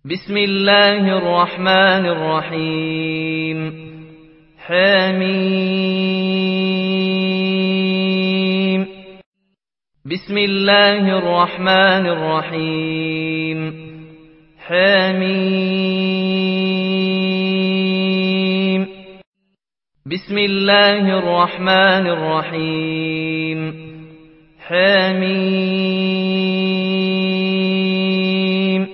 بسم الله الرحمن الرحيم حميم بسم الله الرحمن الرحيم حميم بسم الله الرحمن الرحيم حميم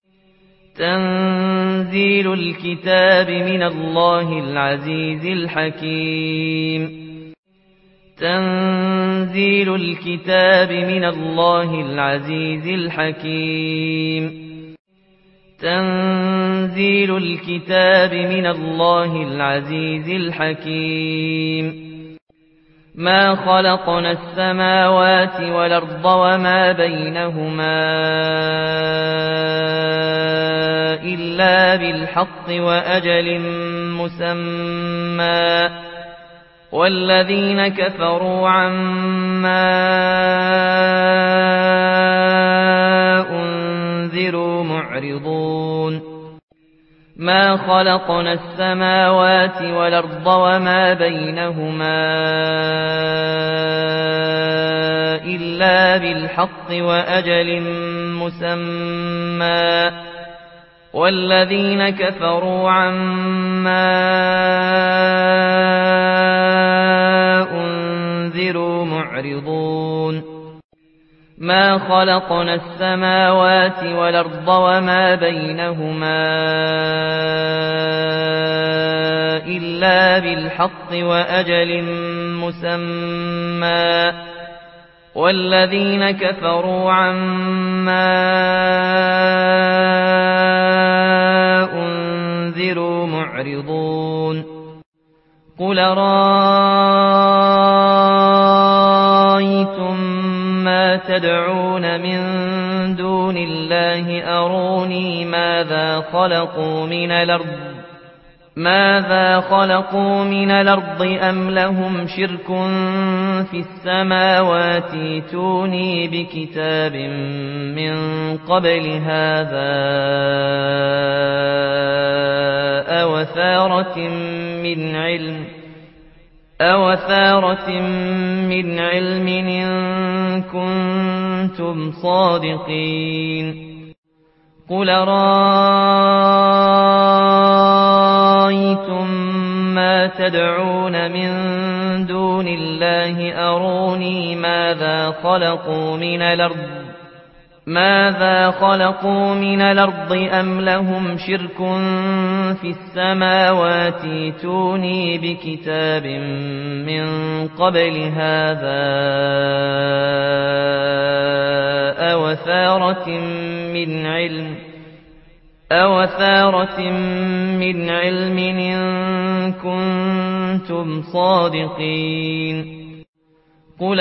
تنزيل الكتاب من الله العزيز الحكيم تنزيل الكتاب من الله العزيز الحكيم تنزيل الكتاب من الله العزيز الحكيم ما خلقنا السماوات والأرض وما بينهما إلا بالحق وأجل مسمى والذين كفروا عما أنذروا معرضون ما خلقنا السماوات والأرض وما بينهما إلا بالحق وأجل مسمى والذين كفروا عما أنذروا معرضون ما خلقنا السماوات والأرض وما بينهما إلا بالحق وأجل مسمى والذين كفروا عما أنذروا معرضون قل رأيتم ما تدعون من دون الله أروني ماذا خلقوا من الأرض أم لهم شرك في السماوات ائتوني بكتاب من قبل هذا أو أثارة من علم إن كنتم صادقين قل رأيتم ما تدعون من دون الله أروني ماذا خلقوا من الأرض أم لهم شرك في السماوات ائتوني بكتاب من قبل هذا أو أثارة من علم إن كنتم صادقين قل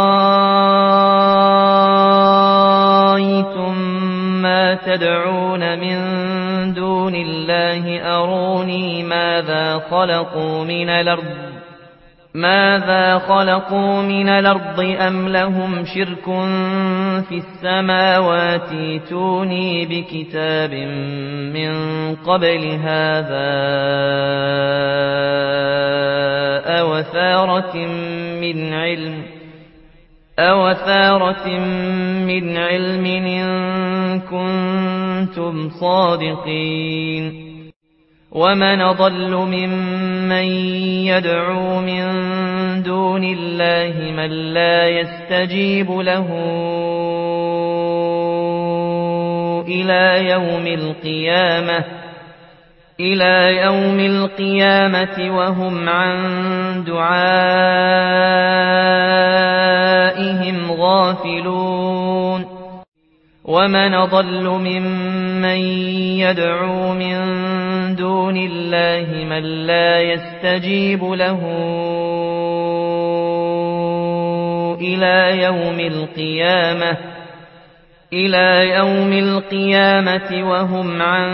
رأيتم ما تدعون من دون الله أروني ماذا خلقوا من الأرض أم لهم شرك في السماوات ائتوني بكتاب من قبل هذا أو أثارة من علم إن كنتم صادقين ومن أضل ممن يدعو من دون الله من لا يستجيب له إلى يوم القيامة وهم عن دعائهم غافلون ومن أضل ممن يدعو من دون الله من لا يستجيب له إلى يوم القيامة وهم عن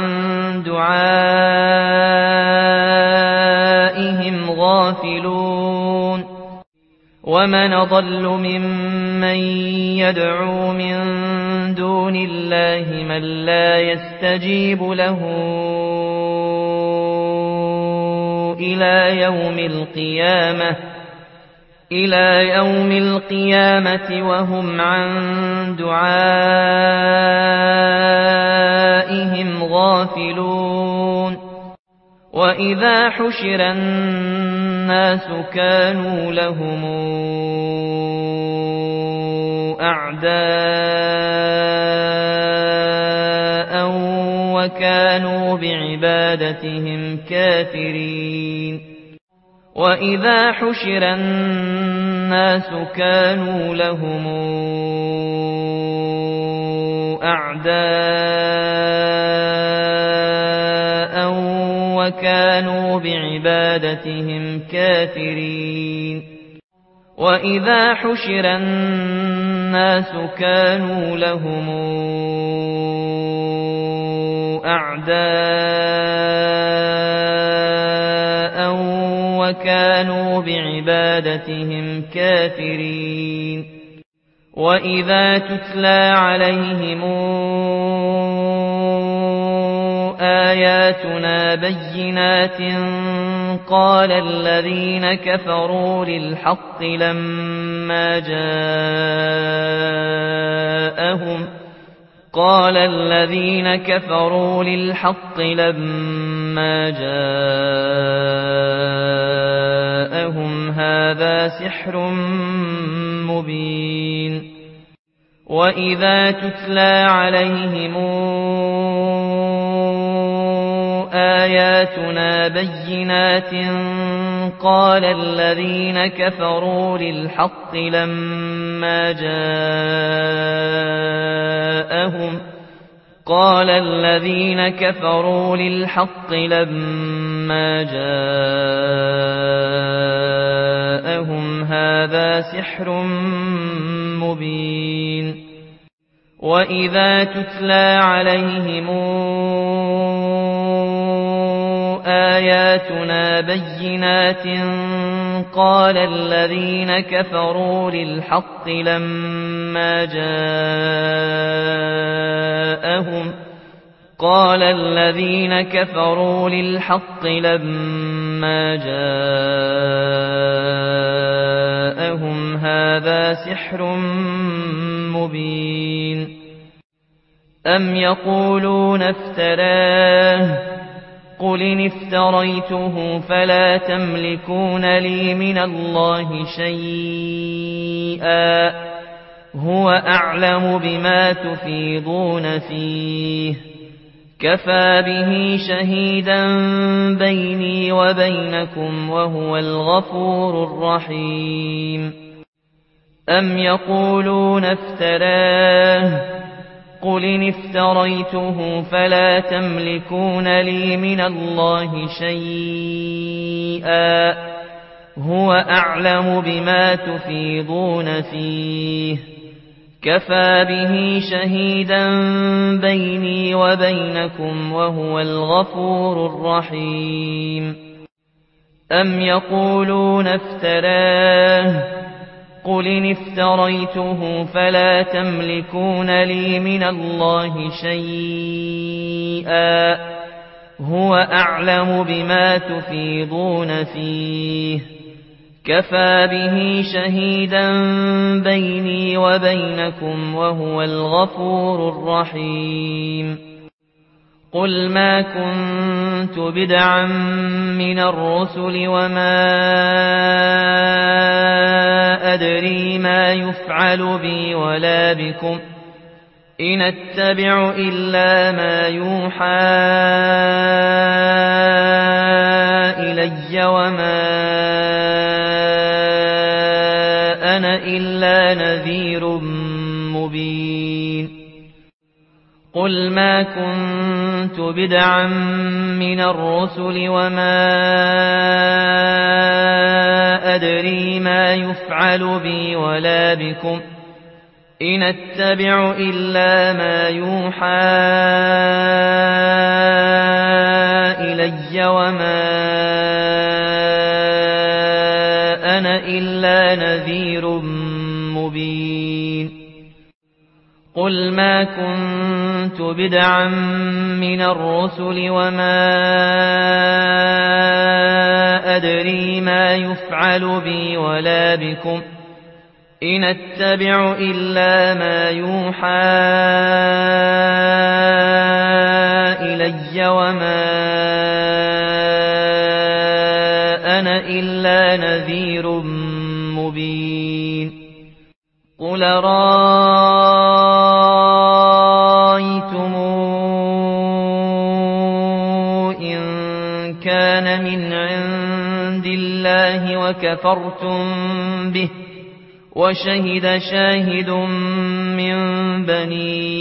دعائهم غافلون ومن أضل ممن يدعو من دون الله من لا يستجيب له إلى يوم القيامة وهم عن دعائهم غافلون وإذا حشر الناس كانوا لهم أعداء وكانوا بعبادتهم كافرين وإذا حشر الناس كانوا لهم أعداء وكانوا بعبادتهم كافرين وإذا حشر الناس كانوا لهم أعداء وكانوا بعبادتهم كافرين وإذا تتلى عليهم آياتنا بينات قال الذين كفروا للحق لما جاءهم هذا سحر مبين وإذا تتلى عليهم آياتنا بينات قال الذين كفروا للحق لما جاءهم هذا سحر مبين وإذا تتلى عليهم آياتنا بينات قال الذين كفروا للحق لما جاءهم هذا سحر مبين أم يقولون افتراه قل إن افتريته فلا تملكون لي من الله شيئا هو أعلم بما تفيضون فيه كفى به شهيدا بيني وبينكم وهو الغفور الرحيم أم يقولون افتراه قل إن افتريته فلا تملكون لي من الله شيئا هو أعلم بما تفيضون فيه كفى به شهيدا بيني وبينكم وهو الغفور الرحيم أم يقولون افتراه قل إن افتريته فلا تملكون لي من الله شيئا هو أعلم بما تفيضون فيه كفى به شهيدا بيني وبينكم وهو الغفور الرحيم قل ما كنت بدعا من الرسل وما أدري ما يفعل بي ولا بكم إن أتبع إلا ما يوحى إلي وما أنا إلا نذير مبين قل ما كنت بدعا من الرسل وما أدري ما يفعل بي ولا بكم إن أتبع إلا ما يوحى إلي وما أنا إلا نذير قل ما كنت بدعا من الرسل وما أدري ما يفعل بي ولا بكم إن أتبع إلا ما يوحى إلي وما أنا إلا نذير مبين قل رأيتم إن كان من عند الله وكفرتم به وشهد شاهد من بني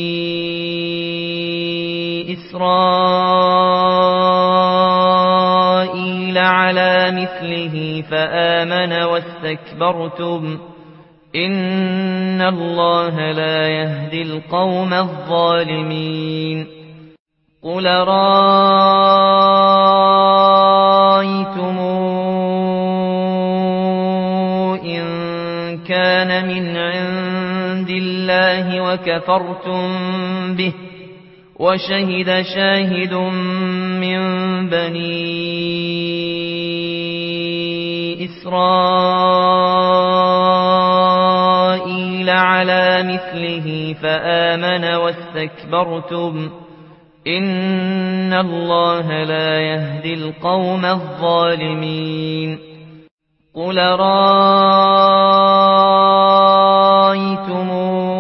إسرائيل على مثله فآمن واستكبرتم إن الله لا يهدي القوم الظالمين قل رأيتم إن كان من عند الله وكفرتم به وشهد شاهد من بني إسرائيل على مثله فآمن واستكبرتم إن الله لا يهدي القوم الظالمين قل رأيتم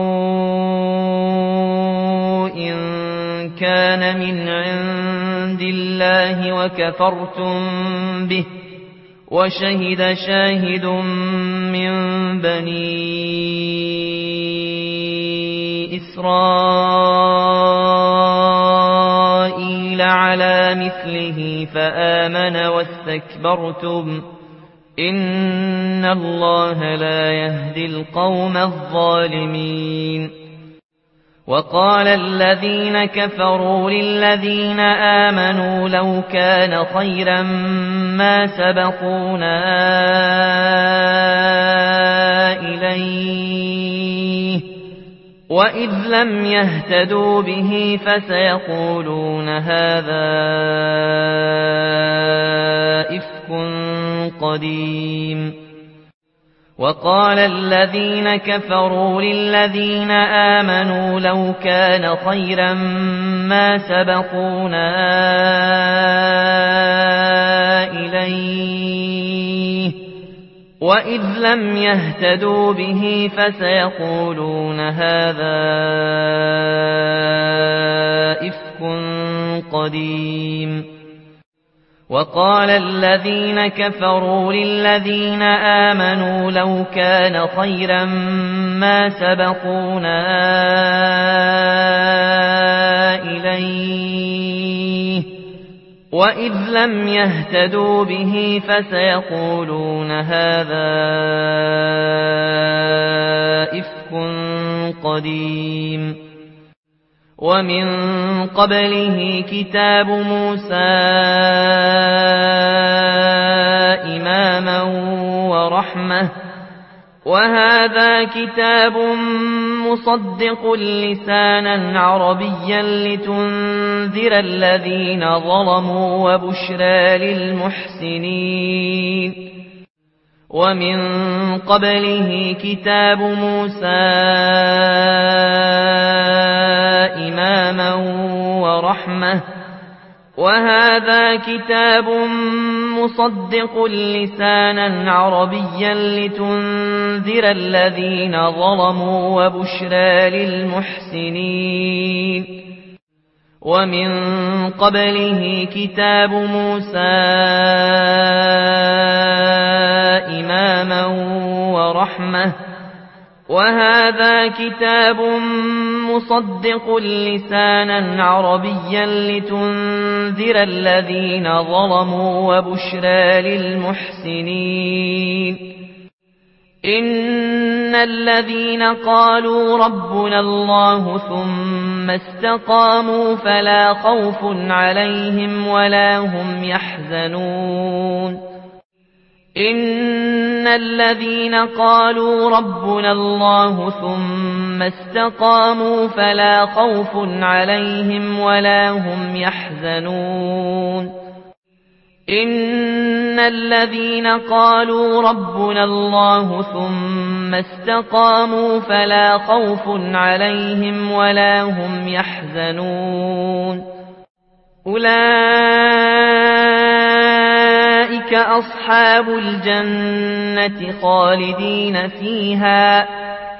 إن كان من عند الله وكفرتم به وشهد شاهد من بني إسرائيل على مثله فآمن واستكبرتم إن الله لا يهدي القوم الظالمين وقال الذين كفروا للذين آمنوا لو كان خيرا ما سبقونا إليه وإذ لم يهتدوا به فسيقولون هذا إفك قديم وقال الذين كفروا للذين آمنوا لو كان خيرا ما سبقونا إليه وإذ لم يهتدوا به فسيقولون هذا إفك قديم وقال الذين كفروا للذين آمنوا لو كان خيرا ما سبقونا إليه وإذ لم يهتدوا به فسيقولون هذا إفك قديم ومن قبله كتاب موسى إماما ورحمة وهذا كتاب مصدق لسانا عربيا لتنذر الذين ظلموا وبشرى للمحسنين ومن قبله كتاب موسى إماما ورحمة وهذا كتاب مصدق لسانا عربيا لتنذر الذين ظلموا وبشرى للمحسنين ومن قبله كتاب موسى إماما ورحمة وهذا كتاب مصدق لسانا عربيا لتنذر الذين ظلموا وبشرى للمحسنين إن الذين قالوا ربنا الله ثم استقاموا فلا خوف عليهم ولا هم يحزنون إن الذين قالوا ربنا الله ثم ثم استقاموا فلا خوف عليهم ولا هم يحزنون إن الذين قالوا ربنا الله ثم استقاموا فلا خوف عليهم ولا هم يحزنون أولئك أصحاب الجنة خالدين فيها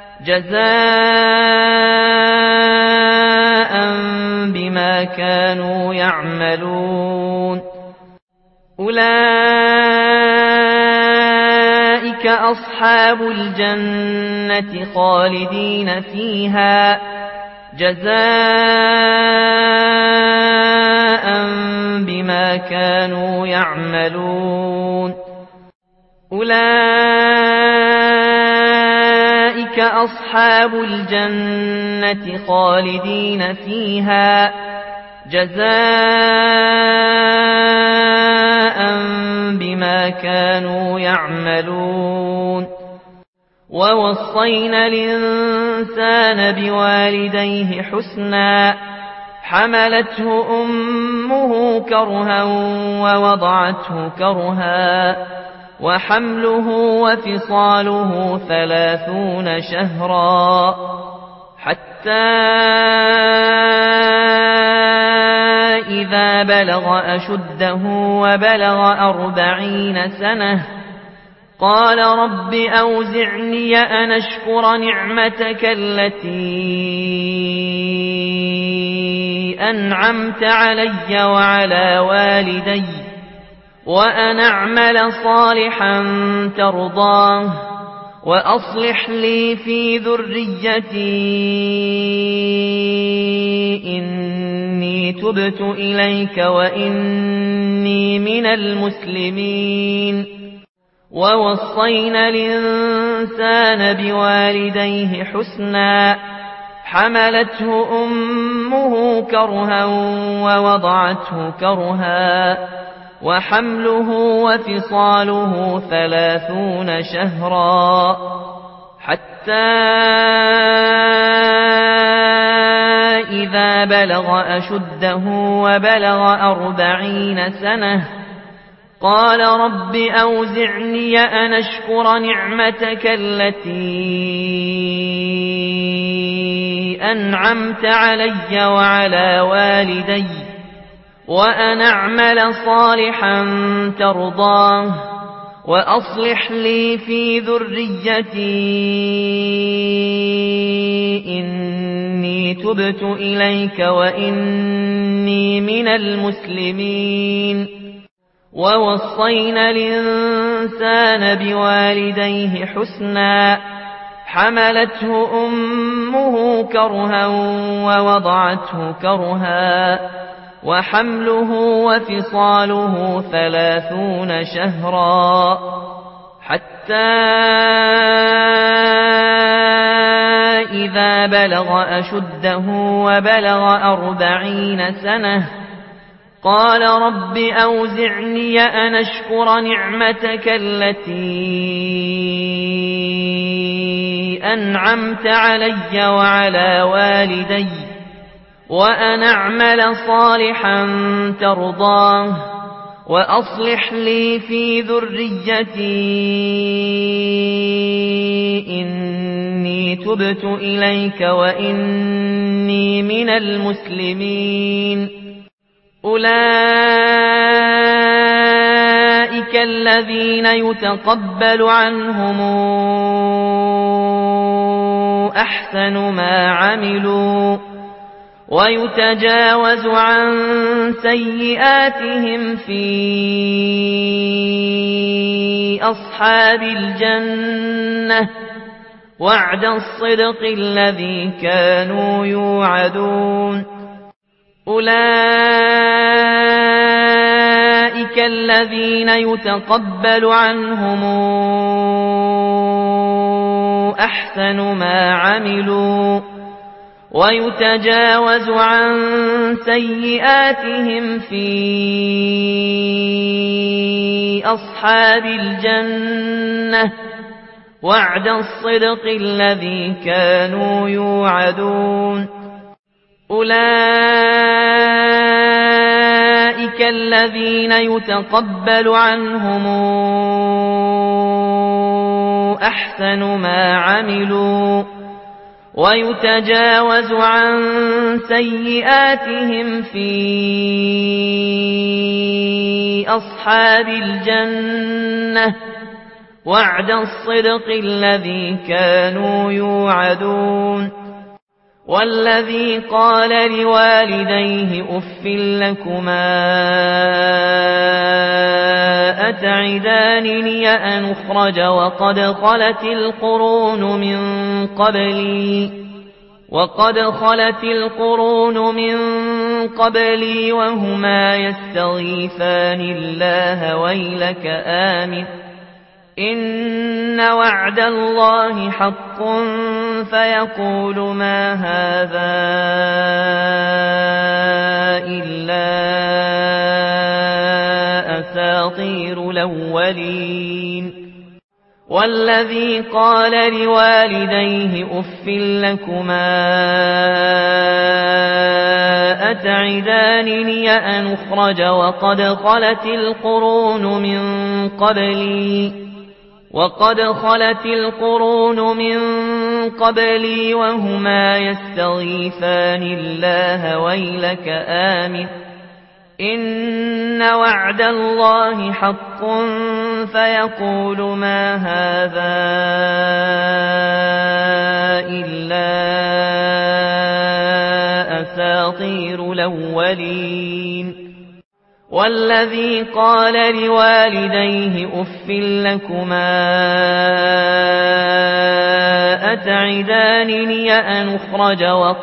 جزاء بما كانوا يعملون أولئك أصحاب الجنة خالدين فيها جزاء بما كانوا يعملون أولئك أصحاب الجنة خالدين فيها جزاء بما كانوا يعملون ووصينا الإنسان بوالديه حسنا حملته أمه كرها ووضعته كرها وحمله وفصاله 30 شهرا حتى إذا بلغ أشده وبلغ 40 سنة قال رب أوزعني أن أشكر نعمتك التي أنعمت علي وعلى والدي وأن أعمل صالحا ترضاه وأصلح لي في ذريتي إني تبت إليك وإني من المسلمين ووصينا الإنسان بوالديه حسنا حملته أمه كرها ووضعته كرها وحمله وفصاله 30 شهرا حتى إذا بلغ أشده وبلغ 40 سنة قال رب أوزعني أن أشكر نعمتك التي أنعمت علي وعلى والدي وأن أعمل صالحا ترضاه وأصلح لي في ذريتي إني تبت إليك وإني من المسلمين ووصينا الإنسان بوالديه حسنا حملته أمه كرها ووضعته كرها وحمله وفصاله 30 شهرا حتى إذا بلغ أشده وبلغ 40 سنة قال رب أوزعني أن أشكر نعمتك التي أنعمت علي وعلى والدي وأن أعمل صالحا ترضاه وأصلح لي في ذريتي إني تبت إليك وإني من المسلمين أولئك الذين يتقبل عنهم أحسن ما عملوا ويتجاوز عن سيئاتهم في أصحاب الجنة وعد الصدق الذي كانوا يوعدون أولئك الذين يتقبل عنهم أحسن ما عملوا ويتجاوز عن سيئاتهم في أصحاب الجنة وعد الصدق الذي كانوا يوعدون أولئك الذين يتقبل عنهم أحسن ما عملوا ويتجاوز عن سيئاتهم في أصحاب الجنة وعد الصدق الذي كانوا يوعدون والذي قال لوالديه أف لكما أتعدانني أن أخرج وقد خلت القرون من قبلي وهما يستغيثان الله ويلك آمن إن وعد الله حق فيقول ما هذا إلا أساطير الأولين والذي قال لوالديه أف لكما أتعدانني أن أخرج وقد خلت القرون من قبلي وهما يستغيثان الله ويلك آمن إن وعد الله حق فيقول ما هذا إلا أساطير الأولين والذي قال لوالديه أف لكما أتعدانني أن أخرج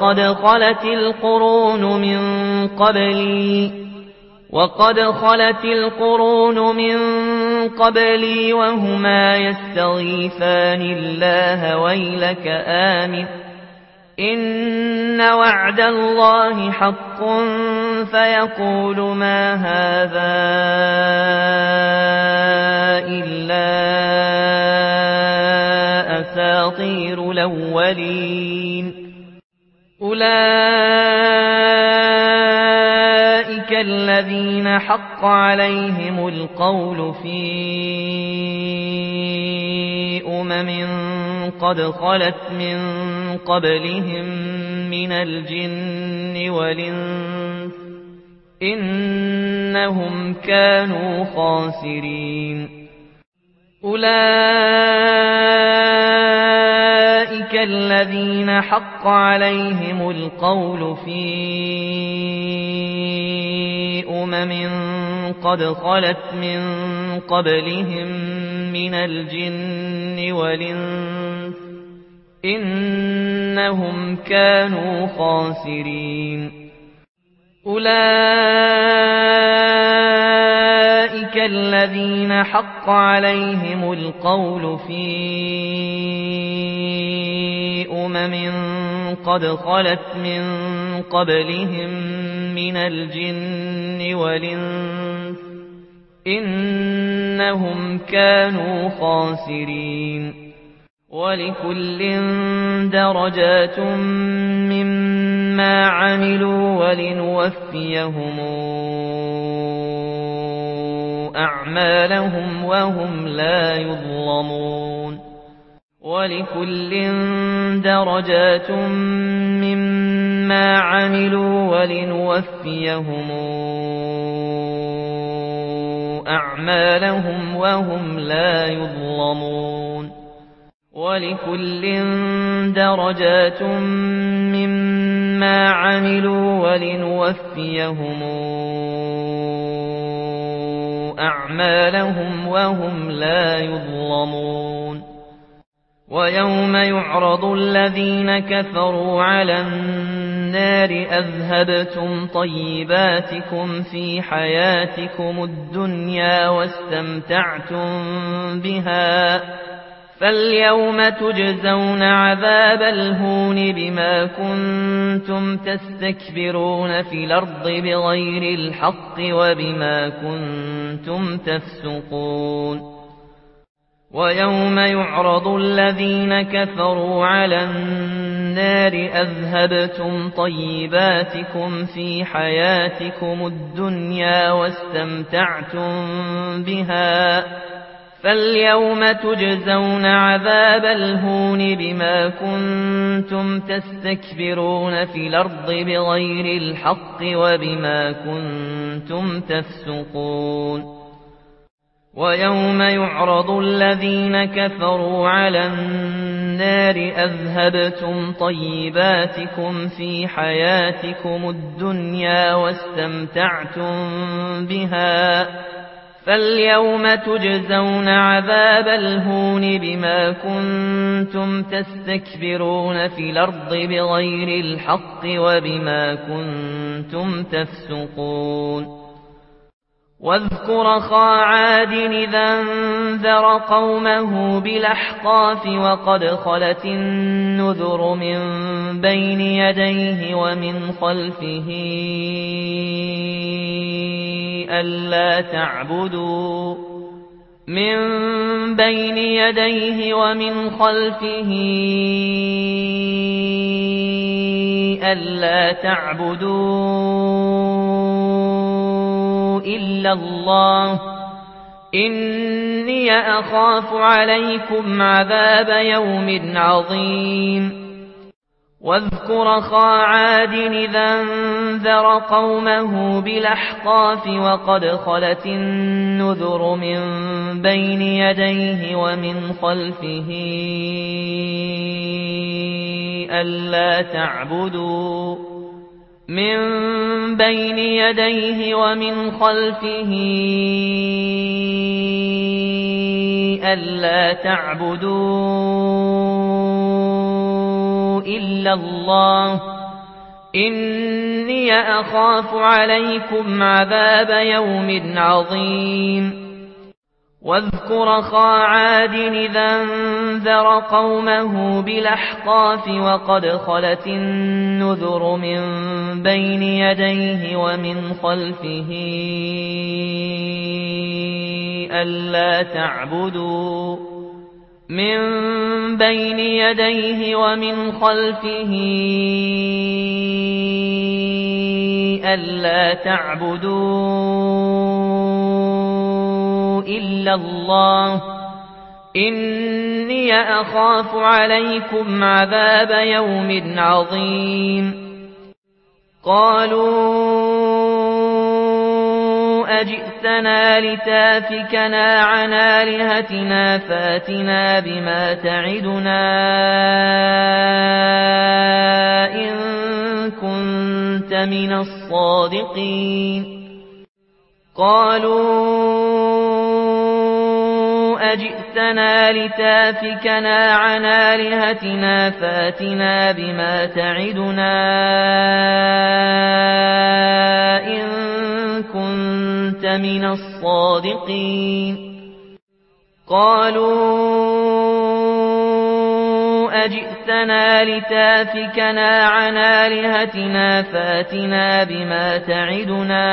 وقد خلت القرون من قبلي وهما يستغيثان الله ويلك آمن إن وعد الله حق فيقول ما هذا إلا أساطير الأولين أولئك الذين حق عليهم القول في قد خلت من قبلهم من الجن والإنس إنهم كانوا خاسرين أولئك الذين حق عليهم القول في قد خلت من قبلهم من الجن والإنس إنهم كانوا خاسرين أولئك الذين حق عليهم القول في قد خلت من قبلهم من الجن والإنس إنهم كانوا خاسرين ولكل درجات مما عملوا ولنوفيهم أعمالهم وهم لا يظلمون ولكل درجات مما عملوا ولنوفيهم أعمالهم وهم لا يظلمون ولكل درجات مما عملوا ولنوفيهم أعمالهم وهم لا يظلمون ويوم يعرض الذين كفروا على النار أذهبتم طيباتكم في حياتكم الدنيا واستمتعتم بها فاليوم تجزون عذاب الهون بما كنتم تستكبرون في الأرض بغير الحق وبما كنتم تفسقون ويوم يعرض الذين كفروا على النار أذهبتم طيباتكم في حياتكم الدنيا واستمتعتم بها فاليوم تجزون عذاب الهون بما كنتم تستكبرون في الأرض بغير الحق وبما كنتم تفسقون ويوم يعرض الذين كفروا على النار أذهبتم طيباتكم في حياتكم الدنيا واستمتعتم بها فاليوم تجزون عذاب الهون بما كنتم تستكبرون في الأرض بغير الحق وبما كنتم تفسقون واذكر أخا عاد إذا أنذر قومه بالأحقاف وقد خلت النذر من بين يديه ومن خلفه ألا تعبدوا إلا الله إني أخاف عليكم عذاب يوم عظيم واذكر أخا عاد إذا أنذر قومه بالأحقاف وقد خلت النذر من بين يديه ومن خلفه ألا تعبدوا إلا الله إني أخاف عليكم عذاب يوم عظيم واذكر أخا عاد إذا أنذر قومه بالأحقاف وقد خلت النذر من بين يديه ومن خلفه ألا تعبدوا إلا الله إني أخاف عليكم عذاب يوم عظيم قالوا أجئتنا لتافكنا عن آلهتنا فاتنا بما تعدنا إن كنت من الصادقين أجئتنا لتافكنا عن آلهتنا فاتنا بما تعدنا إن كنت من الصادقين أجئتنا لتافكنا عن آلهتنا فاتنا بما تعدنا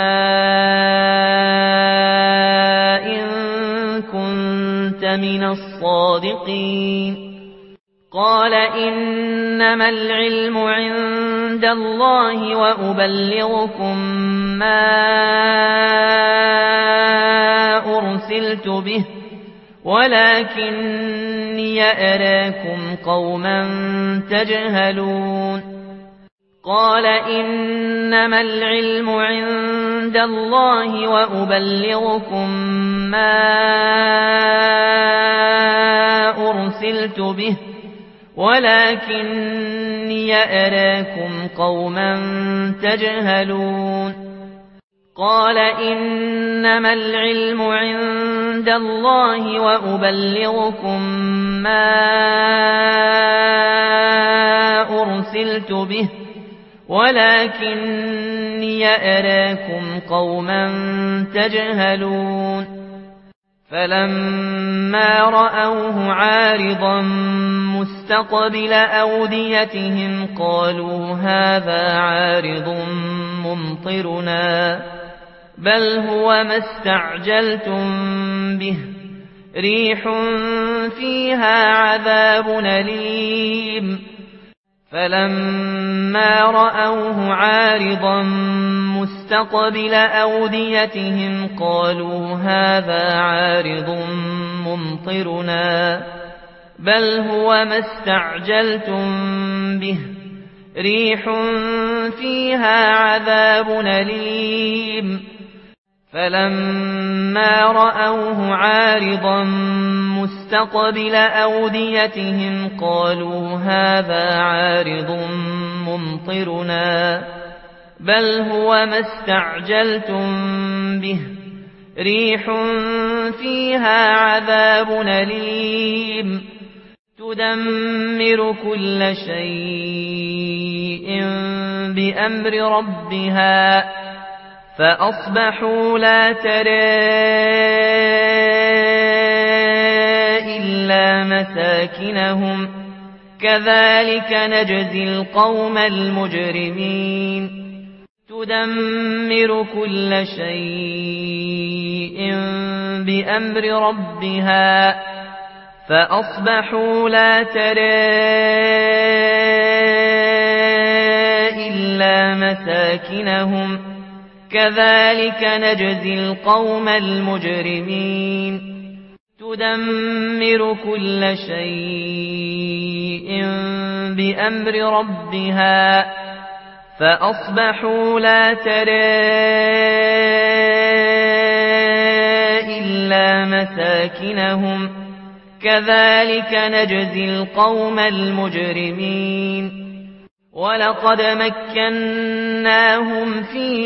إن كنت من الصادقين قال إنما العلم عند الله وأبلغكم ما أرسلت به ولكني أراكم قوما تجهلون قال إنما العلم عند الله وأبلغكم ما أرسلت به ولكني أراكم قوما تجهلون قال إنما العلم عند الله وأبلغكم ما أرسلت به ولكني أراكم قوما تجهلون فلما رأوه عارضا مستقبل أوديتهم قالوا هذا عارض ممطرنا بل هو ما استعجلتم به ريح فيها عذاب أليم فلما رأوه عارضا مستقبل أوديتهم قالوا هذا عارض ممطرنا بل هو ما استعجلتم به ريح فيها عذاب أليم فلما رأوه عارضا مستقبل أوديتهم قالوا هذا عارض ممطرنا بل هو ما استعجلتم به ريح فيها عذاب أليم تدمر كل شيء بأمر ربها فأصبحوا لا ترى إلا مساكنهم كذلك نجزي القوم المجرمين تدمر كل شيء بأمر ربها فأصبحوا لا ترى إلا مساكنهم كذلك نجزي القوم المجرمين تدمر كل شيء بأمر ربها فأصبحوا لا ترى إلا مساكنهم كذلك نجزي القوم المجرمين ولقد مكناهم في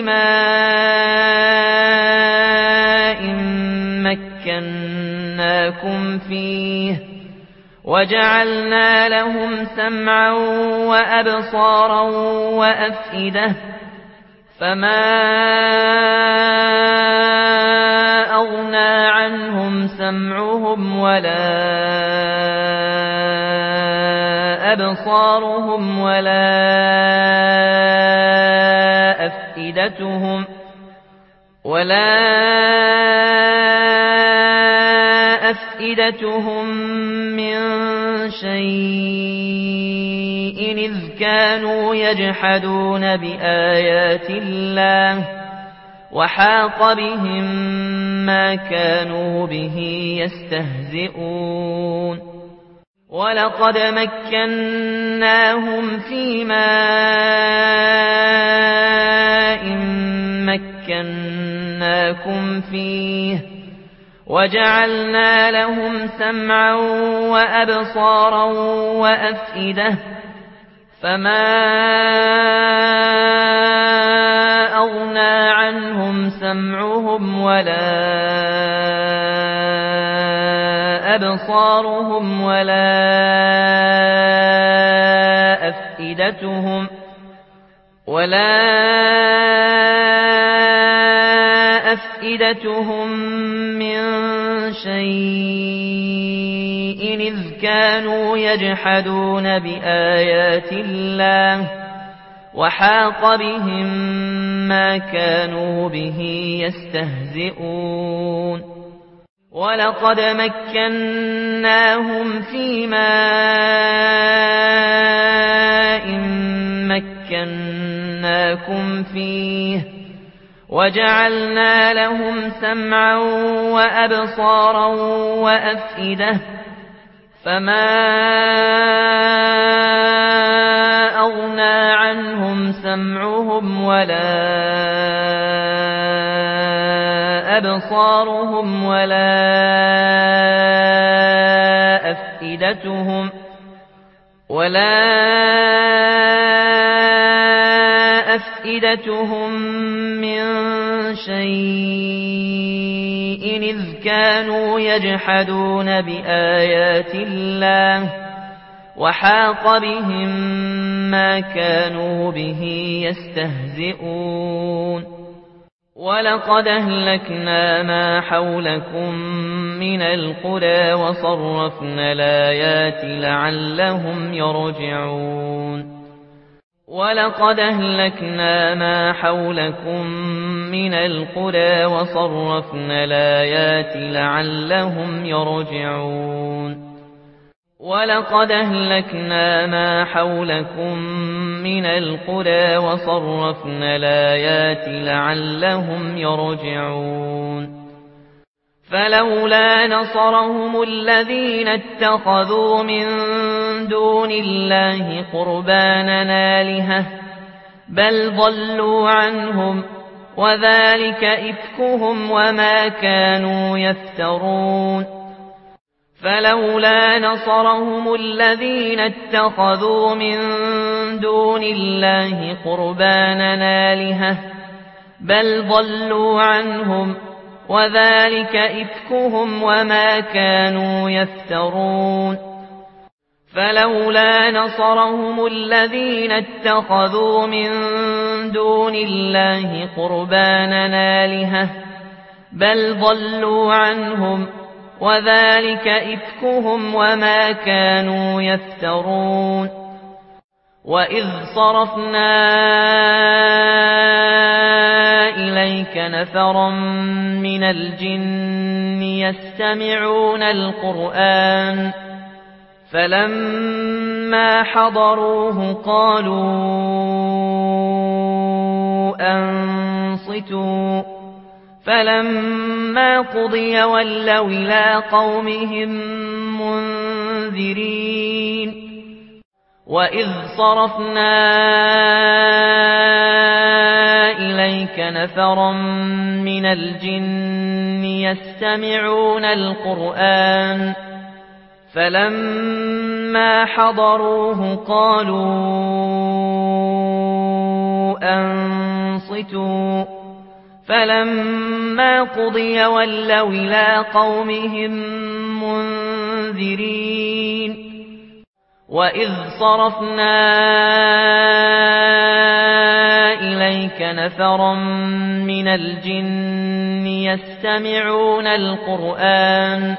ماء مكناكم فيه وجعلنا لهم سمعا وأبصارا وأفئدة فما أغنى عنهم سمعهم ولا أبصارهم ولا أفئدتهم من شيء إذ كانوا يجحدون بآيات الله وحاق بهم ما كانوا به يستهزئون ولقد مكناهم في ماء مكناكم فيه وجعلنا لهم سمعا وأبصارا وأفئدة فما أغنى عنهم سمعهم ولا أبصارهم ولا أفئدتهم من شيء إذ كانوا يجحدون بآيات الله وحاق بهم ما كانوا به يستهزئون ولقد مكناهم في ماء مكناكم فيه وجعلنا لهم سمعا وأبصارا وأفئدة فما أغنى عنهم سمعهم ولا أبصارهم ولا أفئدتهم من شيء إذ كانوا يجحدون بآيات الله وحاق بهم ما كانوا به يستهزئون ولقد أهلكنا ما حولكم من القرى وصرفنا الآيات لعلهم يرجعون ولقد أهلكنا ما حولكم من القرى وصرفنا الآيات لعلهم يرجعون ولقد أهلكنا ما حولكم من القرى وصرفنا الآيات لعلهم يرجعون فلولا نصرهم الذين اتخذوا من دون الله قربانا آلهة بل ضلوا عنهم وذلك إفكهم وما كانوا يفترون فلولا نصرهم الذين اتخذوا من دون الله قربانا آلهة بل ضلوا عنهم وذلك إفكهم وما كانوا يفترون فلولا نصرهم الذين اتخذوا من دون الله قربانا آلهة بل ضلوا عنهم وذلك إفكهم وما كانوا يفترون وإذ صرفنا إليك نفرا من الجن يستمعون القرآن فلما حضروه قالوا أنصتوا فلما قضي ولوا إلى قومهم منذرين وإذ صرفنا إليك نفرا من الجن يستمعون القرآن فلما حضروه قالوا أنصتوا فلما قضي ولوا إلى قومهم منذرين وإذ صرفنا إليك نفرا من الجن يستمعون القرآن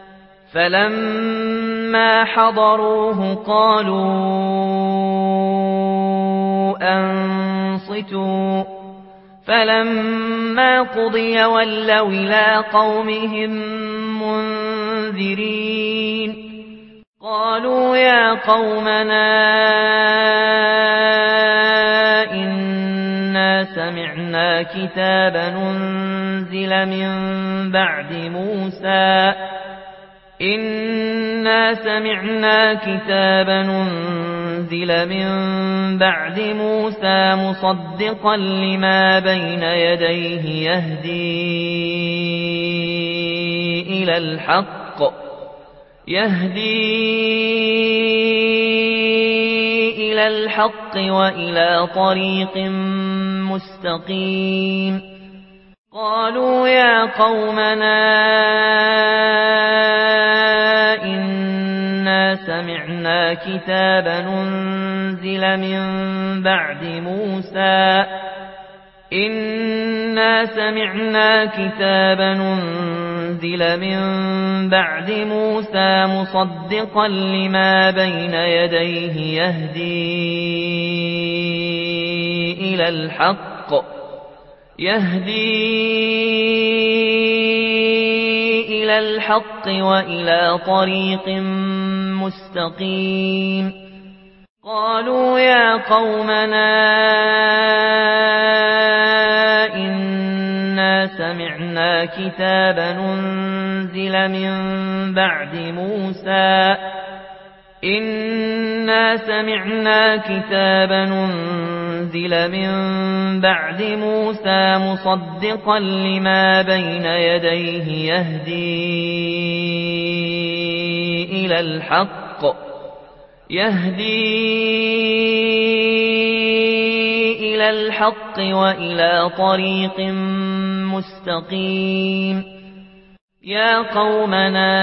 فلما حضروه قالوا أنصتوا فلما قضي ولوا إلى قومهم منذرين قالوا يا قومنا إنا سمعنا كتابا أنزل من بعد موسى مصدقا لما بين يديه يهدي إلى الحق وإلى طريق مستقيم قالوا يا قومنا إنا سمعنا كتابا أنزل من بعد موسى مصدقا لما بين يديه يهدي إلى الحق وإلى طريق مستقيم قالوا يا قومنا إنا سمعنا كتابا أنزل من بعد موسى مصدقا لما بين يديه يهدي إلى الحق وإلى طريق مستقيم يا قومنا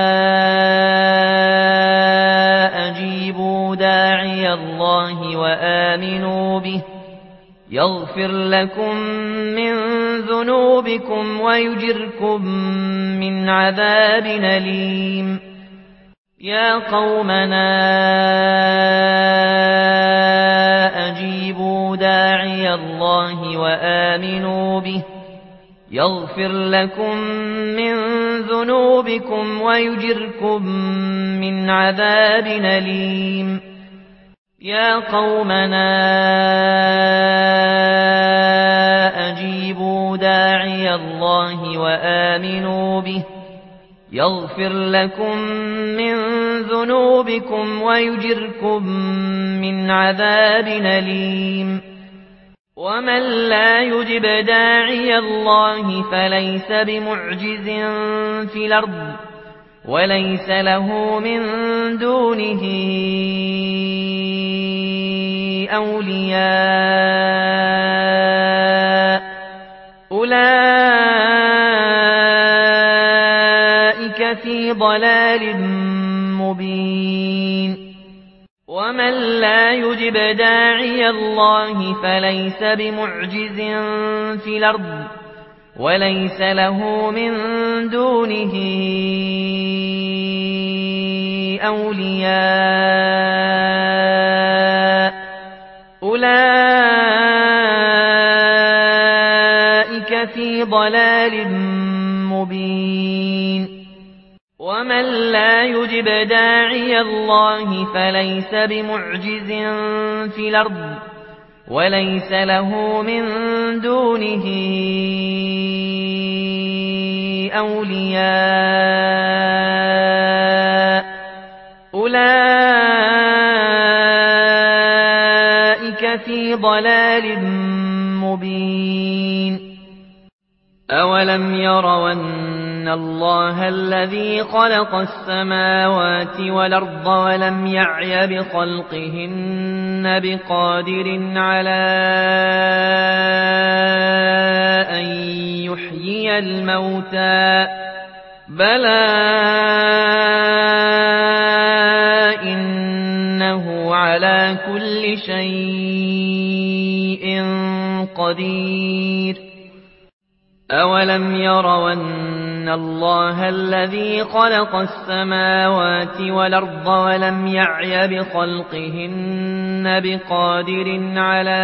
أجيبوا داعي الله وآمنوا به يغفر لكم من ذنوبكم ويجركم من عذاب أليم يا قومنا أجيبوا داعي داعي الله وآمنوا به يغفر لكم من ذنوبكم ويجركم من عذاب أليم يا قومنا أجيبوا داعي الله وآمنوا به يغفر لكم من ذنوبكم ويجركم من عذاب أليم ومن لا يجب داعي الله فليس بمعجز في الأرض وليس له من دونه أولياء أولئك في ضلال مبين ومن لا يجب داعي الله فليس بمعجز في الأرض وليس له من دونه أولياء أولئك في ضلال مبين ومن لا يجب داعي الله فليس بمعجز في الأرض وليس له من دونه أولياء أولئك في ضلال مبين أولم يروا أن الله الذي خلق السماوات والأرض ولم يعي بخلقهن بقادر على أن يحيي الموتى بلى إنه على كل شيء قدير أولم يروا أن الله الذي خلق السماوات والأرض ولم يعي بخلقهن بقادر على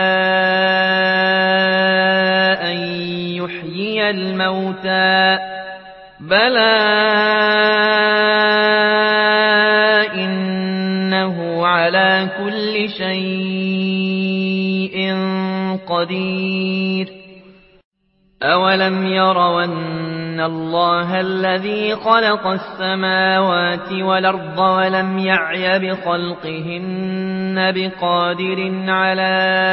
أن يحيي الموتى بلى إنه على كل شيء قدير أولم يروا أن الله الذي خلق السماوات والأرض ولم يعي بخلقهن بقادر على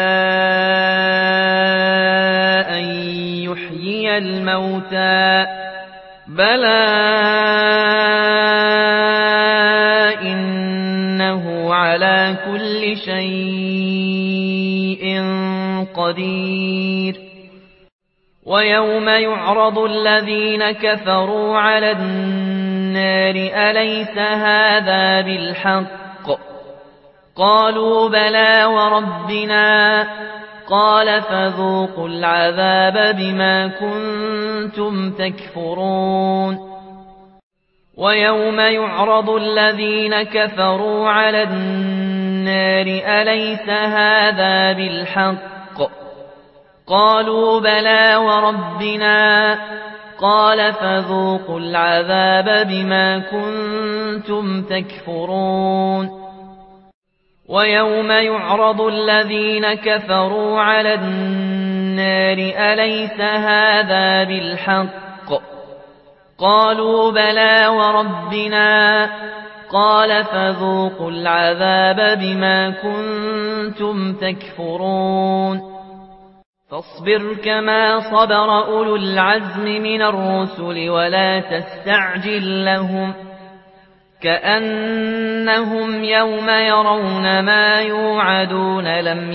أن يحيي الموتى بلى إنه على كل شيء قدير ويوم يعرض الذين كفروا على النار أليس هذا بالحق قالوا بلى وربنا قال فذوقوا العذاب بما كنتم تكفرون ويوم يعرض الذين كفروا على النار أليس هذا بالحق قالوا بلى وربنا قال فذوقوا العذاب بما كنتم تكفرون ويوم يعرض الذين كفروا على النار أليس هذا بالحق قالوا بلى وربنا قال فذوقوا العذاب بما كنتم تكفرون فاصبر كما صبر أولو العزم من الرسل ولا تستعجل لهم كأنهم يوم يرون ما يوعدون لم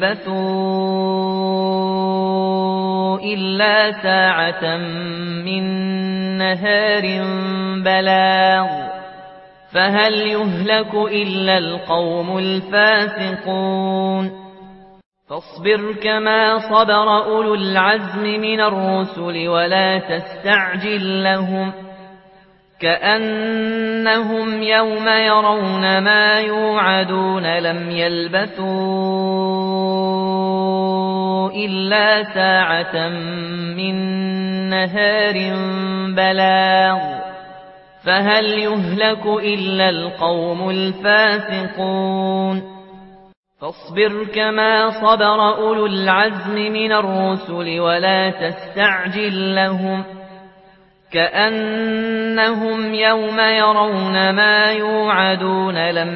يلبثوا إلا ساعة من نهار بلاغ فهل يهلك إلا القوم الفاسقون فاصبر كما صبر أولو العزم من الرسل ولا تستعجل لهم كأنهم يوم يرون ما يوعدون لم يلبثوا إلا ساعة من نهار بلاغ فهل يهلك إلا القوم الفاسقون فاصبر كما صبر أولو العزم من الرسل ولا تستعجل لهم كأنهم يوم يرون ما يوعدون لم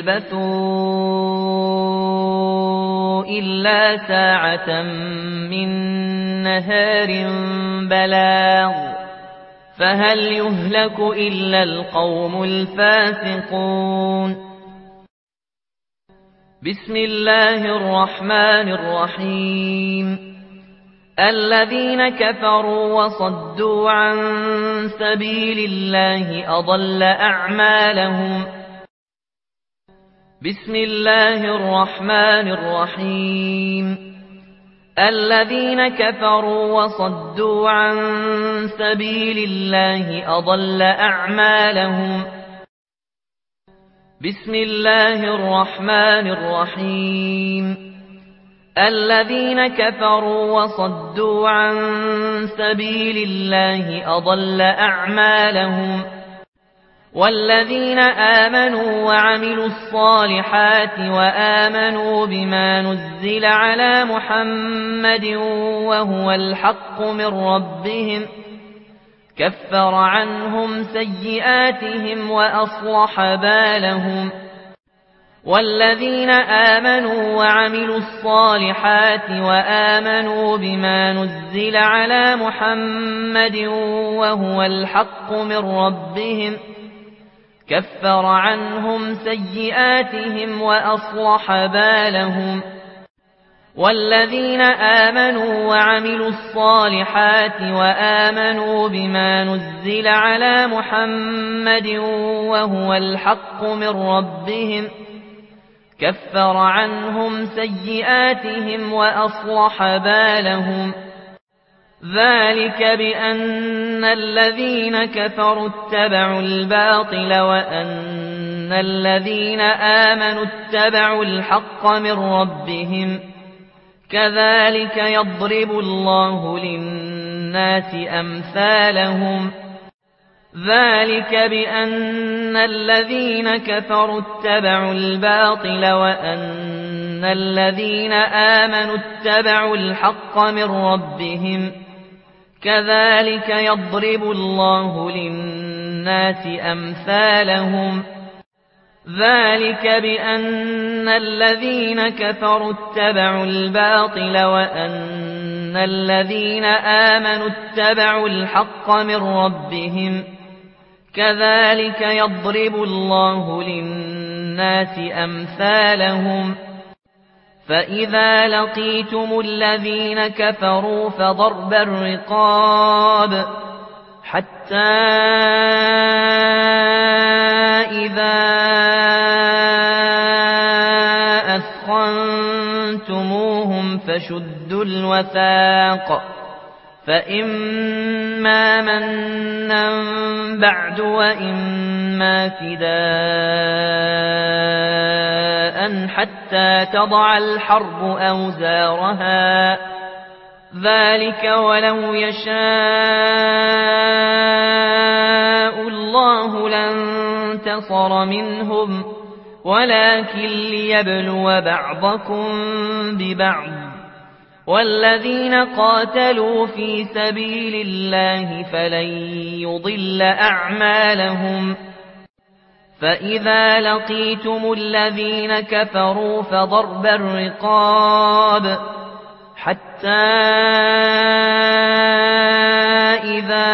يلبثوا إلا ساعة من نهار بلاغ فهل يهلك إلا القوم الفاسقون بسم الله الرحمن الرحيم الذين كفروا وصدوا عن سبيل الله أضل أعمالهم بسم الله الرحمن الرحيم الذين كفروا وصدوا عن سبيل الله أضل أعمالهم بسم الله الرحمن الرحيم الذين كفروا وصدوا عن سبيل الله أضل أعمالهم والذين آمنوا وعملوا الصالحات وآمنوا بما نزل على محمد وهو الحق من ربهم كفر عنهم سيئاتهم وأصلح بالهم والذين آمنوا وعملوا الصالحات وآمنوا بما نزل على محمد وهو الحق من ربهم كفر عنهم سيئاتهم وأصلح بالهم والذين آمنوا وعملوا الصالحات وآمنوا بما نزل على محمد وهو الحق من ربهم كفر عنهم سيئاتهم وأصلح بالهم ذلك بأن الذين كفروا اتبعوا الباطل وأن الذين آمنوا اتبعوا الحق من ربهم كذلك يضرب الله للناس أمثالهم ذلك بأن الذين كفروا اتبعوا الباطل وأن الذين آمنوا اتبعوا الحق من ربهم كذلك يضرب الله للناس أمثالهم ذلك بأن الذين كفروا اتبعوا الباطل وأن الذين آمنوا اتبعوا الحق من ربهم كذلك يضرب الله للناس أمثالهم فإذا لقيتم الذين كفروا فضرب الرقاب حتى إذا أثخنتموهم فشدوا الوثاق فإما منا بعد وإما فداء حتى تضع الحرب أوزارها ذلك ولو يشاء الله لانتصر منهم ولكن ليبلو بعضكم ببعض والذين قاتلوا في سبيل الله فلن يضل أعمالهم فإذا لقيتم الذين كفروا فضرب الرقاب حتى إذا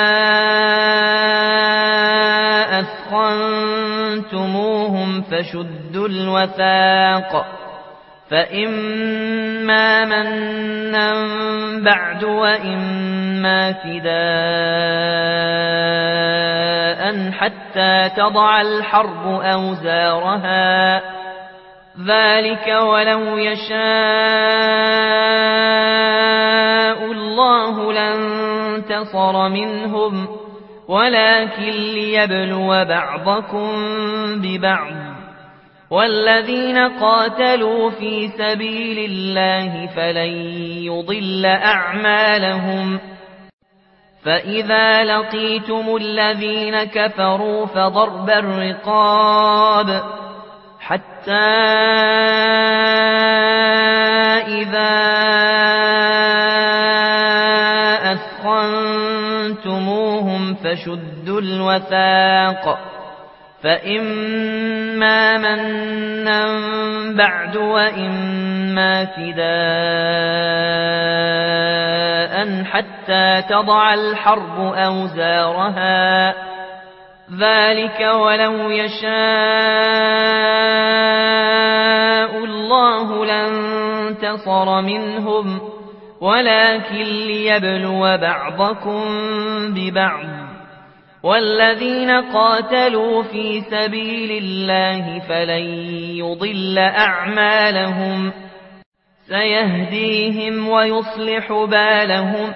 أثخنتموهم فشدوا الوثاق فإما منا بعد وإما فداء حتى تضع الحرب أوزارها ذلك ولو يشاء الله لانتصر منهم ولكن ليبلو بعضكم ببعض والذين قاتلوا في سبيل الله فلن يضل أعمالهم فإذا لقيتم الذين كفروا فضرب الرقاب حتى إذا أثخنتموهم فشدوا الوثاق فإما منا بعد وإما فداء حتى تضع الحرب أوزارها ذلك ولو يشاء الله لانتصر منهم ولكن ليبلو بعضكم ببعض والذين قاتلوا في سبيل الله فلن يضل أعمالهم سيهديهم ويصلح بالهم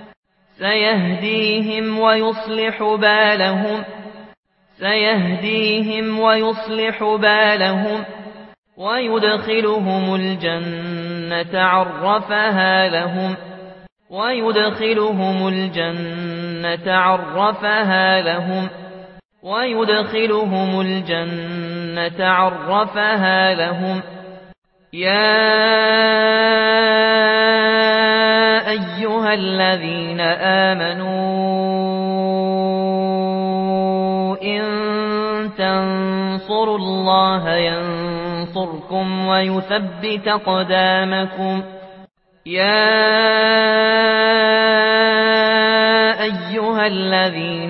ويدخلهم الجنة عرفها لهم يا أيها الذين آمنوا إن تنصروا الله ينصركم ويثبت أقدامكم يا أيها الذين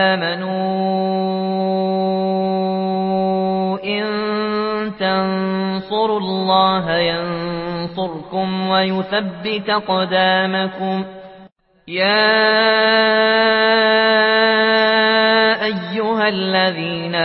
آمنوا إن تنصروا الله ينصركم ويثبت أقدامكم يا أيها الذين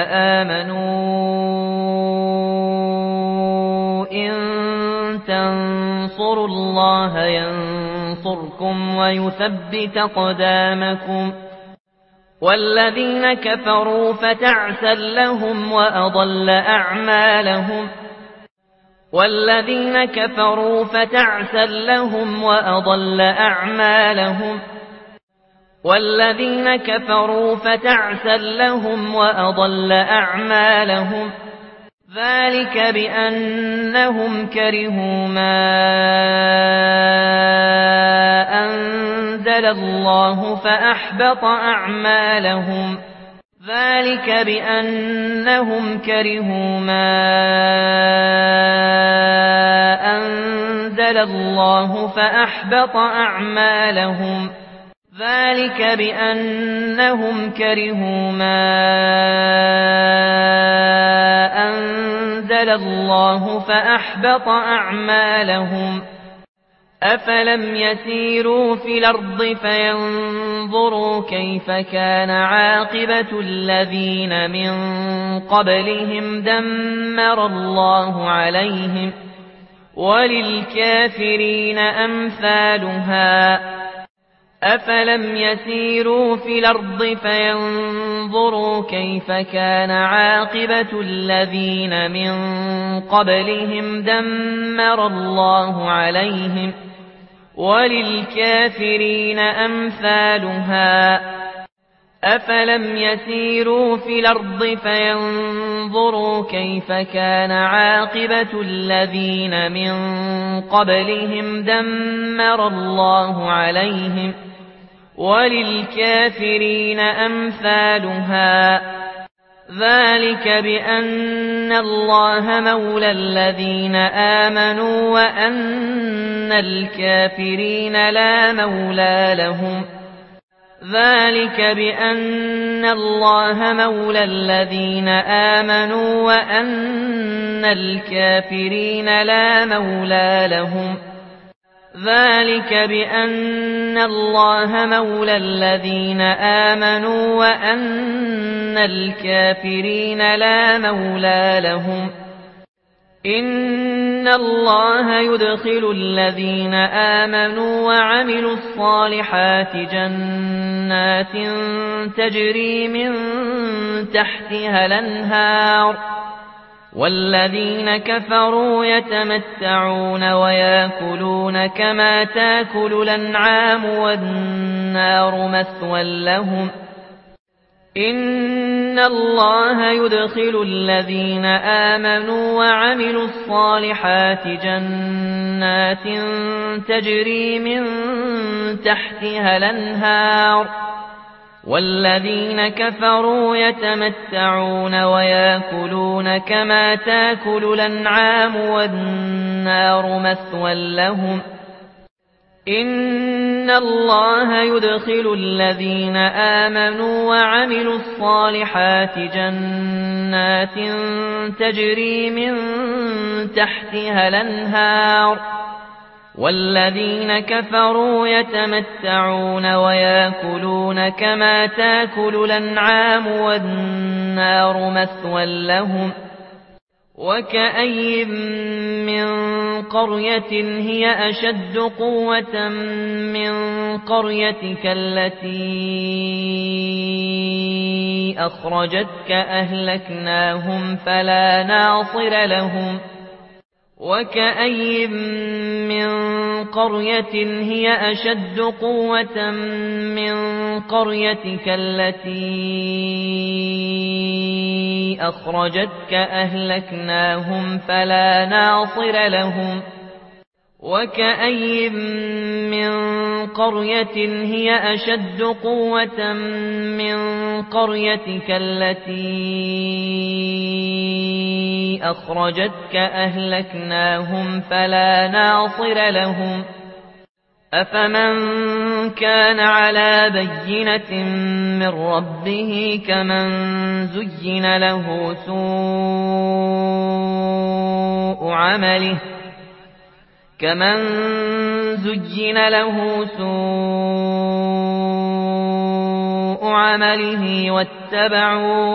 آمنوا إن تنصروا الله ينصركم ويثبت أقدامكم والذين كفروا فتعسا لهم وأضل أعمالهم ذلك بأنهم كرهوا ما أنزل الله فأحبط أعمالهم ذلك بأنهم كرهوا ما أنزل الله فأحبط أعمالهم أفلم يسيروا في الأرض فينظروا كيف كان عاقبة الذين من قبلهم دمر الله عليهم وللكافرين أمثالها أفلم يسيروا في الأرض فينظروا كيف كان عاقبة الذين من قبلهم دمر الله عليهم وللكافرين أمثالها أفلم يسيروا في الأرض فينظروا كيف كان عاقبة الذين من قبلهم دمر الله عليهم وللكافرين أمثالها ذلك بأن الله مولى الذين آمنوا وأن الكافرين لا مولى لهم ذلك بأن الله مولى الذين آمنوا وأن الكافرين لا مولى لهم ذلك بأن الله مولى الذين آمنوا وأن الكافرين لا مولى لهم إن الله يدخل الذين آمنوا وعملوا الصالحات جنات تجري من تحتها الأنهار والذين كفروا يتمتعون ويأكلون كما تأكل الأنعام والنار مثوى لهم إن الله يدخل الذين آمنوا وعملوا الصالحات جنات تجري من تحتها الأنهار والذين كفروا يتمتعون ويأكلون كما تأكل الأنعام والنار مثوى لهم إن الله يدخل الذين آمنوا وعملوا الصالحات جنات تجري من تحتها الأنهار والذين كفروا يتمتعون ويأكلون كما تأكل الأنعام والنار مثوى لهم وكأي من قرية هي أشد قوة من قريتك التي أخرجتك أهلكناهم فلا ناصر لهم وكأي من قرية هي أشد قوة من قريتك التي أخرجتك أهلكناهم فلا ناصر لهم وكأي من قرية هي أشد قوة من قريتك التي أخرجتك أهلكناهم فلا ناصر لهم أفمن كان على بينة من ربه كمن زين له سوء عمله واتبعوا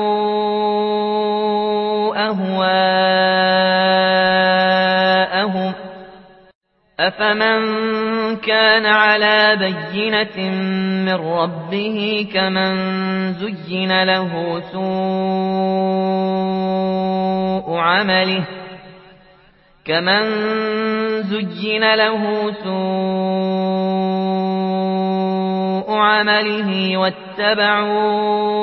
أهواءهم أفمن كان على بينة من ربه كمن زين له سوء عمله واتبعوا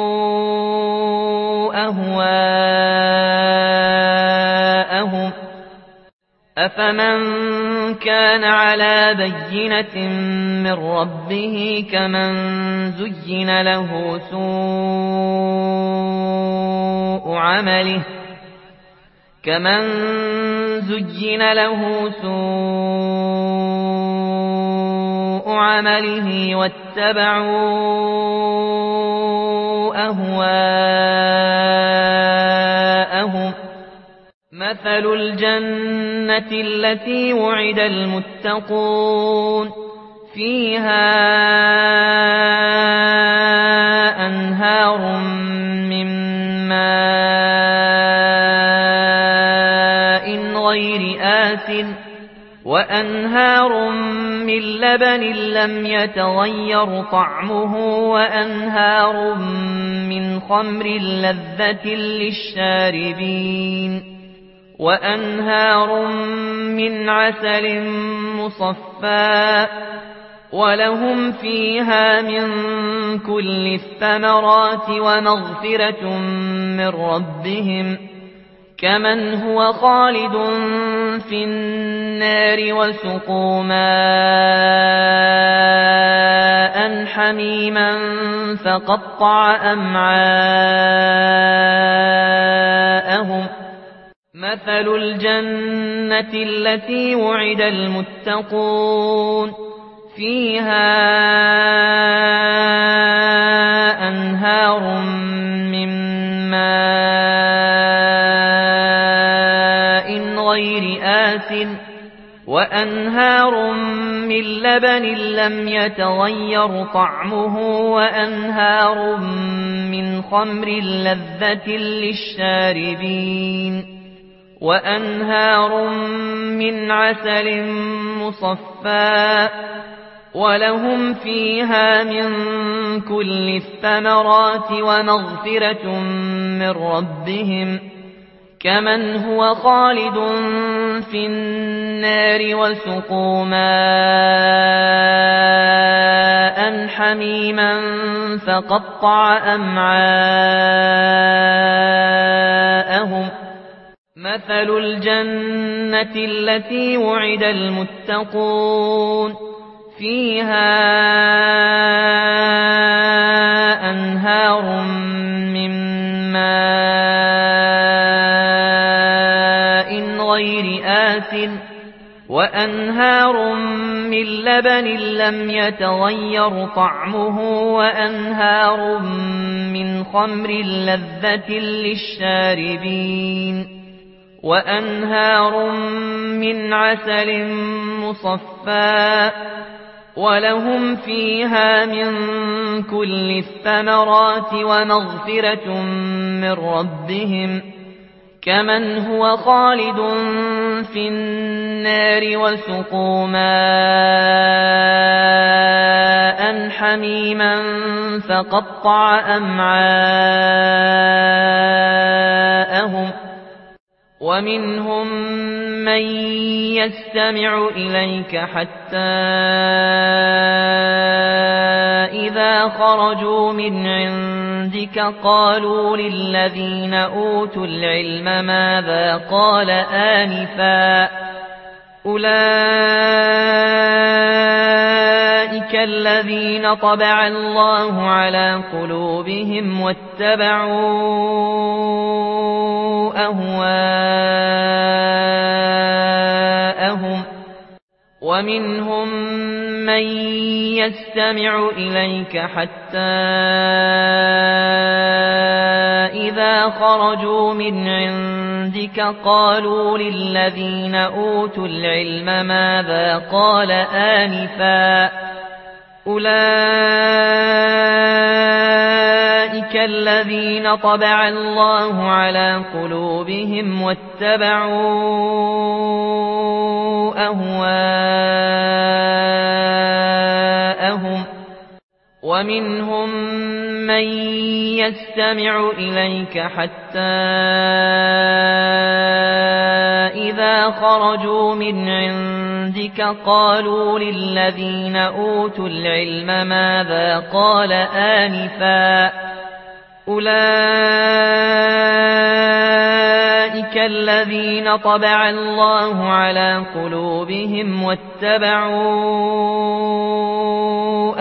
أهواءهم أفمن كان على بينة من ربه كمن زين له سوء عمله واتبعوا أهواءهم مثل الجنة التي وعد المتقون فيها أنهار من ماء غير آسن وأنهار من لبن لم يتغير طعمه وأنهار من خمر لذة للشاربين وأنهار من عسل مصفى ولهم فيها من كل الثمرات ومغفرة من ربهم كمن هو خالد في النار وسقوا ماء حميما فقطع أمعاءهم مثل الجنة التي وعد المتقون فيها أنهار من ماء غير آسن وأنهار من لبن لم يتغير طعمه وأنهار من خمر لذة للشاربين وأنهار من عسل مصفى ولهم فيها من كل الثمرات ومغفرة من ربهم كمن هو خالد في النار وسقوا ماء حميما فقطع أمعاءهم مثل الجنة التي وعد المتقون فيها أنهار من ماء غير آسن وأنهار من لبن لم يتغير طعمه وأنهار من خمر لذة للشاربين وأنهار من عسل مصفى ولهم فيها من كل الثمرات ومغفرة من ربهم كمن هو خالد في النار وسقوا ماء حميما فقطع أمعاءهم ومنهم من يستمع إليك حتى إذا خرجوا من عندك قالوا للذين أوتوا العلم ماذا قال آنفا أولئك الذين طبع الله على قلوبهم واتبعوا أهواءهم ومنهم من يستمع إليك حتى إذا خرجوا من عندك قالوا للذين أوتوا العلم ماذا قال آنفا أولئك الذين طبع الله على قلوبهم واتبعوا أهواءهم ومنهم من يستمع إليك حتى إذا خرجوا من عندك قالوا للذين أوتوا العلم ماذا قال آنفا أولئك الذين طبع الله على قلوبهم واتبعوا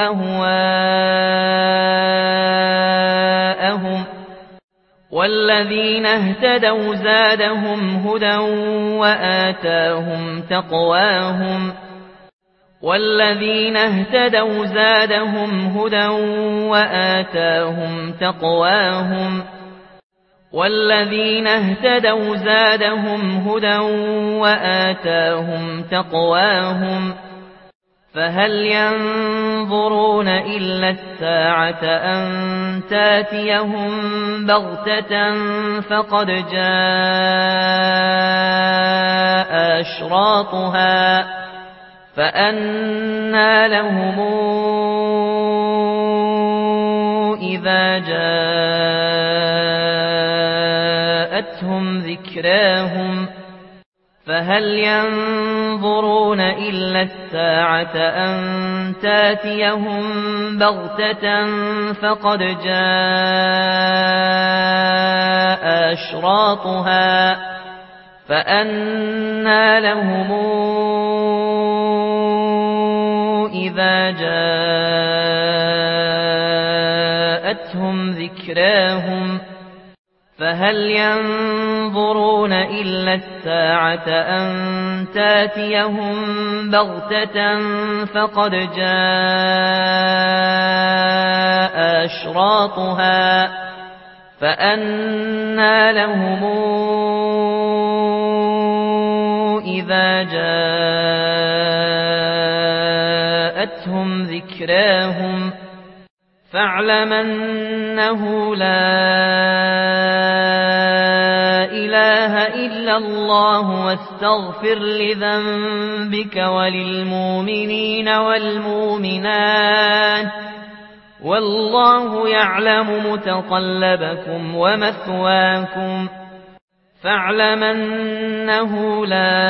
أهواءهم والذين اهتدوا زادهم هدى وآتاهم تقواهم والذين اهتدوا زادهم هدى وآتاهم تقواهم والذين اهتدوا زادهم هدى وآتاهم تقواهم فهل ينظرون إلا الساعة أن تاتيهم بغتة فقد جاء أشراطها فأنى لهم إذا جاءتهم ذكراهم فهل ينظرون إلا الساعة أن تاتيهم بغتة فقد جاء أشراطها فأنى لهم إذا جاءتهم ذكراهم فهل ينظرون إلا الساعة أن تاتيهم بغتة فقد جاء أشراطها فأنى لهم إذا جاءتهم ذكراهم فاعلم أنه لا إله إله إلا الله واستغفر لذنبك وللمؤمنين والمؤمنات والله يعلم متقلبكم ومثواكم فاعلم أنه لا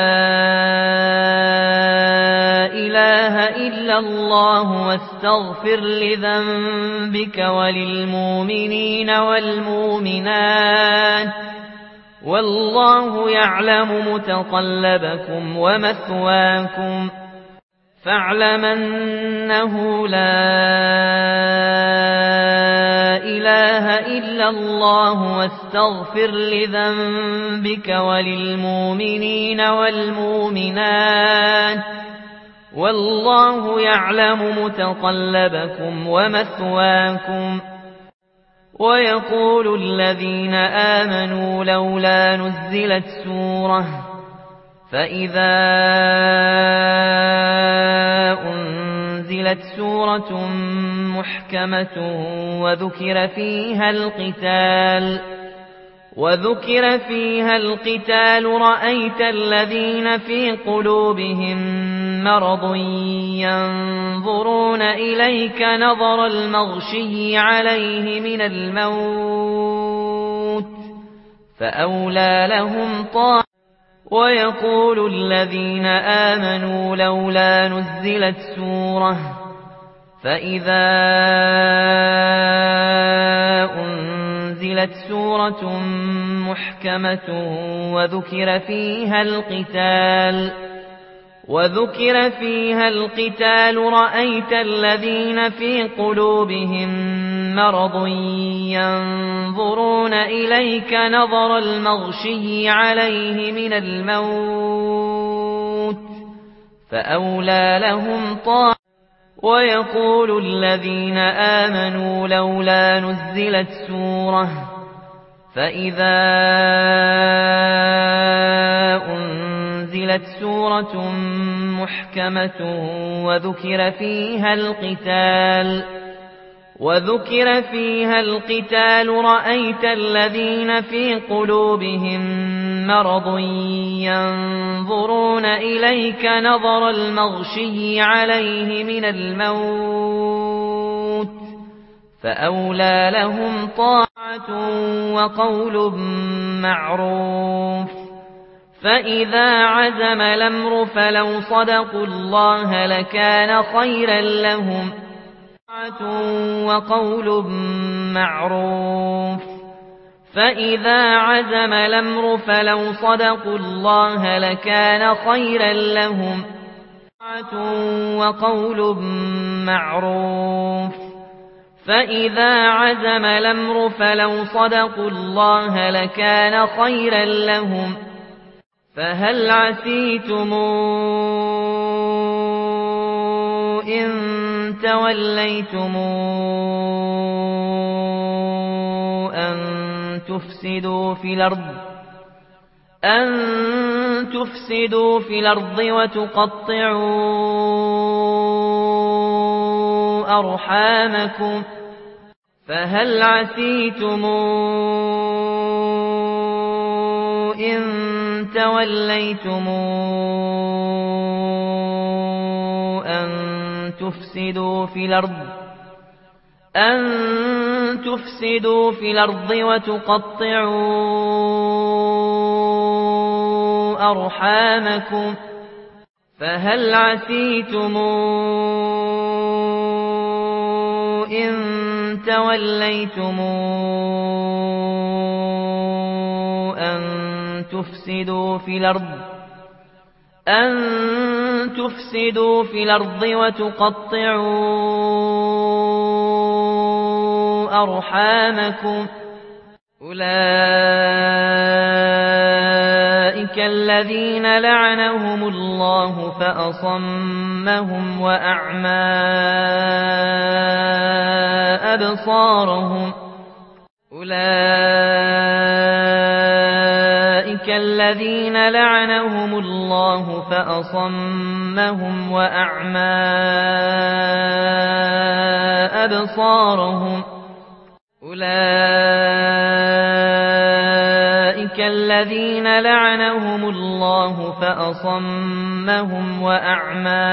إله إلا الله واستغفر لذنبك وللمؤمنين والمؤمنات والله يعلم متقلبكم ومثواكم فاعلم أنه لا إله إلا الله واستغفر لذنبك وللمؤمنين والمؤمنات والله يعلم متقلبكم ومثواكم ويقول الذين آمنوا لولا نزلت سورة فإذا أنزلت سورة محكمة وذكر فيها القتال رأيت الذين في قلوبهم مرض ينظرون إليك نظر المغشي عليه من الموت فأولى لهم طاعة ويقول الذين آمنوا لولا نزلت سورة فإذا أنزلت سورة محكمة وذكر فيها القتال رأيت الذين في قلوبهم مرض ينظرون إليك نظر المغشي عليه من الموت فأولى لهم طاعة ويقول الذين آمنوا لولا نزلت سورة فإذا أنزلت سورة محكمة وذكر فيها القتال رأيت الذين في قلوبهم مرض ينظرون إليك نظر المغشي عليه من الموت فأولى لهم طاعة وقول معروف فإذا عزم الأمر فلو صدقوا الله لكان خيرا لهم وقول معروف فإذا عزم الأمر فلو صدقوا الله لكان خيرا لهم وقول معروف فإذا عزم الأمر فلو صدقوا الله لكان خيرا لهم فهل عسيتم إن توليتم أن تفسدوا في الأرض وتقطعوا أرحامكم فهل عسيتم إن توليتم أن تفسدوا في الأرض وتقطعوا أرحامكم فهل عسيتم إن توليتم أن تفسدوا في الأرض وتقطعوا أرحامكم أولئك الذين لعنهم الله فأصمهم وأعمى أبصارهم أولئك الذين لعنهم الله فأصمهم وأعمى أبصارهم أولئك الذين لعنهم الله فأصمهم وأعمى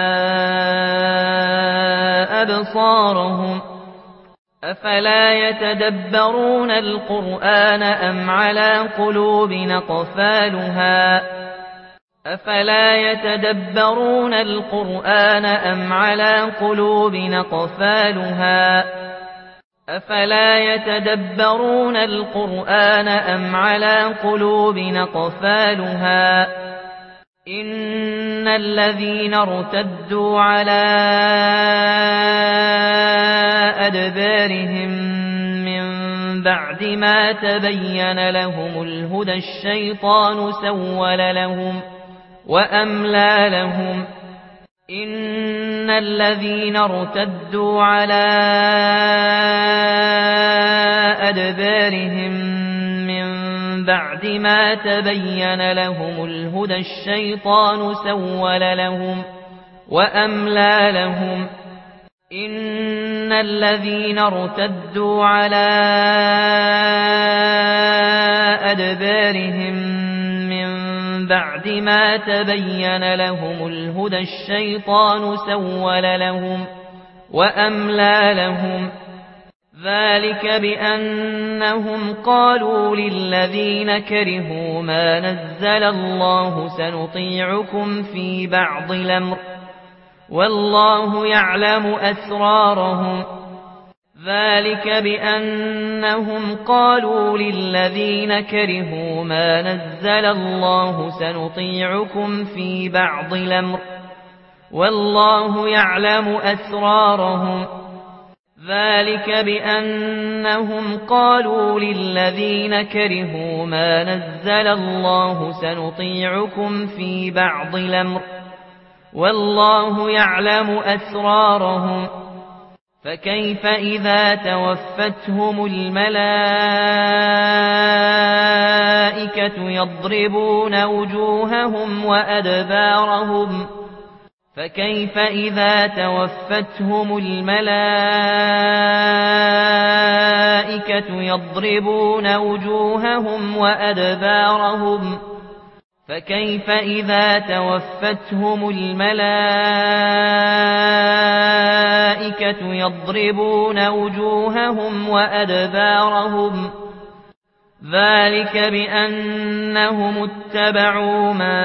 أبصارهم أفلا يتدبرون القرآن أم على قلوب أقفالها أفلا يتدبرون القرآن أم على قلوب أقفالها أفلا يتدبرون القرآن أم على قلوب أقفالها إن الذين ارتدوا على أدبارهم من بعد ما تبين لهم الهدى الشيطان سول لهم وأملى لهم إن الذين ارتدوا على أدبارهم من بعد ما تبين لهم الهدى الشيطان سول لهم وأملى لهم إن الذين ارتدوا على أدبارهم من بعد ما تبين لهم الهدى الشيطان سول لهم وأملى لهم ذلك بأنهم قالوا للذين كرهوا ما نزل الله سنطيعكم في بعض الأمر والله يعلم أسرارهم ذلك بأنهم قالوا للذين كرهوا ما نزل الله سنطيعكم في بعض الأمر والله يعلم أسرارهم ذلك بأنهم قالوا للذين كرهوا ما نزل الله سنطيعكم في بعض الأمر والله يعلم أسرارهم فكيف إذا توفتهم الملائكة يضربون وجوههم وأدبارهم فكيف إذا توفتهم الملائكة يضربون وجوههم وأدبارهم فكيف إذا توفتهم الملائكة يضربون وجوههم وأدبارهم ذلك بأنهم اتبعوا ما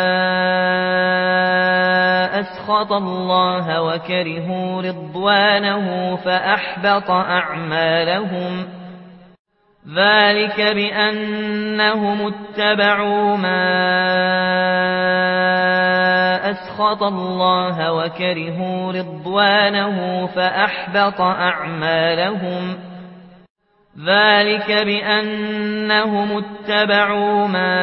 أسخط الله وكرهوا رضوانه فأحبط أعمالهم ذلك بأنهم اتبعوا ما أسخط الله وكرهوا رضوانه فأحبط أعمالهم ذلك بأنهم اتبعوا ما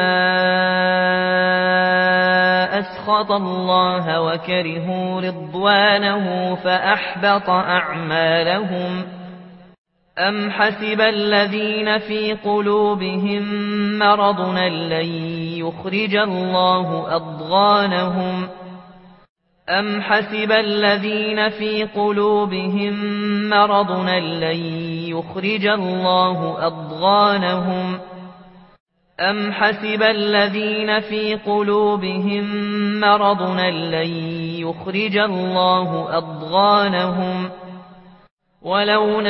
أسخط الله وكرهوا رضوانه فأحبط أعمالهم أم حسب الذين في قلوبهم مرض لن يخرج الله أضغانهم أم حسب الذين في قلوبهم مرض لن يخرج الله أضغانهم أم حسب الذين في قلوبهم مرض لن يخرج الله أضغانهم ولو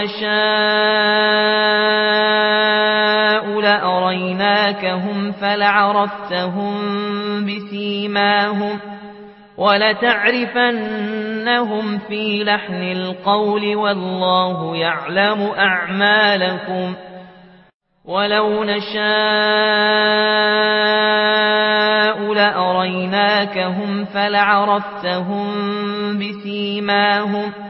نشاء لأريناكهم فلعرفتهم بسيماهم ولتعرفنهم في لحن القول والله يعلم أعمالكم ولو نشاء لأريناكهم فلعرفتهم بسيماهم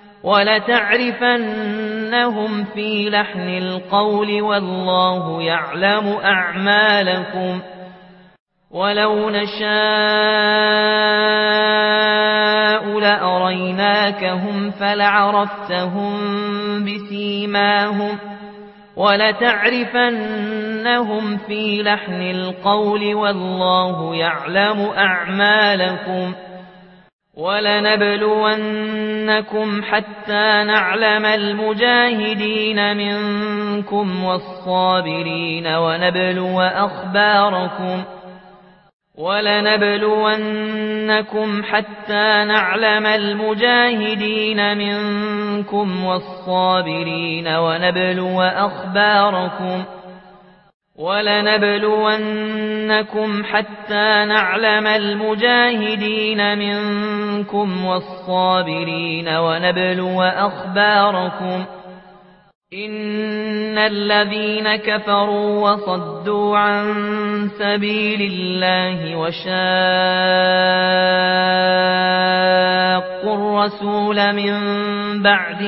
ولتعرفنهم في لحن القول والله يعلم أعمالكم ولو نشاء لأريناكهم فلعرفتهم بسيماهم ولتعرفنهم في لحن القول والله يعلم أعمالكم ولنبلونكم حتى نعلم المجاهدين منكم والصابرين ونبلو أخباركم ولنبلونكم حتى نعلم المجاهدين منكم والصابرين ونبلو أخباركم ولنبلونكم حتى نعلم المجاهدين منكم والصابرين ونبلو أخباركم إن الذين كفروا وصدوا عن سبيل الله وشاقوا الرسول من بعد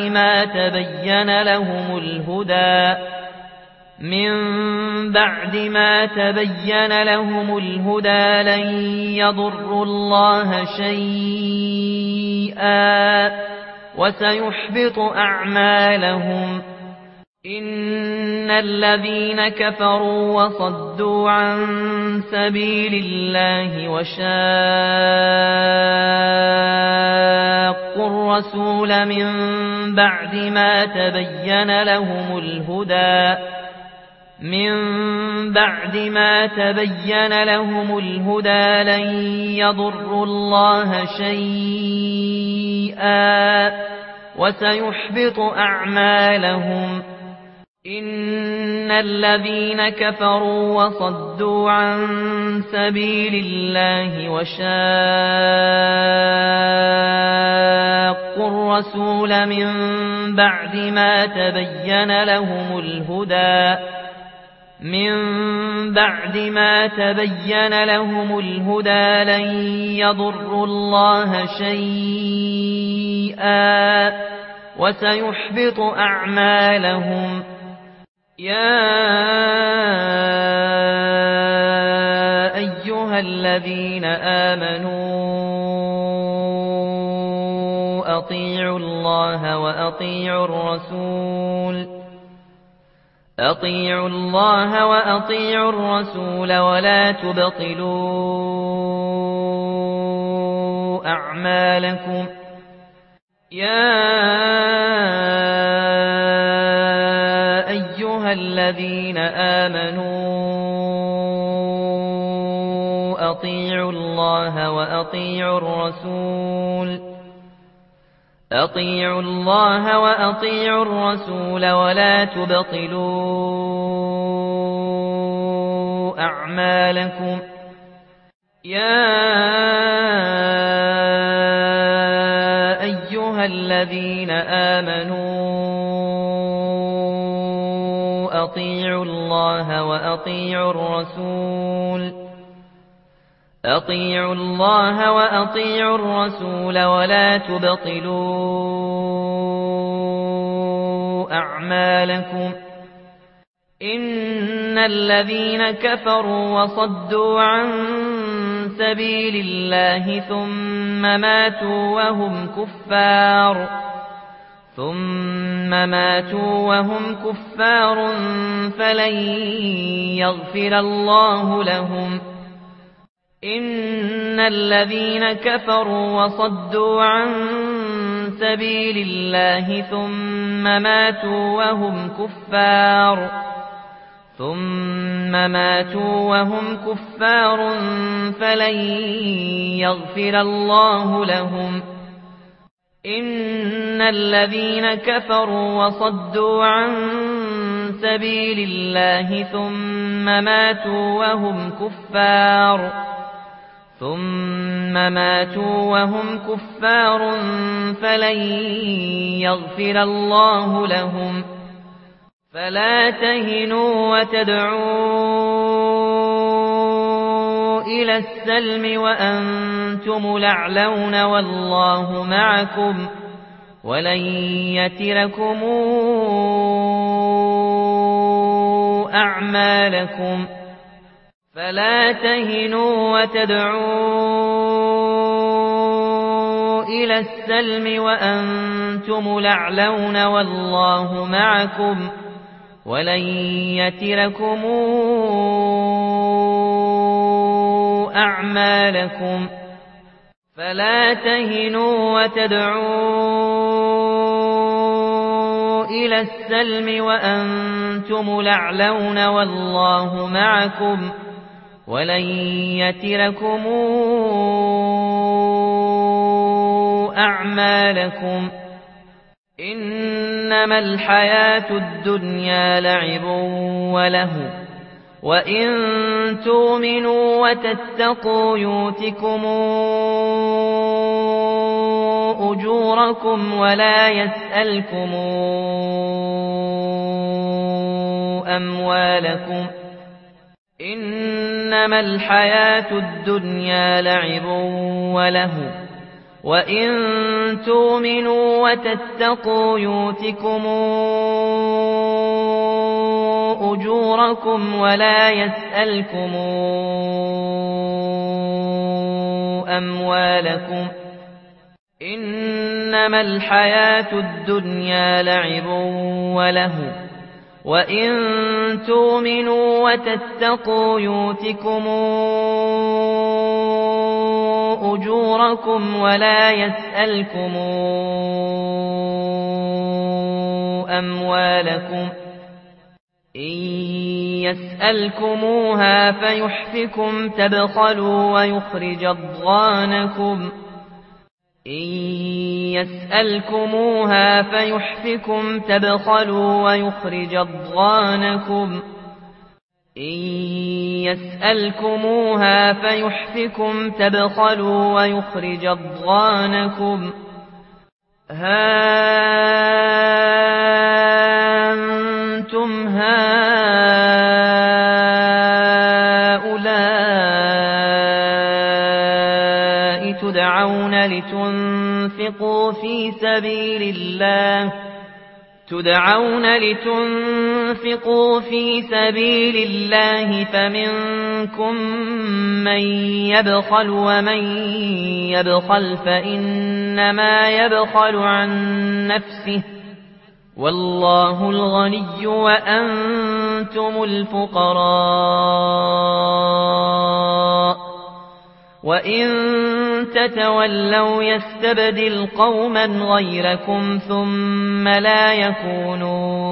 ما تبين لهم الهدى لن يضروا الله شيئا وسيحبط أعمالهم إن الذين كفروا وصدوا عن سبيل الله وشاقوا الرسول من بعد ما تبين لهم الهدى لن يضروا الله شيئا وسيحبط أعمالهم إن الذين كفروا وصدوا عن سبيل الله وشاقوا الرسول من بعد ما تبين لهم الهدى لن يضروا الله شيئا وسيحبط أعمالهم يا أيها الذين آمنوا أطيعوا الله وأطيعوا الرسول ولا تبطلوا أعمالكم يا أيها الذين آمنوا أطيعوا الله وأطيعوا الرسول ولا تبطلوا أعمالكم يا أيها الذين آمنوا أطيعوا الله وأطيعوا الرسول ولا تبطلوا أعمالكم إن الذين كفروا وصدوا عن سبيل الله ثم ماتوا وهم كفار فلن يغفر الله لهم إن الذين كفروا وصدوا عن سبيل الله ثم ماتوا وهم كفار فلن يغفر الله لهم إن الذين كفروا وصدوا عن سبيل الله ثم ماتوا وهم كفار فلن يغفر الله لهم فلا تهنوا وتدعوا إلى السلم وأنتم الأعلون والله معكم ولن يتركم أعمالكم فلا تهنوا وتدعوا إلى السلم وأنتم الأعلون والله معكم ولن يتركم أعمالكم فلا تهنوا وتدعوا إلى السلم وأنتم الأعلون والله معكم ولن يتركم أعمالكم إنما الحياة الدنيا لعب ولهو وإن تؤمنوا وتتقوا يؤتكم أجوركم ولا يسألكم أموالكم إنما الحياة الدنيا لعب ولهو وإن تؤمنوا وتتقوا يؤتكم أجوركم ولا يسألكم أموالكم إنما الحياة الدنيا لعب ولهو وإن تؤمنوا وتتقوا يؤتكم أجوركم ولا يسألكم أموالكم إن يسألكموها فيحفكم تبخلوا ويخرج أضغانكم إن يسألكموها فيحفكم تبخلوا ويخرج أضغانكم إن يسألكموها فيحفكم تبخلوا ويخرج أضغانكم ها أنتم هؤلاء تدعون لتنفقوا في سبيل الله فمنكم من يبخل ومن يبخل فإنما يبخل عن نفسه والله الغني وأنتم الفقراء وإن تتولوا يستبدل قوما غيركم ثم لا يكونوا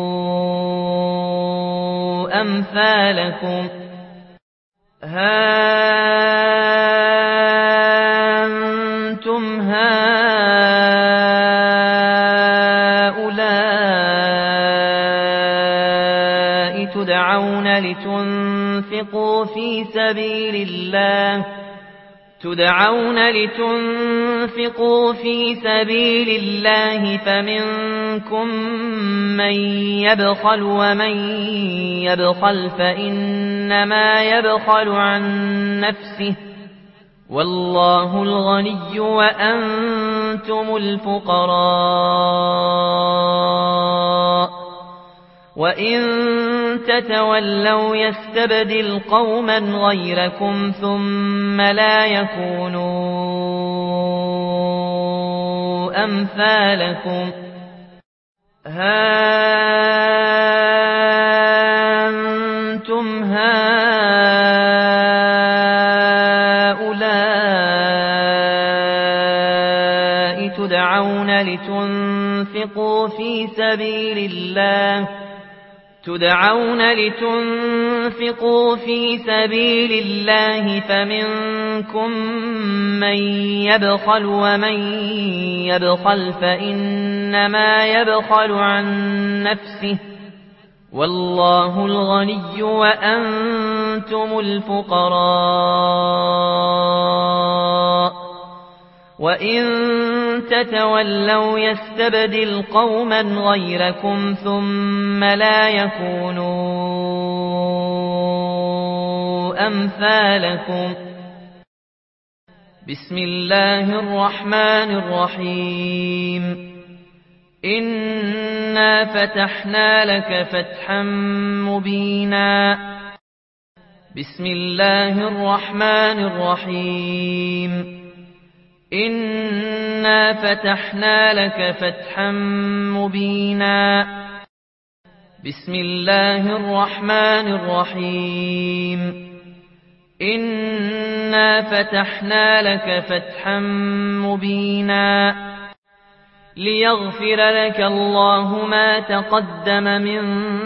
أمثالكم ها أنتم هؤلاء تدعون لتنفقوا في سبيل الله فمنكم من يبخل ومن يبخل فإنما يبخل عن نفسه والله الغني وأنتم الفقراء وإن تتولوا يستبدل قوما غيركم ثم لا يكونوا أمثالكم ها أنتم هؤلاء تدعون لتنفقوا في سبيل الله فمنكم من يبخل ومن يبخل فإنما يبخل عن نفسه والله الغني وأنتم الفقراء وإن تتولوا يستبدل قوما غيركم ثم لا يكونوا أمثالكم بسم الله الرحمن الرحيم إنا فتحنا لك فتحا مبينا بسم الله الرحمن الرحيم إنا فتحنا لك فتحا مبينا بسم الله الرحمن الرحيم إنا فتحنا لك فتحا مبينا ليغفر لك الله ما تقدم من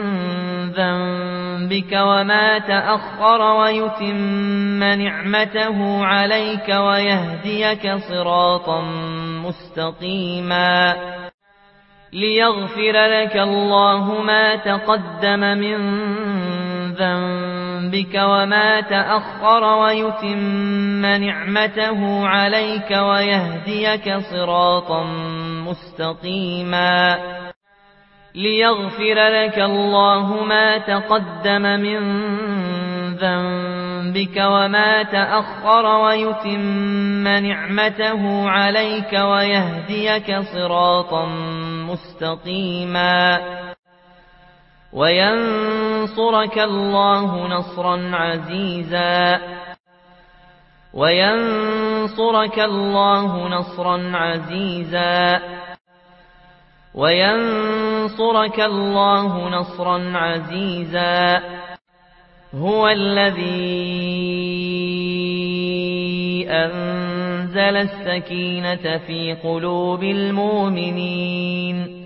ذنبك وما تأخر ويتم نعمته عليك ويهديك صراطا مستقيما ليغفر لك الله ما تقدم من ذنبك وما تأخر ويتم نعمته عليك ويهديك صراطا مستقيما ليغفر لك الله ما تقدم من ذنبك وما تأخر ويتم نعمته عليك ويهديك صراطا مستقيما وينصرك الله نصرا عزيزا وينصرك الله نصرا عزيزا وينصرك الله نصرا عزيزا هو الذي أنزل السكينة في قلوب المؤمنين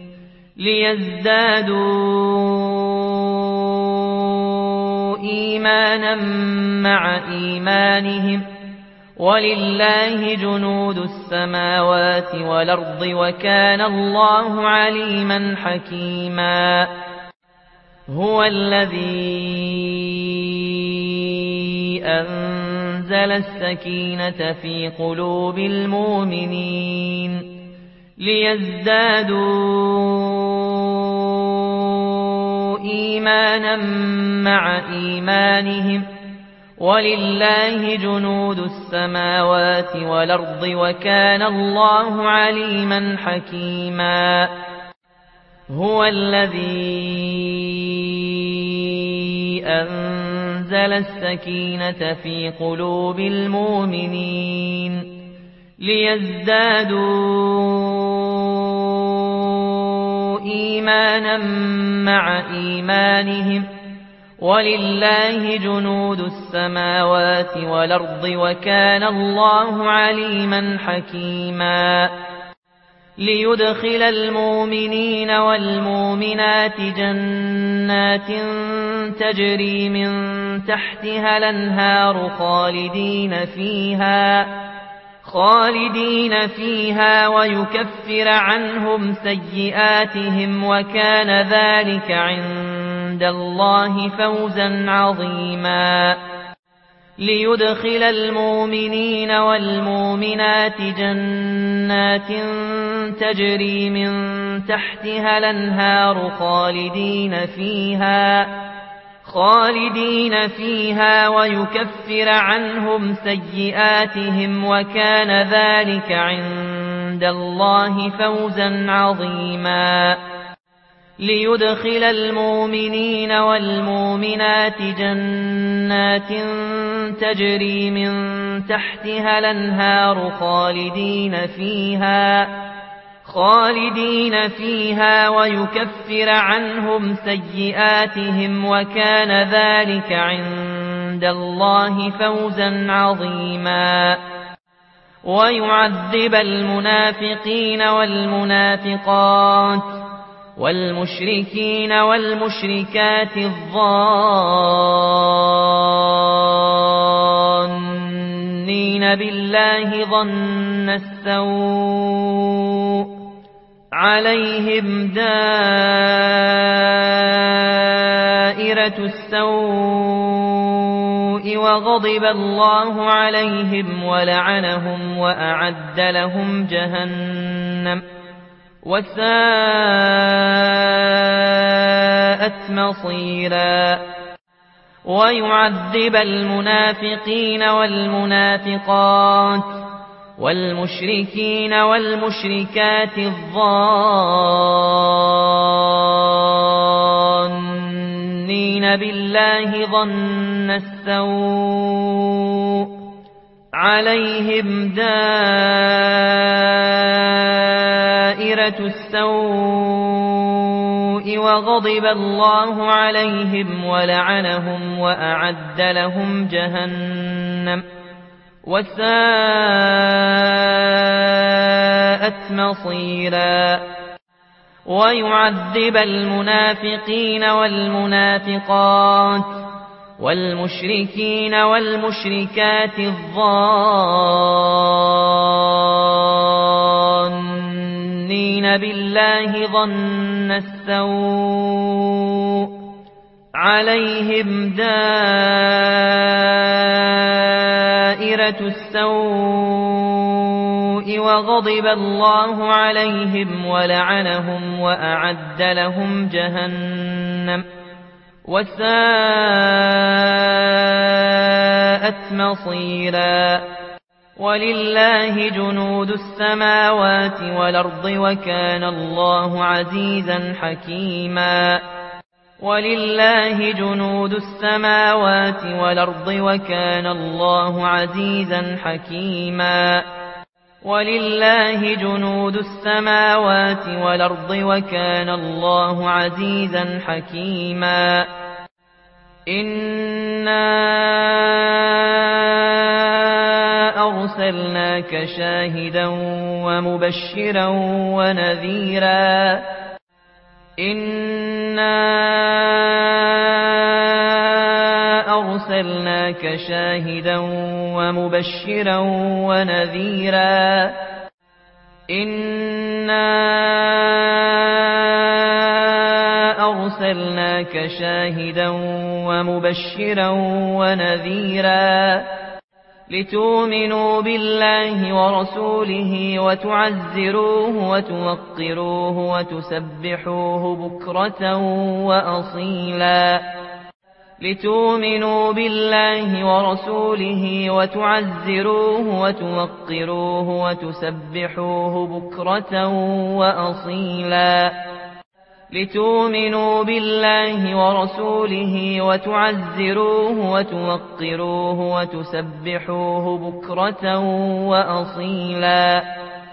ليزدادوا إيمانا مع إيمانهم ولله جنود السماوات والأرض وكان الله عليما حكيما هو الذي أنزل السكينة في قلوب المؤمنين ليزدادوا إيمانا مع إيمانهم ولله جنود السماوات والأرض وكان الله عليما حكيما هو الذي أنزل السكينة في قلوب المؤمنين ليزدادوا إيمانا مع إيمانهم ولله جنود السماوات والأرض وكان الله عليما حكيما ليدخل المؤمنين والمؤمنات جنات تجري من تحتها الأنهار خالدين فيها ويكفر عنهم سيئاتهم وكان ذلك عند الله فوزا عظيما ليدخل المؤمنين والمؤمنات جنات تجري من تحتها الأنهار خالدين فيها ويكفر عنهم سيئاتهم وكان ذلك عند الله فوزا عظيما ليدخل المؤمنين والمؤمنات جنات تجري من تحتها الأنهار خالدين فيها ويكفر عنهم سيئاتهم وكان ذلك عند الله فوزا عظيما ويعذب المنافقين والمنافقات والمشركين والمشركات الظانين بالله ظن السوء عليهم دائرة السوء وغضب الله عليهم ولعنهم وأعد لهم جهنم وساءت مصيرا ويعذب المنافقين والمنافقات والمشركين والمشركات الظانين بالله ظن السوء عليهم دائرة السوء وغضب الله عليهم ولعنهم وأعد لهم جهنم وساءت مصيرا ويعذب المنافقين والمنافقات والمشركين والمشركات الظانين بالله ظن السوء عليهم دائرة السوء وغضب الله عليهم ولعنهم وأعد لهم جهنم وساءت مصيرا ولله جنود السماوات والأرض وكان الله عزيزا حكيما ولله جنود السماوات والأرض وكان الله عزيزا حكيما ولله جنود السماوات والأرض وكان الله عزيزا حكيما إنا أرسلناك شاهدا ومبشرا ونذيرا إنا أرسلناك شاهدا ومبشرا ونذيرا إنا أرسلناك شاهدا ومبشرا ونذيرا لتؤمنوا بالله ورسوله وتعزروه وتوقروه وتسبحوه بكرة وأصيلا لتؤمنوا بالله ورسوله وتعزروه وتوقروه وتسبحوه بكرة وأصيلا لتؤمنوا بالله ورسوله وتعزروه وتوقروه وتسبحوه بكرة وأصيلا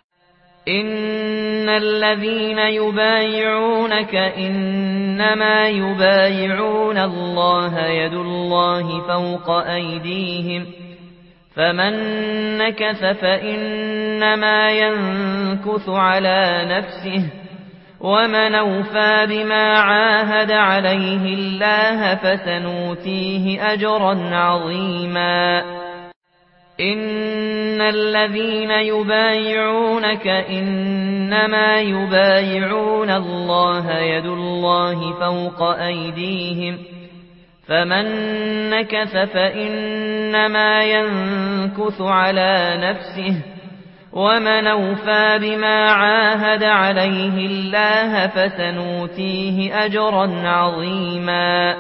إن الذين يبايعونك إنما يبايعون الله يد الله فوق أيديهم فمن نكث فإنما ينكث على نفسه ومن أوفى بما عاهد عليه الله فسنؤتيه أجرا عظيما إن الذين يبايعونك إنما يبايعون الله يد الله فوق أيديهم فمن نكث فإنما ينكث على نفسه ومن أوفى بما عاهد عليه الله فسنؤتيه أجرا عظيما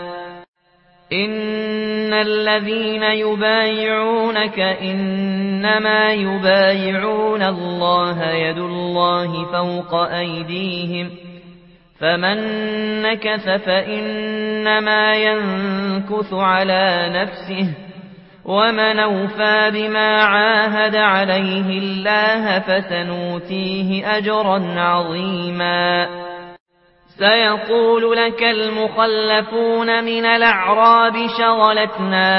إن الذين يبايعونك إنما يبايعون الله يد الله فوق أيديهم فمن نكث فإنما ينكث على نفسه ومن أوفى بما عاهد عليه الله فسنؤتيه أجرا عظيما سيقول لك المخلفون من الأعراب شغلتنا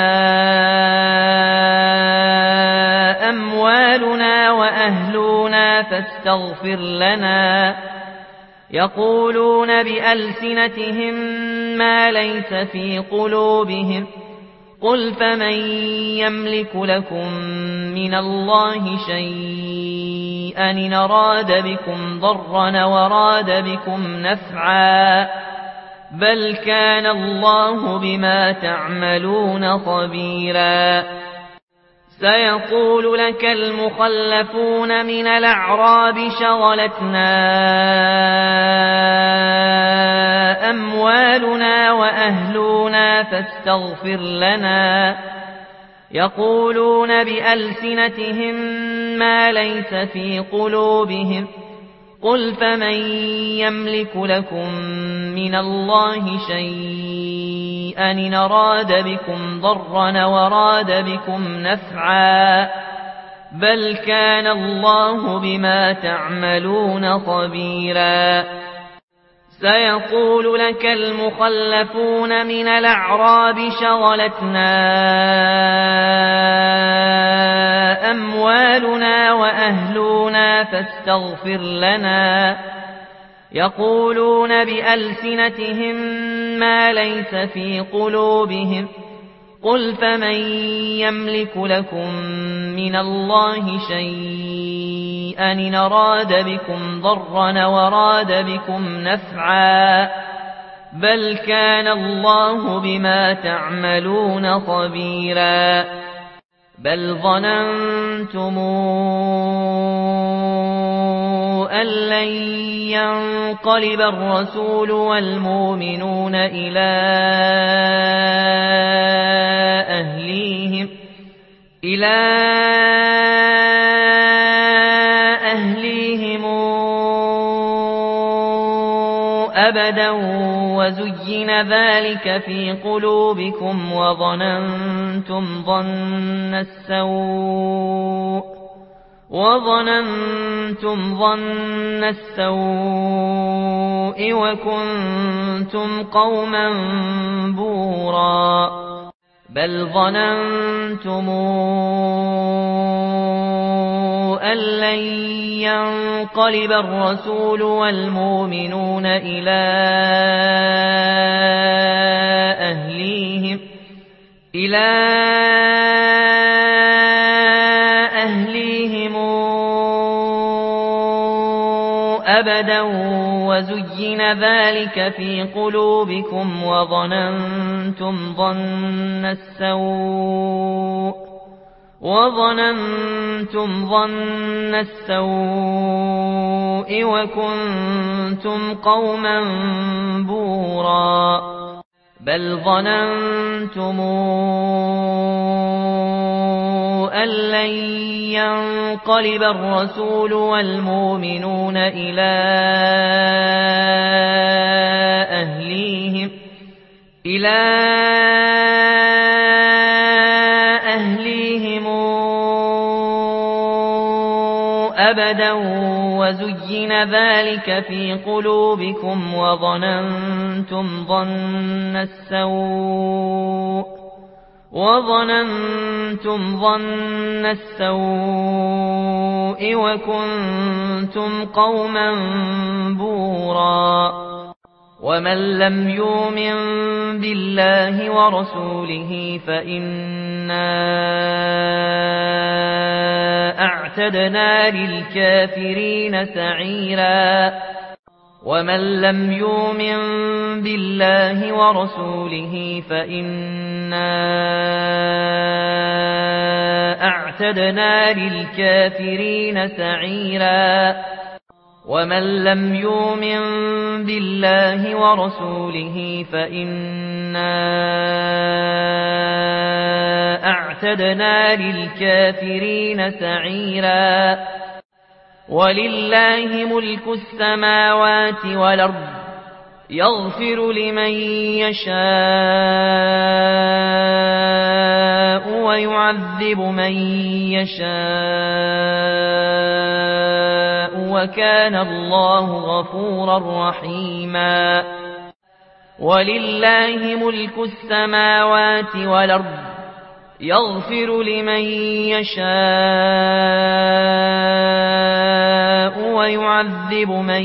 أموالنا وأهلنا فاستغفر لنا يقولون بألسنتهم ما ليس في قلوبهم قل فمن يملك لكم من الله شيئا إن أراد بكم ضرا وراد بكم نفعا بل كان الله بما تعملون خبيرا سيقول لك المخلفون من الأعراب شغلتنا أموالنا وأهلنا فاستغفر لنا يقولون بألسنتهم ما ليس في قلوبهم قل فمن يملك لكم من الله شيئا إن أراد بكم ضرا وراد بكم نفعا بل كان الله بما تعملون خبيرا سيقول لك المخلفون من الأعراب شغلتنا أموالنا وأهلنا فاستغفر لنا يقولون بألسنتهم ما ليس في قلوبهم قل فمن يملك لكم من الله شيئا إن أراد بكم ضرا وراد بكم نفعا بل كان الله بما تعملون خبيرا بل ظننتم أن لن ينقلب الرسول والمؤمنون إلى أهليهم أبدا وزين ذلك في قلوبكم وظننتم ظن السوء وكنتم قوما بورا بل ظننتم أن لن ينقلب الرسول والمؤمنون إلى أهليهم أبدا وزين ذلك في قلوبكم وظننتم ظن السوء وكنتم قوما بورا بل ظننتم أن لن ينقلب الرسول والمؤمنون إلى أهليهم أبدا وزين ذلك في قلوبكم وظننتم ظن السوء وكنتم قوما بورا ومن لم يؤمن بالله ورسوله فإنا أعتدنا للكافرين سعيرا ومن لم يؤمن بالله ورسوله فإنا أعتدنا للكافرين سعيرا ومن لم يؤمن بالله ورسوله فإنا أعتدنا للكافرين سعيرا ولله ملك السماوات والأرض يغفر لمن يشاء ويعذب من يشاء وكان الله غفورا رحيما ولله ملك السماوات والأرض يغفر لمن يشاء ويعذب من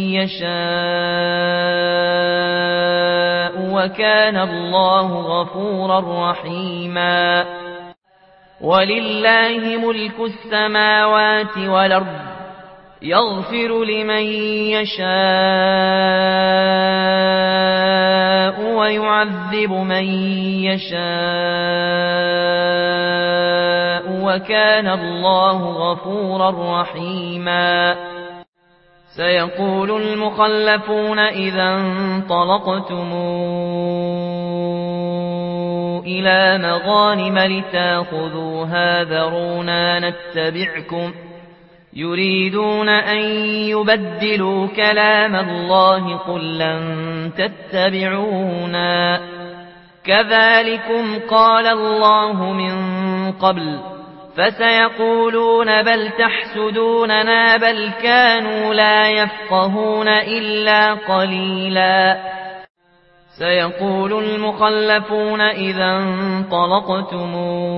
يشاء وكان الله غفورا رحيما ولله ملك السماوات والأرض يغفر لمن يشاء ويعذب من يشاء وكان الله غفورا رحيما سيقول المخلفون إذا انطلقتم إلى مغانم لتأخذوها ذرونا نتبعكم يريدون أن يبدلوا كلام الله قل لن تتبعونا كذلكم قال الله من قبل فسيقولون بل تحسدوننا بل كانوا لا يفقهون إلا قليلا سيقول المخلفون إذا انطلقتم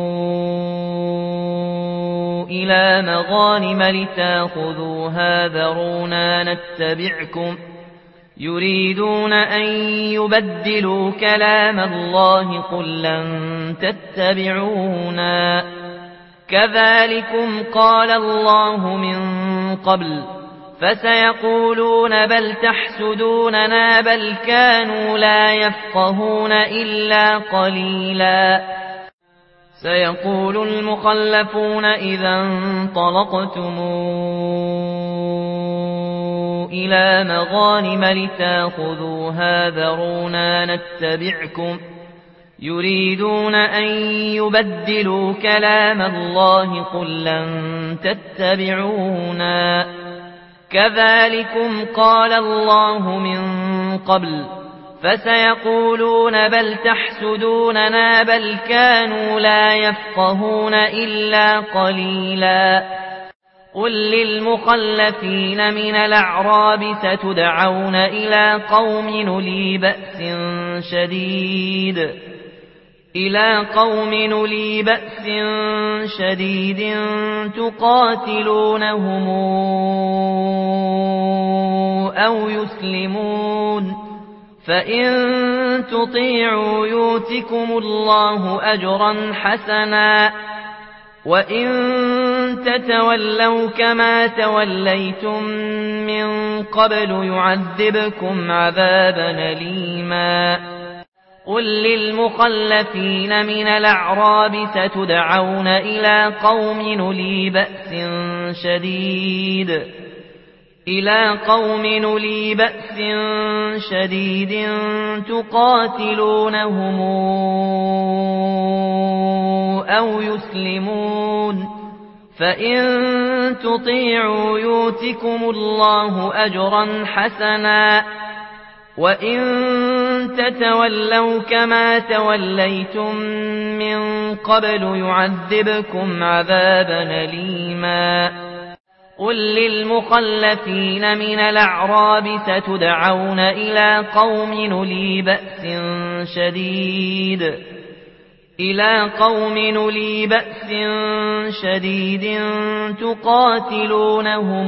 إلى مغانم لتاخذوها ذرونا نتبعكم يريدون أن يبدلوا كلام الله قل لن تتبعونا كذلكم قال الله من قبل فسيقولون بل تحسدوننا بل كانوا لا يفقهون إلا قليلا سيقول المخلفون إذا انطلقتم إلى مغانم لتاخذوها ذرونا نتبعكم يريدون أن يبدلوا كلام الله قل لن تتبعونا كذلكم قال الله من قبل فسيقولون بل تحسدوننا بل كانوا لا يفقهون إلا قليلا قل للمخلفين من الأعراب ستدعون إلى قوم أولي بأس شديد تقاتلونهم أو يسلمون فإن تطيعوا يؤتكم الله أجرا حسنا وإن تتولوا كما توليتم من قبل يعذبكم عذابا أليما قل للمخلفين من الأعراب ستدعون إلى قوم أولي بأس شديد تقاتلونهم أو يسلمون فإن تطيعوا يؤتكم الله أجرا حسنا وإن تتولوا كما توليتم من قبل يعذبكم عذابا أليما قل للمخلفين من الأعراب ستدعون إلى قوم أولي بأس شديد تقاتلونهم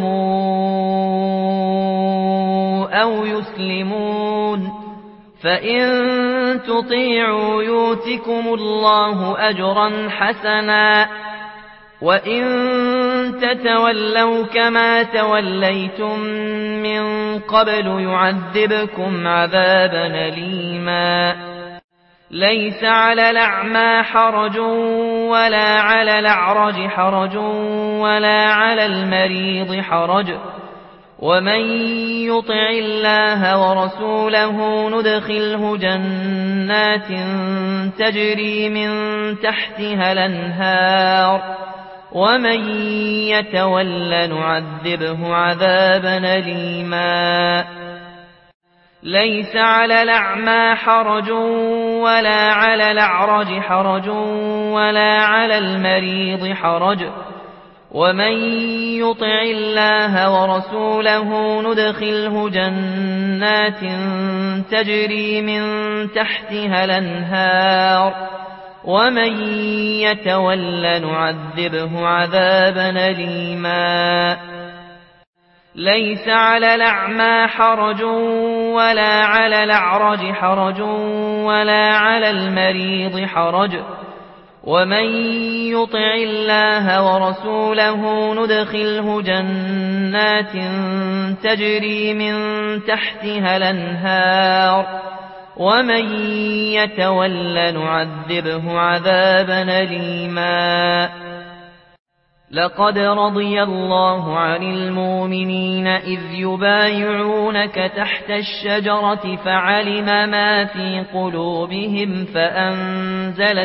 أو يسلمون فإن تطيعوا يؤتكم الله أجرا حسنا وإن تتولوا كما توليتم من قبل يعذبكم عذابا أليما ليس على الأعمى حرج ولا على الأعرج حرج ولا على المريض حرج ومن يطع الله ورسوله ندخله جنات تجري من تحتها الأنهار ومن يتول نعذبه عذابا أليما ليس على الأعمى حرج ولا على الأعرج حرج ولا على المريض حرج ومن يطع الله ورسوله ندخله جنات تجري من تحتها الأنهار ومن يتول نعذبه عذابا أليما ليس على الأعمى حرج ولا على الأعرج حرج ولا على المريض حرج ومن يطع الله ورسوله ندخله جنات تجري من تحتها الأنهار ومن يتول نعذبه عذابا أليما لقد رضي الله عن المؤمنين إذ يبايعونك تحت الشجرة فعلم ما في قلوبهم فأنزل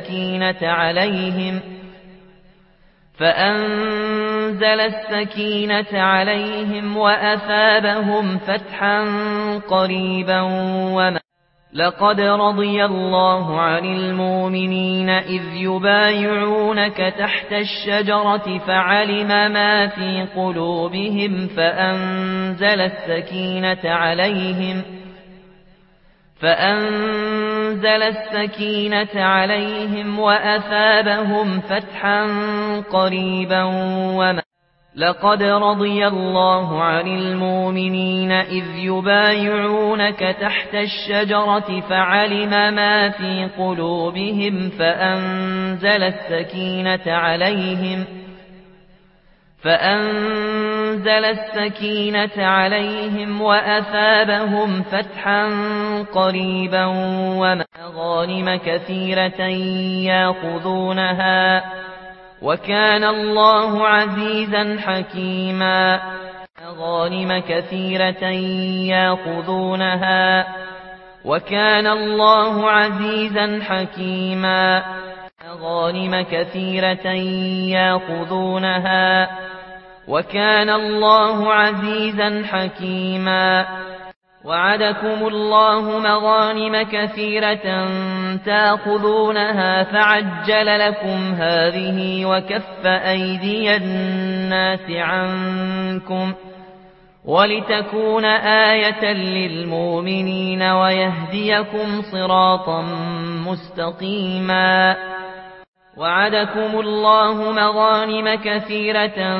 السكينة عليهم وأثابهم فتحا قريبا لقد رضي الله عن المؤمنين إذ يبايعونك تحت الشجرة فعلم ما في قلوبهم فأنزل السكينة عليهم وأثابهم فتحا قريبا. لقد رضي الله عن المؤمنين إذ يبايعونك تحت الشجرة فعلم ما في قلوبهم فأنزل السكينة عليهم وأثابهم فتحا قريبا ومغانم كثيرة يأخذونها وكان الله عزيزا حكيما. مغانم كثيرة يأخذونها وكان الله عزيزا حكيما. مغانم كثيرة يأخذونها وكان الله عزيزا حكيما. وعدكم الله مغانم كثيرة تأخذونها فعجل لكم هذه وكف أيدي الناس عنكم ولتكون آية للمؤمنين ويهديكم صراطا مستقيما. وعدكم الله مغانم كثيرة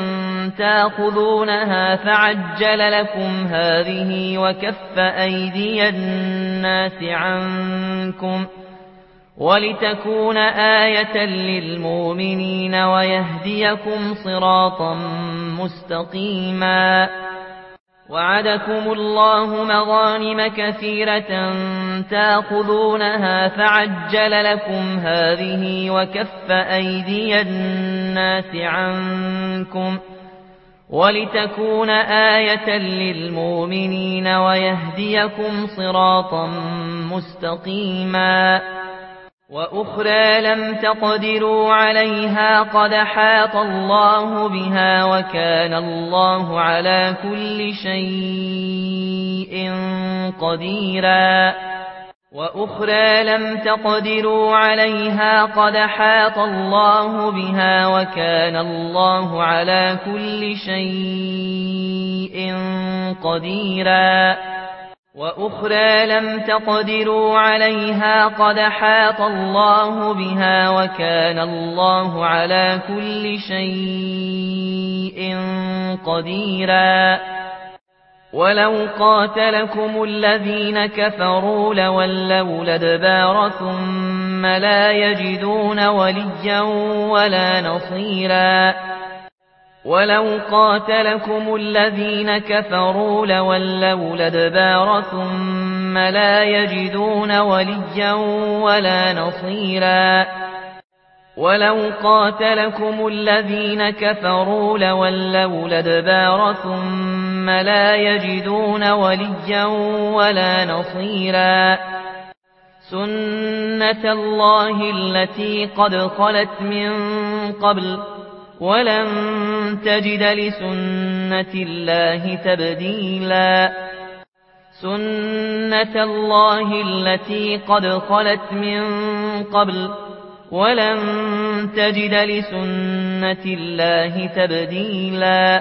تأخذونها فعجل لكم هذه وكف أيدي الناس عنكم ولتكون آية للمؤمنين ويهديكم صراطا مستقيما. وعدكم الله مغانم كثيرة تأخذونها فعجل لكم هذه وكف أيدي الناس عنكم ولتكون آية للمؤمنين ويهديكم صراطا مستقيما. وأخرى لم تقدروا عليها قد حاط الله بها وكان الله على كل شيء قديرا. وأخرى لم تقدروا عليها قد حاط الله بها وكان الله على كل شيء قديرا. وأخرى لم تقدروا عليها قد حاط الله بها وكان الله على كل شيء قديرا. ولو قاتلكم الذين كفروا لولوا الأدبار ثم لا يجدون وليا ولا نصيرا. ولو قاتلكم الذين كفروا لولوا الأدبار ثم لا يجدون وليا ولا نصيرا. ولو قاتلكم الذين كفروا لولوا الأدبار ثم لا يجدون وليا ولا نصيرا. سنة الله التي قد خلت من قبل ولن تجد لسنة الله تبديلا. سنة الله التي قد خلت من قبل ولن تجد لسنة الله تبديلا.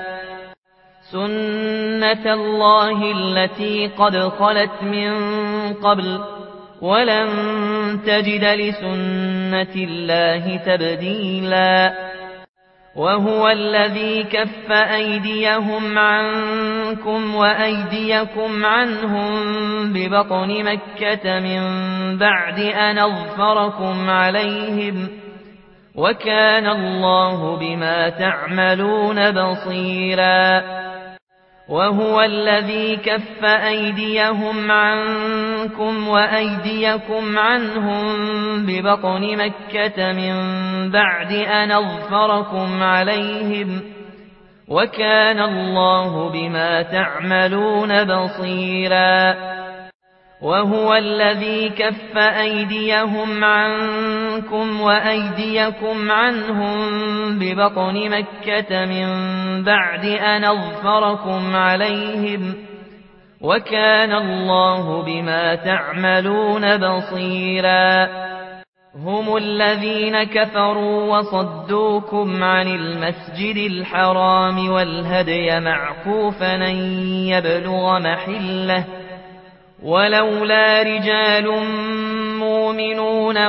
سنة الله التي قد خلت من قبل ولن تجد لسنة الله تبديلا. وهو الذي كف أيديهم عنكم وأيديكم عنهم ببطن مكة من بعد أن أظفركم عليهم وكان الله بما تعملون بصيرا. وهو الذي كف أيديهم عنكم وأيديكم عنهم ببطن مكة من بعد أن أظفركم عليهم وكان الله بما تعملون بصيرا. وهو الذي كف أيديهم عنكم وأيديكم عنهم ببطن مكة من بعد أن أظفركم عليهم وكان الله بما تعملون بصيرا هم الذين كفروا وصدوكم عن المسجد الحرام والهدي معكوفا أن يبلغ محله ولولا رجال مؤمنون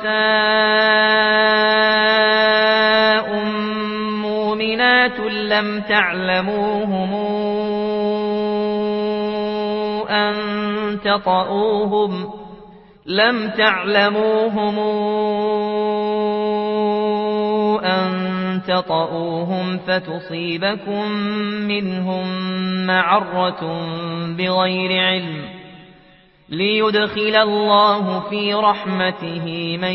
ونساء مؤمنات لم تعلموهم أن تطؤوهم فتصيبكم منهم معرة بغير علم ليدخل الله في رحمته من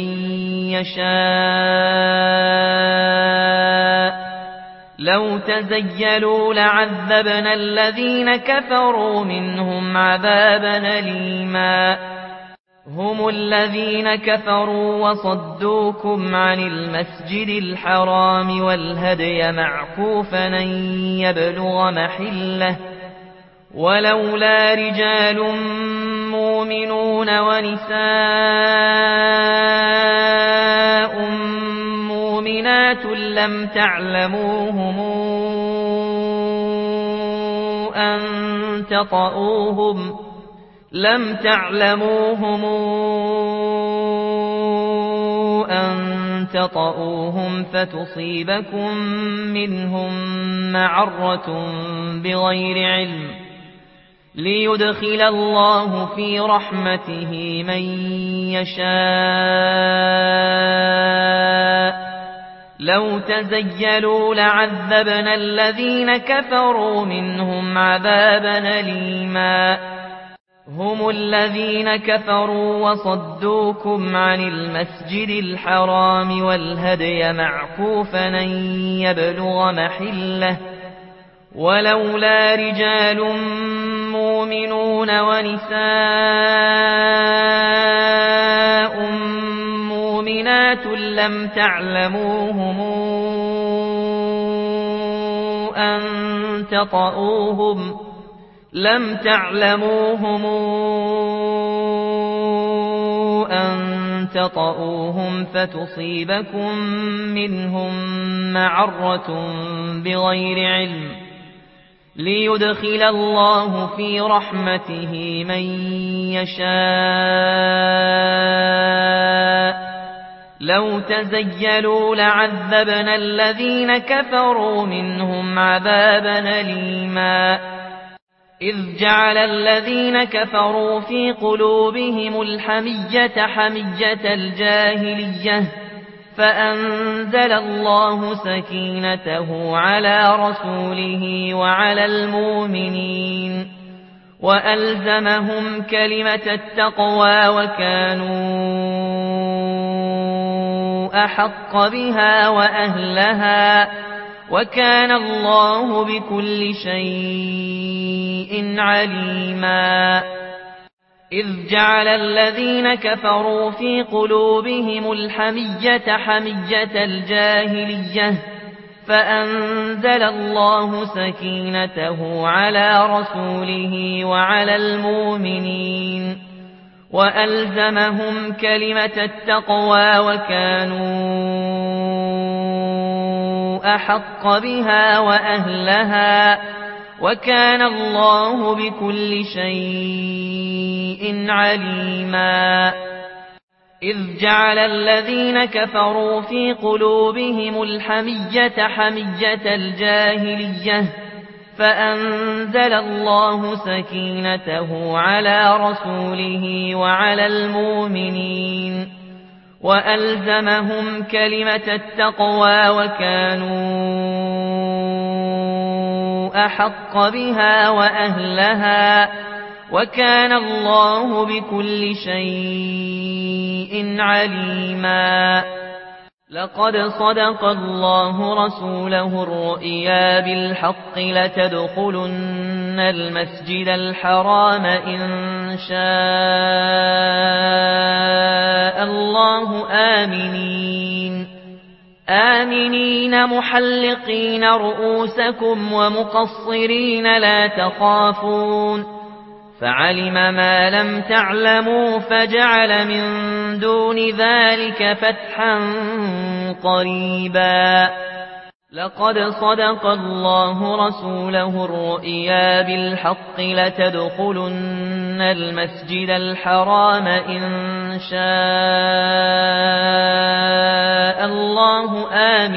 يشاء لو تزيلوا لعذبنا الذين كفروا منهم عذابا أليما هم الذين كفروا وصدوكم عن المسجد الحرام والهدي معكوفا أن يبلغ محله ولولا رجال مؤمنون ونساء مؤمنات لم تعلموهم أن تطؤوهم فتصيبكم منهم معرة بغير علم ليدخل الله في رحمته من يشاء لو تزيلوا لعذبنا الذين كفروا منهم عذابا أليما هم الذين كفروا وصدوكم عن المسجد الحرام والهدي معكوفا أن يبلغ محله ولولا رجال مؤمنون ونساء مؤمنات لم تعلموهم أن تطؤوهم فتصيبكم منهم معرة بغير علم ليدخل الله في رحمته من يشاء لو تزيلوا لعذبنا الذين كفروا منهم عذابا أليما إذ جعل الذين كفروا في قلوبهم الحمية حمية الجاهلية فأنزل الله سكينته على رسوله وعلى المؤمنين وألزمهم كلمة التقوى وكانوا أحق بها وأهلها وكان الله بكل شيء عليما إذ جعل الذين كفروا في قلوبهم الحمية حمية الجاهلية فأنزل الله سكينته على رسوله وعلى المؤمنين وألزمهم كلمة التقوى وكانوا أحق بها وأهلها وكان الله بكل شيء عليما إذ جعل الذين كفروا في قلوبهم الحمية حمية الجاهلية فأنزل الله سكينته على رسوله وعلى المؤمنين وألزمهم كلمة التقوى وكانوا أحق بها وأهلها وكان الله بكل شيء عليما لقد صدق الله رسوله الرؤيا بالحق لتدخلن المسجد الحرام إن شاء الله آمنين محلقين رؤوسكم ومقصرين لا تخافون فعلم ما لم تعلموا فجعل من دون ذلك فتحا قريبا لقد صدق الله رسوله الرؤيا بالحق لتدخلن المسجد الحرام إن شاء الله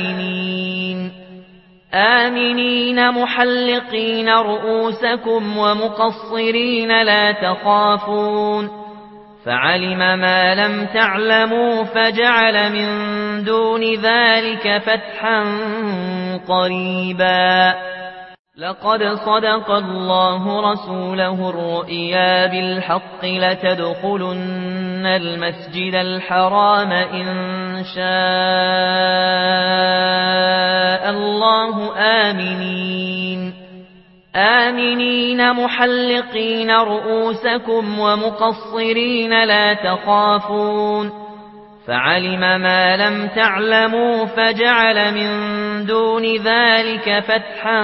آمنين محلقين رؤوسكم ومقصرين لا تخافون فعلم ما لم تعلموا فجعل من دون ذلك فتحا قريبا لقد صدق الله رسوله الرؤيا بالحق لتدخلن المسجد الحرام إن شاء الله آمنين محلقين رؤوسكم ومقصرين لا تخافون فعلم ما لم تعلموا فجعل من دون ذلك فتحا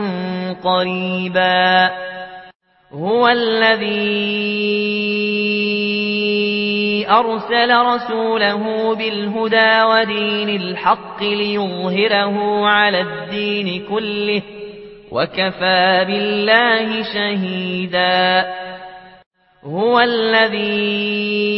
قريبا هو الذي أرسل رسوله بالهدى ودين الحق ليظهره على الدين كله وكفى بالله شهيدا هو الذي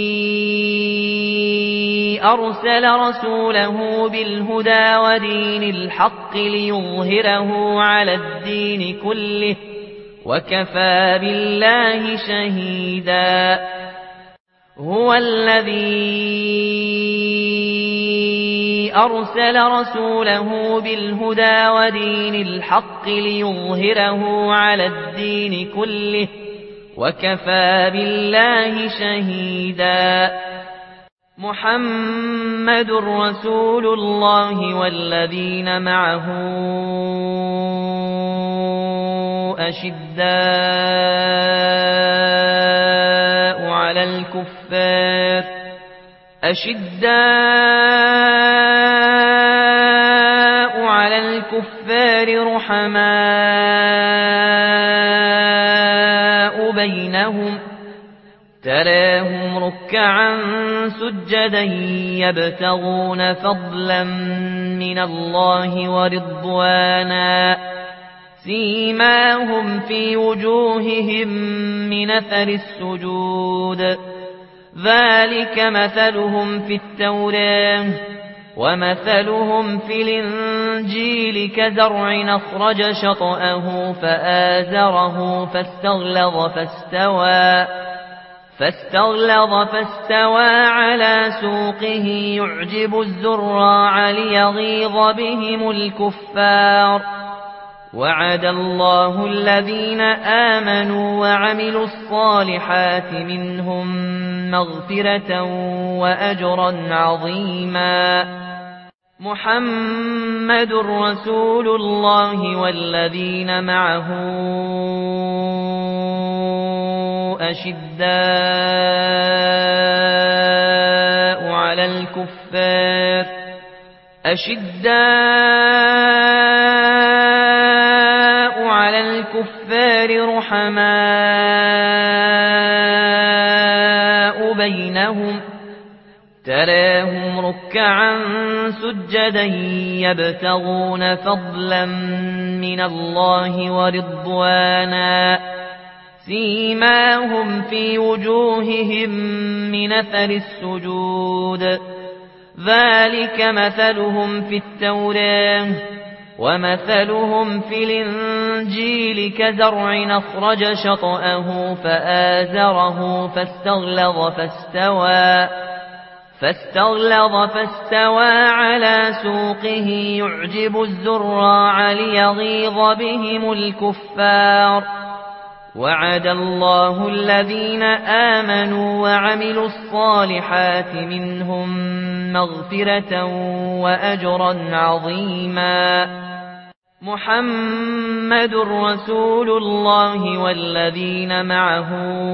أرسل رسوله بالهدى ودين الحق ليظهره على الدين كله وكفى بالله شهيدا هو الذي أرسل رسوله بالهدى ودين الحق ليظهره على الدين كله وكفى بالله شهيدا محمد رسول الله والذين معه أشداء على الكفار رحماء بينهم تراهم ركعا سجدا يبتغون فضلا من الله ورضوانا سيماهم في وجوههم من أثر السجود ذلك مثلهم في التوراة ومثلهم في الإنجيل كزرع أخرج شطأه فآزره فاستغلظ فاستوى على سوقه يعجب الزراع ليغيظ بهم الكفار وعد الله الذين آمنوا وعملوا الصالحات منهم مغفرة وأجرا عظيما محمد رسول الله والذين معه أشداء على الكفار رحماء بينهم تراهم ركعا سجدا يبتغون فضلا من الله ورضوانا سيماهم في وجوههم من أثر السجود ذلك مثلهم في التوراة ومثلهم في الإنجيل كزرع أخرج شطأه فآزره فاستغلظ فاستوى على سوقه يعجب الزراع ليغيظ بهم الكفار وعد الله الذين آمنوا وعملوا الصالحات منهم مغفرة وأجرا عظيما محمد رسول الله والذين معه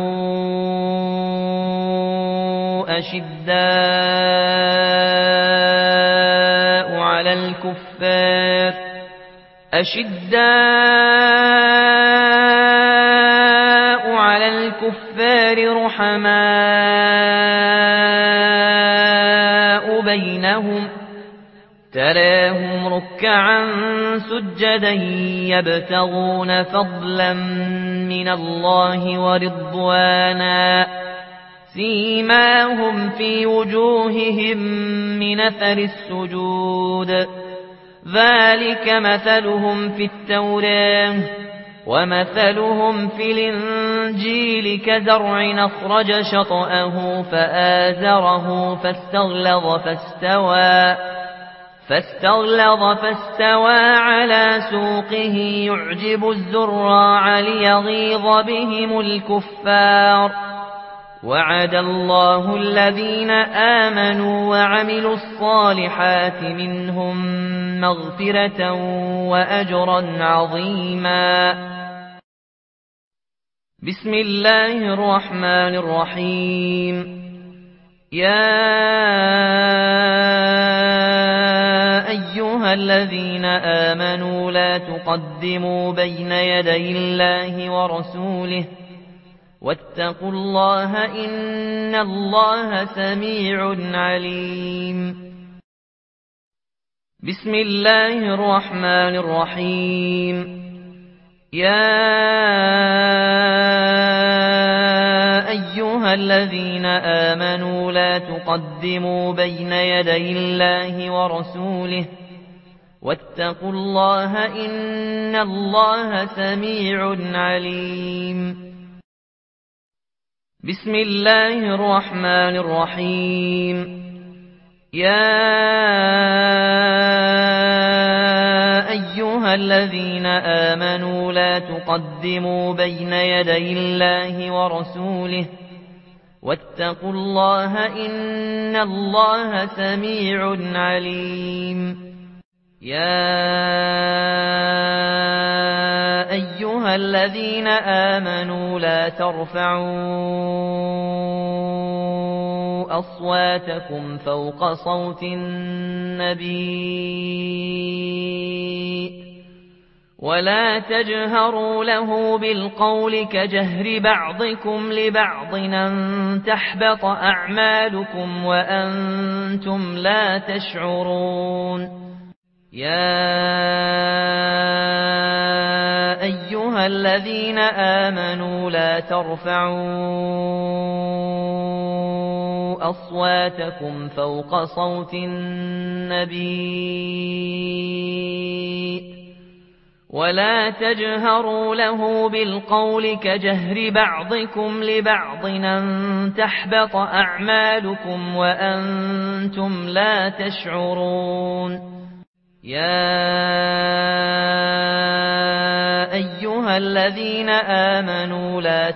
أشداء على بينهم تراهم ركعا سجدا يبتغون فضلا من الله ورضوانا سيماهم في وجوههم من أثر السجود ذلك مثلهم في التوراة ومثلهم في الإنجيل كزرع أخرج شطأه فآزره فاستغلظ فاستوى على سوقه يعجب الزراع ليغيظ بهم الكفار وعد الله الذين آمنوا وعملوا الصالحات منهم مغفرة وأجرا عظيما. بسم الله الرحمن الرحيم. يا أيها الذين آمنوا لا تقدموا بين يدي الله ورسوله واتقوا الله إن الله سميع عليم. بسم الله الرحمن الرحيم. يا أيها الذين آمنوا لا تقدموا بين يدي الله ورسوله واتقوا الله إن الله سميع عليم. بسم الله الرحمن الرحيم. يا أيها الذين آمنوا لا تقدموا بين يدي الله ورسوله واتقوا الله إن الله سميع عليم. يا أيها الذين آمنوا لا ترفعوا أصواتكم فوق صوت النبي ولا تجهروا له بالقول كجهر بعضكم لبعض أن تحبط أعمالكم وأنتم لا تشعرون. يا أيها الذين آمنوا لا ترفعوا أصواتكم فوق صوت النبي ولا تجهروا له بالقول كجهر بعضكم لبعض أن تحبط أعمالكم وأنتم لا تشعرون. يا أيها الذين آمنوا لا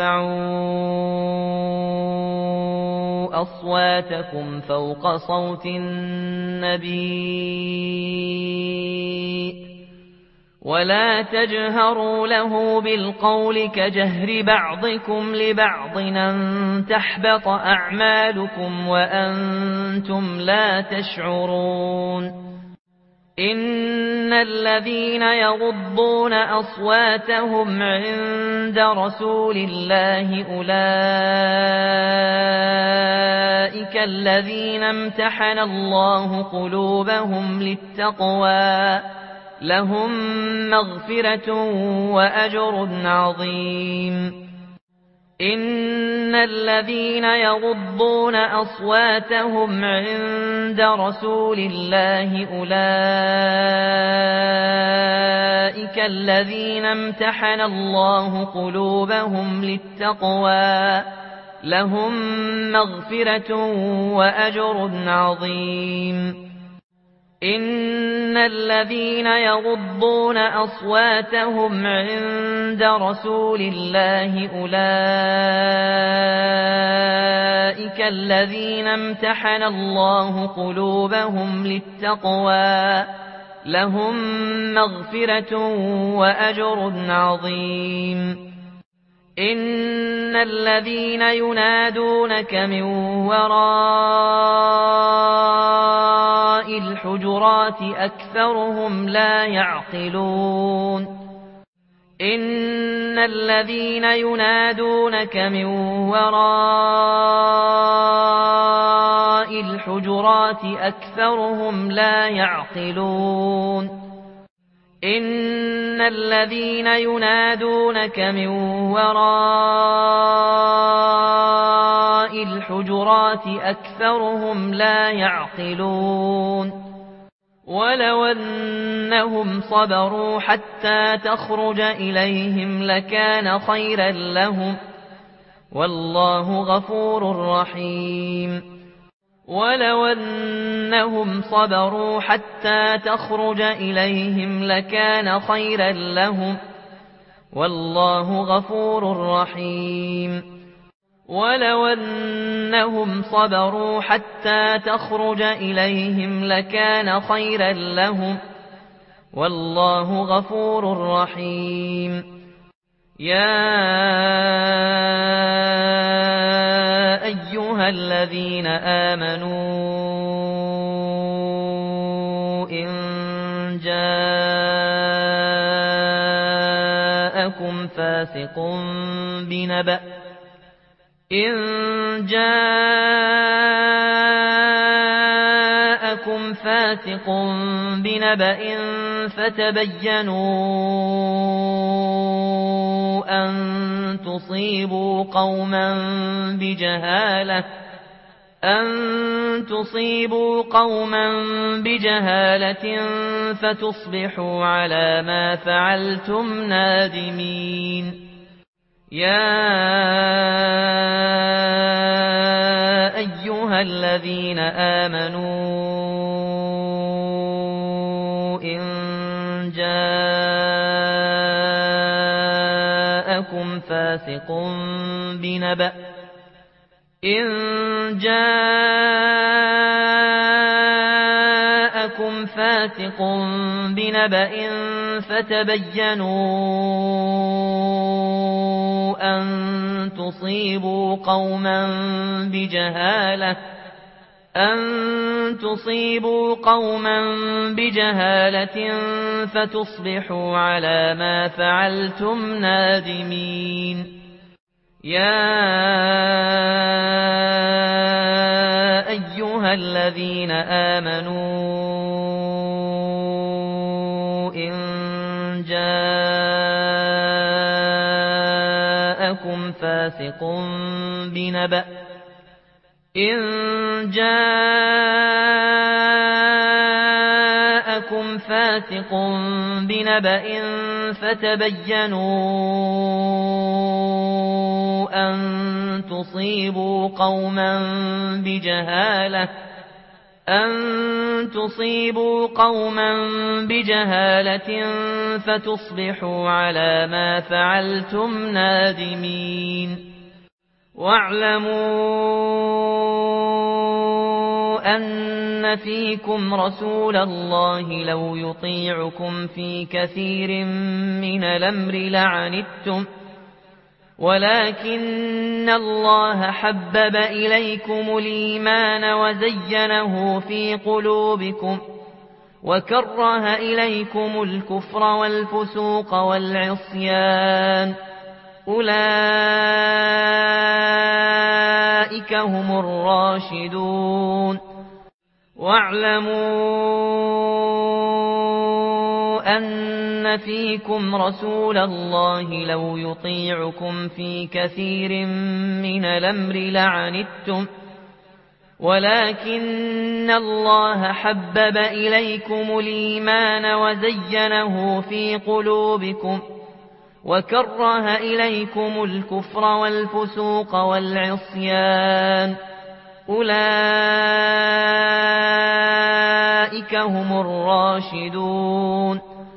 ترفعوا أصواتكم فوق صوت النبي ولا تجهروا له بالقول كجهر بعضكم لبعض أن تحبط أعمالكم وأنتم لا تشعرون. إن الذين يغضون أصواتهم عند رسول الله أولئك الذين امتحن الله قلوبهم للتقوى لهم مغفرة وأجر عظيم. إن الذين يغضون أصواتهم عند رسول الله أولئك الذين امتحن الله قلوبهم للتقوى لهم مغفرة وأجر عظيم. إن الذين يغضون أصواتهم عند رسول الله أولئك الذين امتحن الله قلوبهم للتقوى لهم مغفرة وأجر عظيم. إن الذين ينادونك من وراء الحجرات أكثرهم لا يعقلون. إن الذين ينادونك من وراء الحجرات أكثرهم لا يعقلون إن الذين ينادونك من وراء الحجرات أكثرهم لا يعقلون ولو أنهم صبروا حتى تخرج إليهم لكان خيرا لهم والله غفور رحيم ولو أنهم صبروا حتى تخرج إليهم لكان خيرا لهم والله غفور رحيم ولو أنهم صبروا حتى تخرج إليهم لكان خيرا لهم والله غفور رحيم يا أيها الذين آمنوا إن جاءكم فاسق بنبأ فتبينوا أن تصيبوا قوما بجهالة فتصبحوا على ما فعلتم نادمين يا أيها الذين آمنوا إن جاءكم فاسق بنبأ فتبينوا أن تصيبوا قوما بجهالة فتصبحوا على ما فعلتم نادمين يا أيها الذين آمنوا إن جاءكم فاسق بنبأ فتبينوا أن تصيبوا قوما بجهالة فتصبحوا على ما فعلتم نادمين واعلموا أن فيكم رسول الله لو يطيعكم في كثير من الأمر لعنتم ولكن الله حبب إليكم الإيمان وزينه في قلوبكم وكره إليكم الكفر والفسوق والعصيان أولئك هم الراشدون واعلموا أن فيكم رسول الله لو يطيعكم في كثير من الأمر لعنتم ولكن الله حبب إليكم الإيمان وزينه في قلوبكم وكره إليكم الكفر والفسوق والعصيان أولئك هم الراشدون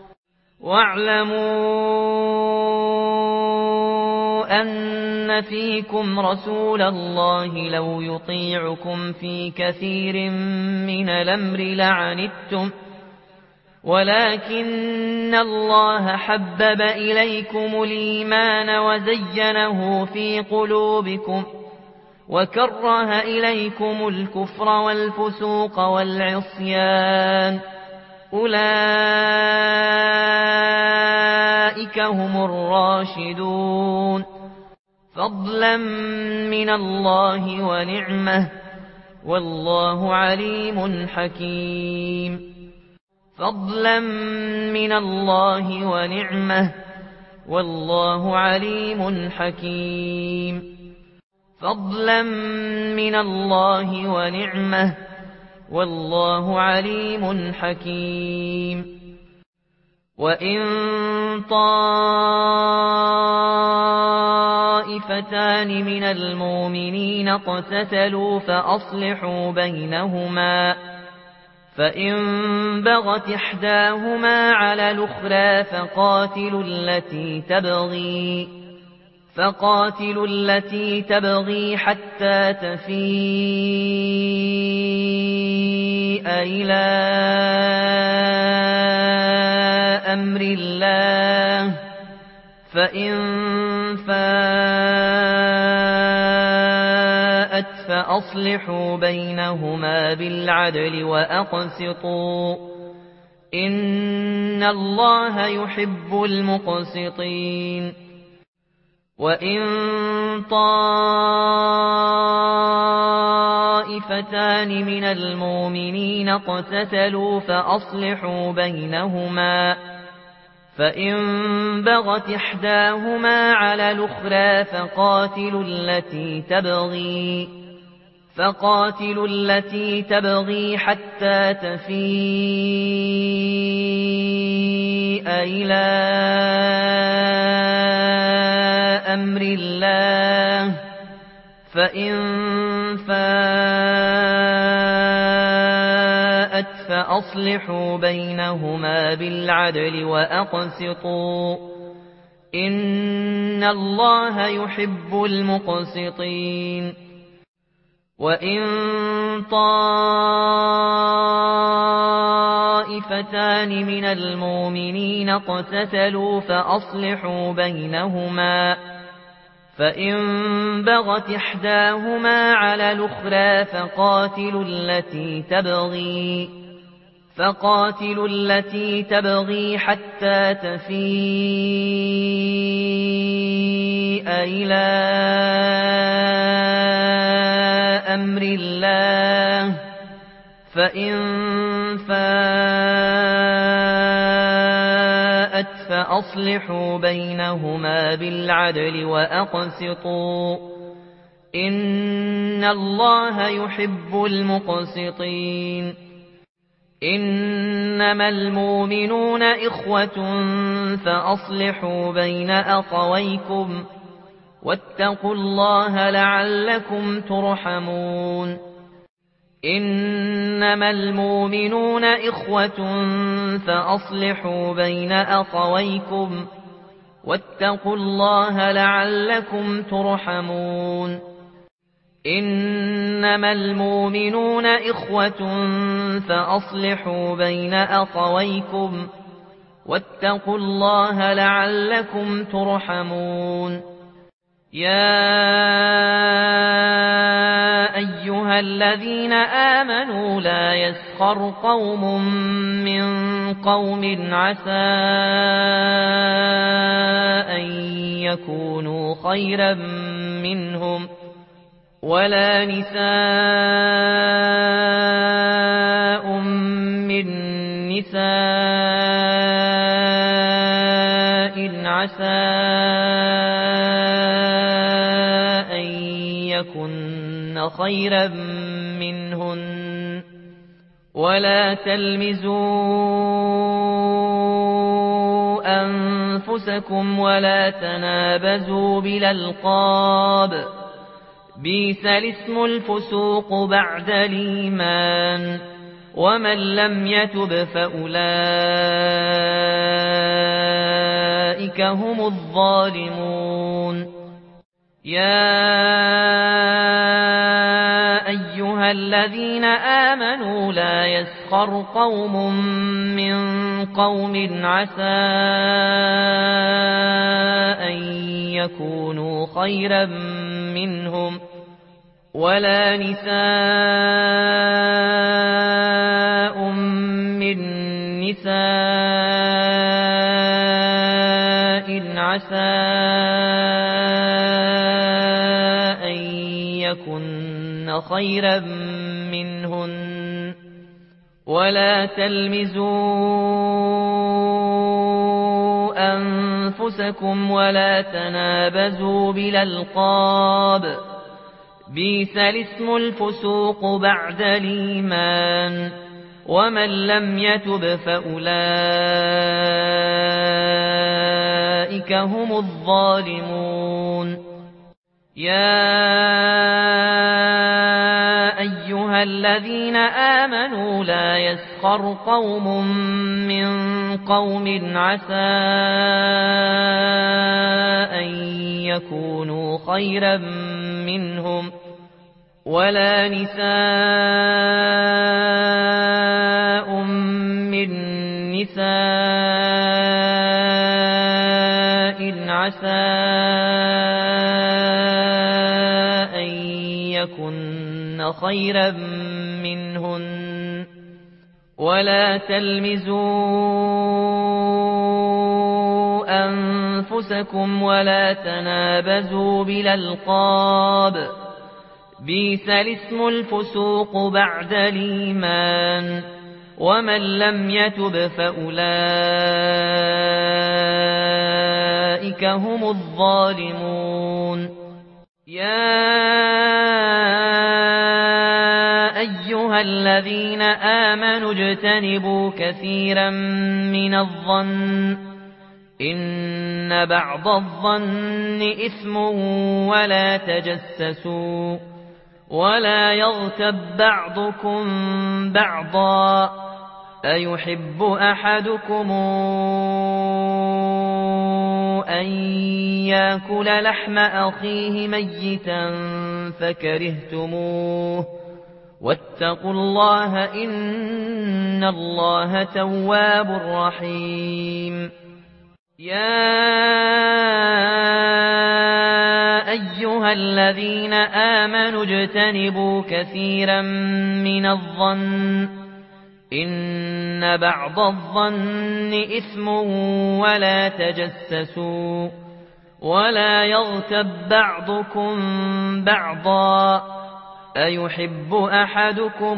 واعلموا أن فيكم رسول الله لو يطيعكم في كثير من الأمر لعنتم ولكن الله حبب إليكم الإيمان وزينه في قلوبكم وكره إليكم الكفر والفسوق والعصيان أولئك هم الراشدون فضلا من الله ونعمه والله عليم حكيم فضلا من الله ونعمة والله عليم حكيم فضلا من الله ونعمة والله عليم حكيم وإن طائفتان من المؤمنين اقتتلوا فأصلحوا بينهما فإن بغت إحداهما على الأخرى فقاتلوا التي تبغي حتى تفيء إلى أمر الله فإن فاءت فأصلحوا بينهما بالعدل وأقسطوا إن الله يحب المقسطين وإن طائفتان من المؤمنين اقتتلوا فأصلحوا بينهما فإن بغت إحداهما على الأخرى فقاتلوا التي تبغي حتى تفيء إلى أمر الله فإن فاءت فأصلحوا بينهما بالعدل وأقسطوا إن الله يحب المقسطين وإن طائفتان من المؤمنين اقتتلوا فأصلحوا بينهما فإن بغت إحداهما على الأخرى فقاتلوا التي تبغي حتى تفيء إلى أمر الله فإن فاءت فأصلحوا بينهما بالعدل وأقسطوا إن الله يحب المقسطين إنما المؤمنون إخوة فأصلحوا بين أخويكم واتقوا الله لعلكم ترحمون إنما المؤمنون إخوة فأصلحوا بين أخويكم واتقوا الله لعلكم ترحمون إنما المؤمنون إخوة فأصلحوا بين أخويكم واتقوا الله لعلكم ترحمون يا أيها الذين آمنوا لا يسخر قوم من قوم عسى أن يكونوا خيرا منهم ولا نساء من نساء عسى أن يكن خيرا منهن ولا تلمزوا أنفسكم ولا تنابزوا بالألقاب بئس الاسم الفسوق بعد الإيمان ومن لم يتب فأولئك هم الظالمون يا أيها الذين آمنوا لا يسخر قوم من قوم عسى أن يكونوا خيرا منهم ولا نساء من نساء عسى أن يكن خيرا منهن ولا تلمزوا أنفسكم ولا تنابزوا بالألقاب بئس الاسم الفسوق بعد الإيمان ومن لم يتب فأولئك هم الظالمون يا أيها الذين آمنوا لا يسخر قوم من قوم عسى أن يكونوا خيرا منهم ولا نساء من نساء عسى أن يكن خيرا منهن ولا تلمزوا أنفسكم ولا تنابزوا بالألقاب بئس الاسم الفسوق بعد الإيمان ومن لم يتب فأولئك هم الظالمون يا أيها الذين آمنوا اجتنبوا كثيرا من الظن إن بعض الظن إثم ولا تجسسوا ولا يغتب بعضكم بعضا أيحب أحدكم أن يأكل لحم أخيه ميتا فكرهتموه واتقوا الله إن الله تواب رحيم يا أيها الذين آمنوا اجتنبوا كثيرا من الظن إن بعض الظن إثم ولا تجسسوا ولا يغتب بعضكم بعضا أيحب أحدكم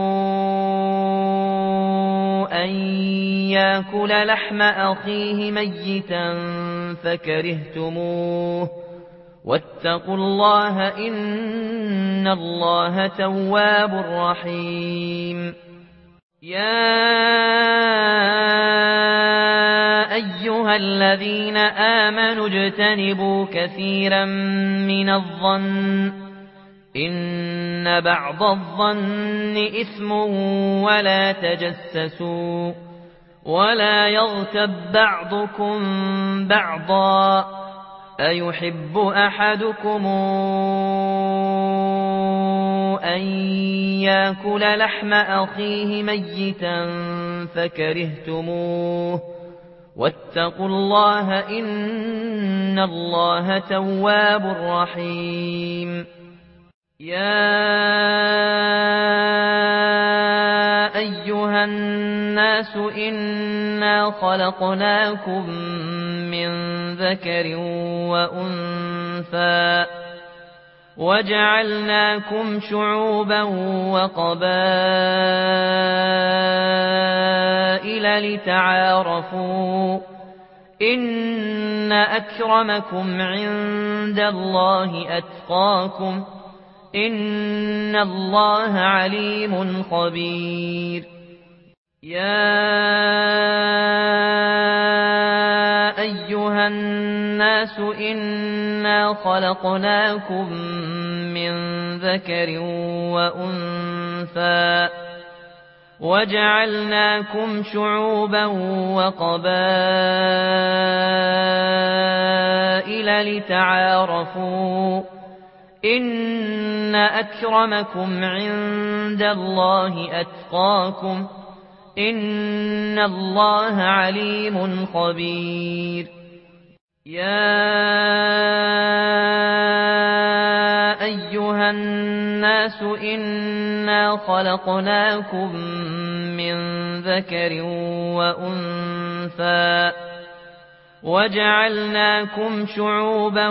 أن يأكل لحم أخيه ميتا فكرهتموه واتقوا الله إن الله تواب رحيم يا أيها الذين آمنوا اجتنبوا كثيرا من الظن إن بعض الظن إثم ولا تجسسوا ولا يغتب بعضكم بعضا أيحب أحدكم أن يأكل لحم أخيه ميتا فكرهتموه واتقوا الله إن الله تواب رحيم يا أيها الناس إنا خلقناكم من ذكر وأنثى وجعلناكم شعوبا وقبائل لتعارفوا إن أكرمكم عند الله أتقاكم إن الله عليم خبير يا أيها الناس إنا خلقناكم من ذكر وأنثى وجعلناكم شعوبا وقبائل لتعارفوا إن أكرمكم عند الله أتقاكم إن الله عليم خبير يا أيها الناس إنا خلقناكم من ذكر وأنثى وجعلناكم شعوبا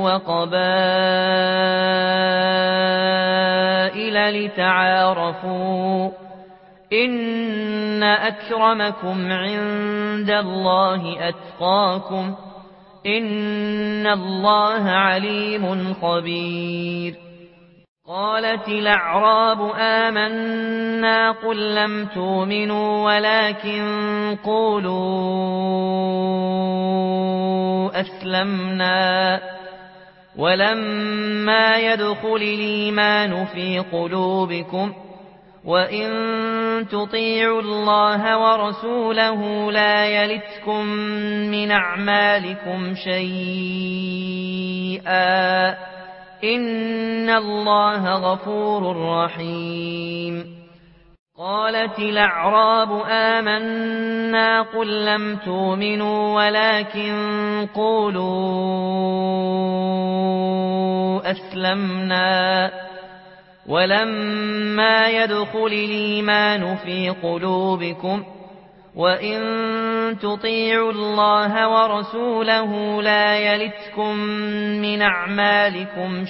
وقبائل لتعارفوا إن أكرمكم عند الله أتقاكم إن الله عليم خبير. قالت الأعراب آمنا قل لم تؤمنوا ولكن قولوا أسلمنا ولما يدخل الإيمان في قلوبكم وإن تطيعوا الله ورسوله لا يلتكم من أعمالكم شيئا إن الله غفور رحيم. قالت الأعراب آمنا قل لم تؤمنوا ولكن قولوا أسلمنا ولما يدخل الإيمان في قلوبكم وإن تطيعوا الله ورسوله لا يلتكم من أعمالكم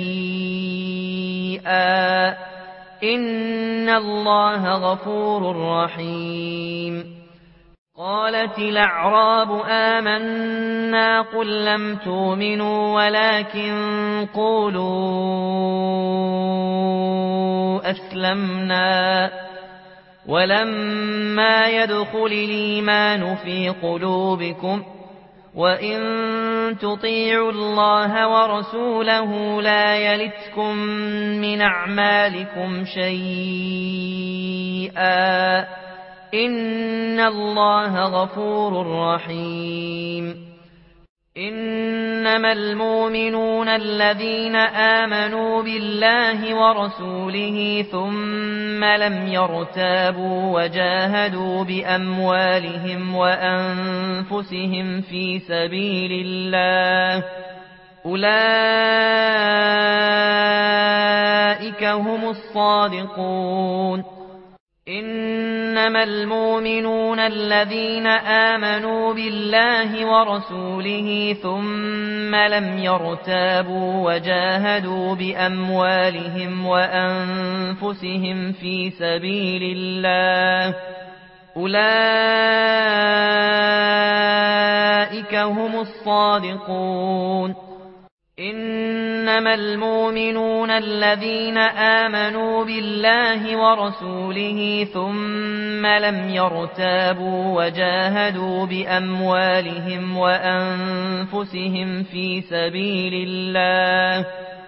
شيئا إن الله غفور رحيم. قالت الأعراب آمنا قل لم تؤمنوا ولكن قولوا أسلمنا ولما يدخل الإيمان في قلوبكم وإن تطيعوا الله ورسوله لا يلتكم من أعمالكم شيئا إن الله غفور رحيم. إنما المؤمنون الذين آمنوا بالله ورسوله ثم لم يرتابوا وجاهدوا بأموالهم وأنفسهم في سبيل الله أولئك هم الصادقون. إنما المؤمنون الذين آمنوا بالله ورسوله ثم لم يرتابوا وجاهدوا بأموالهم وأنفسهم في سبيل الله أولئك هم الصادقون. إنما المؤمنون الذين آمنوا بالله ورسوله ثم لم يرتابوا وجاهدوا بأموالهم وأنفسهم في سبيل الله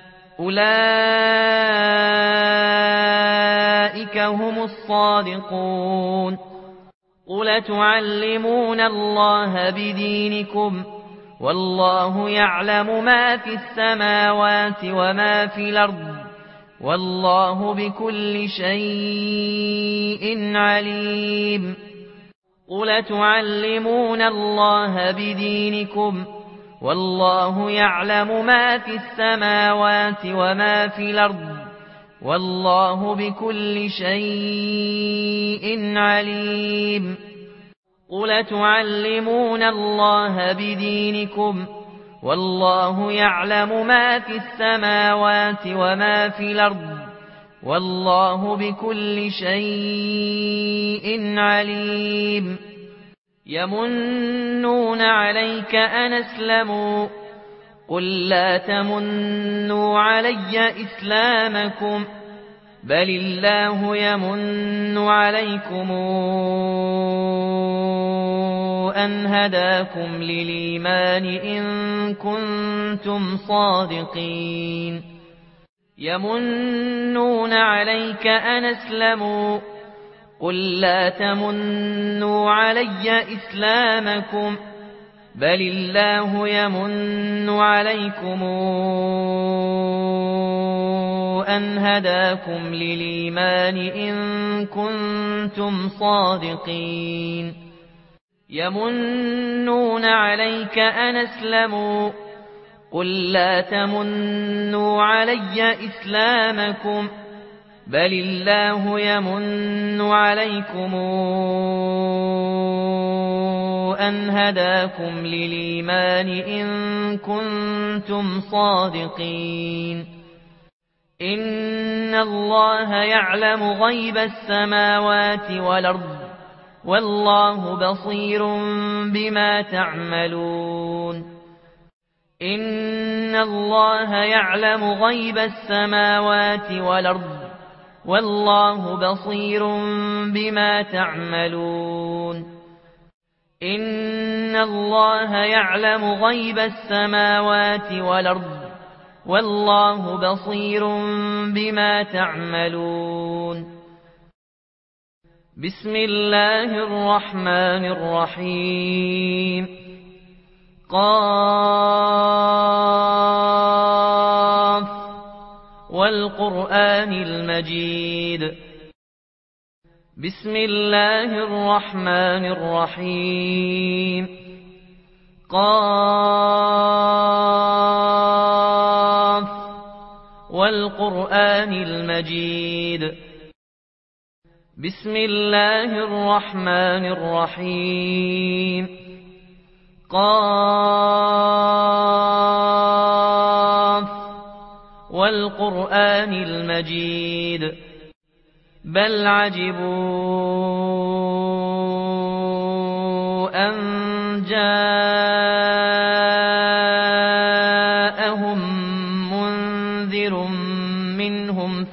أولئك هم الصادقون. قل تعلمون الله بدينكم والله يعلم ما في السماوات وما في الأرض والله بكل شيء عليم. قل تعلمون الله بدينكم والله يعلم ما في السماوات وما في الأرض والله بكل شيء عليم. قل تعلمون الله بدينكم والله يعلم ما في السماوات وما في الأرض والله بكل شيء عليم. يمنون عليك أن أسلموا قل لا تمنوا علي إسلامكم بل الله يمن عليكم أن هداكم للإيمان إن كنتم صادقين. يمنون عليك أن أسلموا قل لا تمنوا علي إسلامكم بل الله يمن عليكم أن هداكم للإيمان إن كنتم صادقين. يمنون عليك أن أسلموا قل لا تمنوا علي إسلامكم بل الله يمن عليكم أن هداكم للإيمان إن كنتم صادقين إن الله يعلم غيب السماوات والأرض والله بصير بما تعملون إن الله يعلم غيب السماوات والأرض والله بصير بما تعملون إن الله يعلم غيب السماوات والأرض والله بصير بما تعملون بسم الله الرحمن الرحيم قاف والقرآن المجيد بسم الله الرحمن الرحيم قاف والقرآن المجيد بسم الله الرحمن الرحيم قاف والقرآن المجيد بل عجبوا أن جاءهم منذر منهم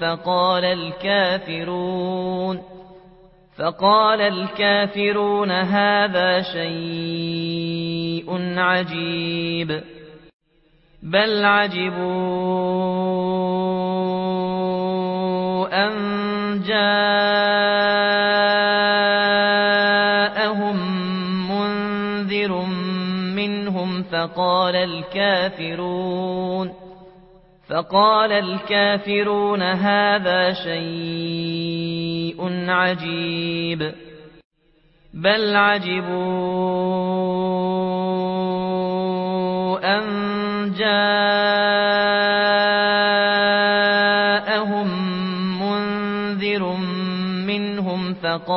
فقال الكافرون هذا شيء عجيب بل عجبوا أن جاءهم منذر منهم فقال الكافرون هذا شيء عجيب بل عجبوا أن جاءهم منذر منهم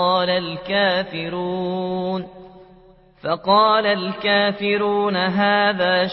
فقال الكافرون هذا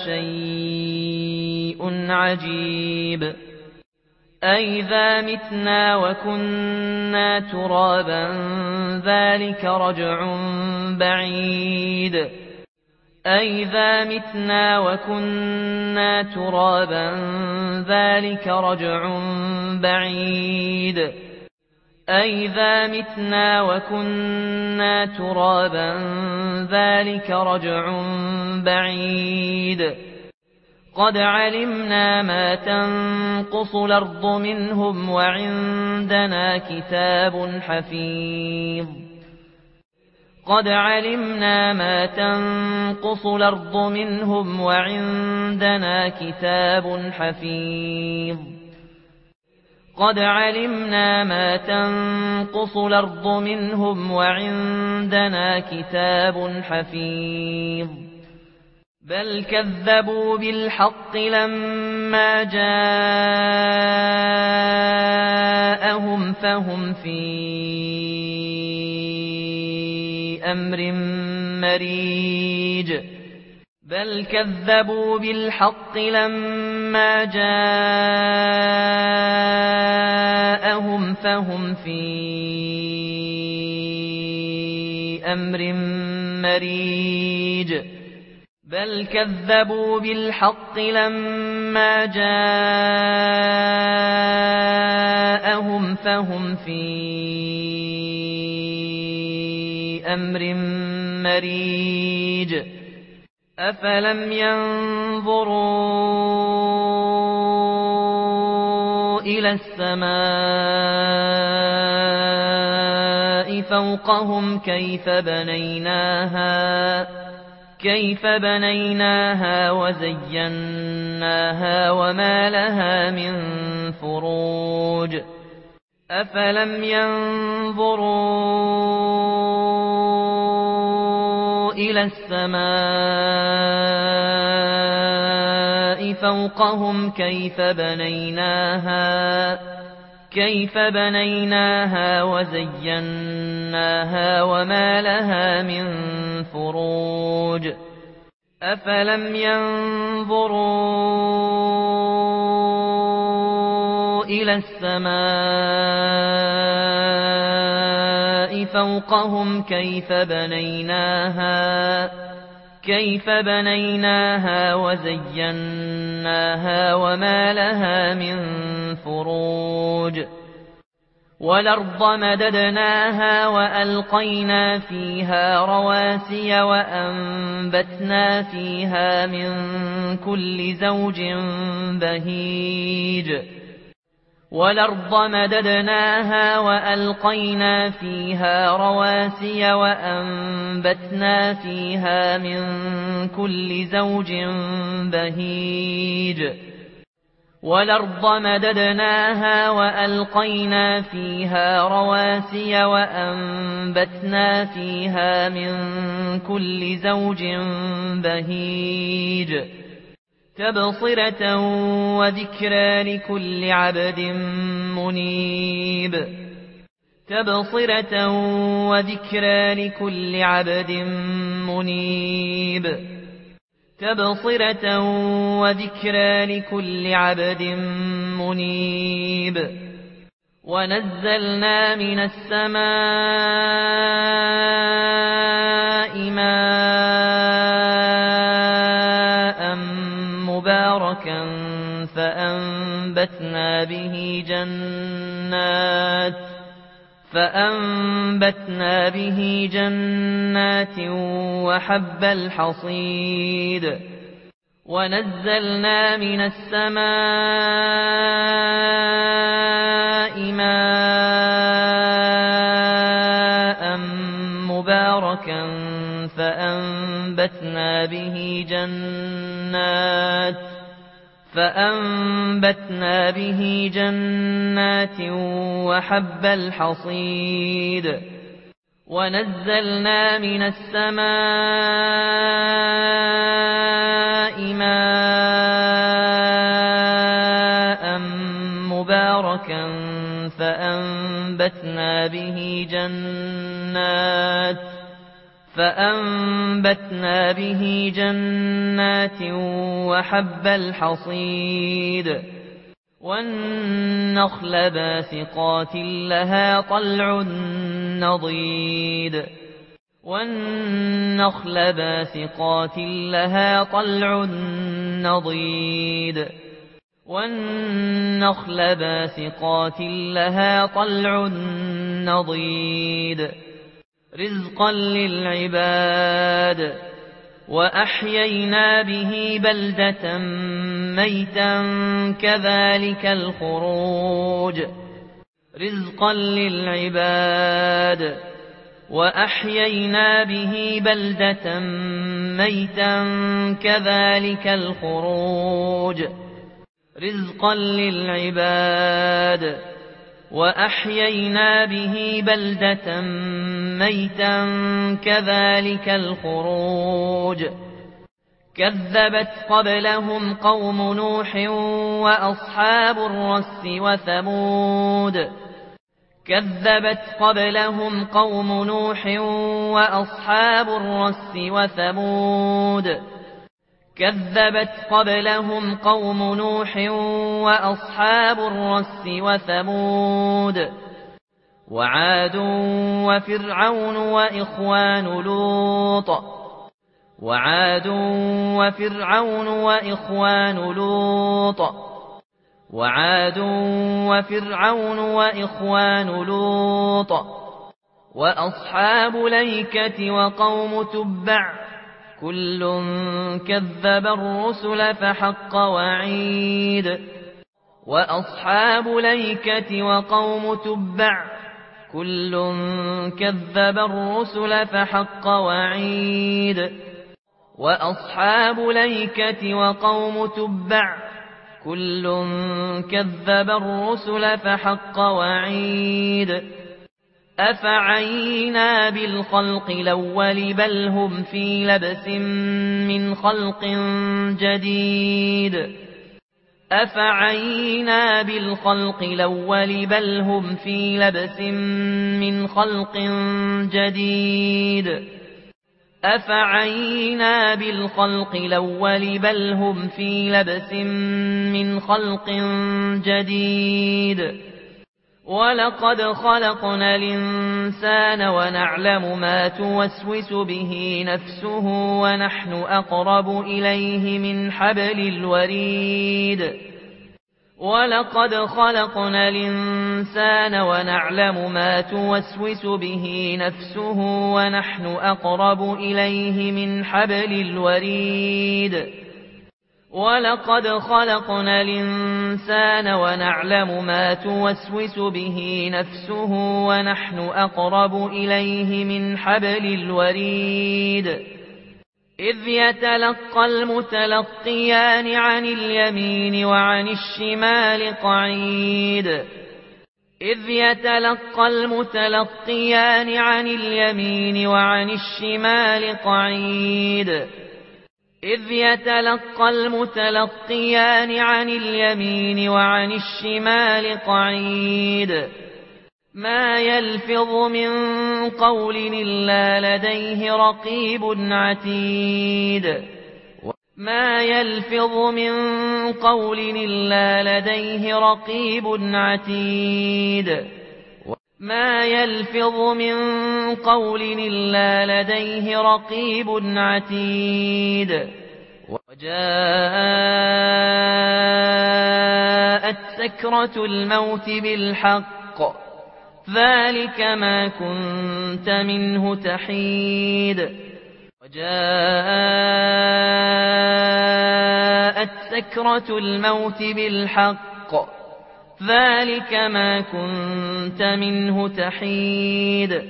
شيء عجيب أئذا متنا وكنا ترابا ذلك رجع بعيد أئذا متنا وكنا ترابا ذلك رجع بعيد أئذا متنا وكنا ترابا ذلك رجع بعيد قد علمنا ما تنقص الأرض منهم وعندنا كتاب حفيظ قد علمنا ما تنقص الأرض منهم وعندنا كتاب حفيظ قد علمنا ما تنقص الأرض منهم وعندنا كتاب حفيظ بل كذبوا بالحق لما جاءهم فهم في أمر مريج بل كذبوا بالحق لما جاءهم فهم في أمر مريج بل كذبوا بالحق لما جاءهم فهم في أمر مريج أفلم ينظروا إلى السماء فوقهم كيف بنيناها وزيناها وما لها من فروج أفلم ينظروا إلى السماء فوقهم كيف بنيناها وزيناها وما لها من فروج أفلم ينظروا إلى السماء فوقهم كيف بنيناها وزيناها وما لها من فروج والأرض مددناها وألقينا فيها رواسي وأنبتنا فيها من كل زوج بهيج والأرض مددناها وألقينا فيها رواسي وأنبتنا فيها من كل زوج بهيج والأرض مددناها وألقينا فيها رواسي وأنبتنا فيها من كل زوج بهيج تبصرة وذكرى لكل عبد منيب تبصرة وذكرى لكل عبد منيب تبصرة وذكرى لكل عبد منيب ونزلنا من السماء ماء مباركا فأنبتنا به جنات وحب الحصيد ونزلنا من السماء ماء مباركا فأنبتنا به جنات وحب الحصيد ونزلنا من السماء ماء مباركا فأنبتنا به جنات وحب الحصيد والنخل باسقات لها طلع نضيد رزقا للعباد وأحيينا به بلدة ميتا كذلك الخروج رزقا للعباد وأحيينا به بلدة ميتا كذلك الخروج رزقا للعباد وأحيينا به بلدة ميتا كذلك الخروج كذبت قبلهم قوم نوح وأصحاب الرس وثمود وعاد وفرعون وإخوان لوط وأصحاب الأيكة وقوم تبع كل كذب الرسل فحق وعيد وأصحاب الأيكة وقوم تبع كل كذب الرسل فحق وعيد وأصحاب الأيكة وقوم تبع كل كذب الرسل فحق وعيد أفعينا بالخلق الأول بل هم في لبس من خلق جديد أفعينا بالخلق الأول بل هم في لبس من خلق جديد أفعينا بالخلق الأول بل هم في لبس من خلق جديد ولقد خلقنا الإنسان ونعلم ما توسوس به نفسه ونحن أقرب إليه من حبل الوريد ولقد خلقنا الإنسان ونعلم ما توسوس به نفسه ونحن أقرب إليه من حبل الوريد ولقد خلقنا الإنسان ونعلم ما توسوس به نفسه ونحن أقرب إليه من حبل الوريد إذ يتلقى المتلقيان عن اليمين وعن الشمال قعيد إذ يتلقى المتلقيان عن اليمين وعن الشمال قعيد إذ يتلقى المتلقيان عن اليمين وعن الشمال قعيد ما يلفظ من قول إلا لديه رقيب عتيد ما يلفظ من قول إلا لديه رقيب عتيد ما يلفظ من قول إلا لديه رقيب عتيد وجاءت سكرة الموت بالحق ذلك ما كنت منه تحيد وجاءت سكرة الموت بالحق ذلك ما كنت منه تحيد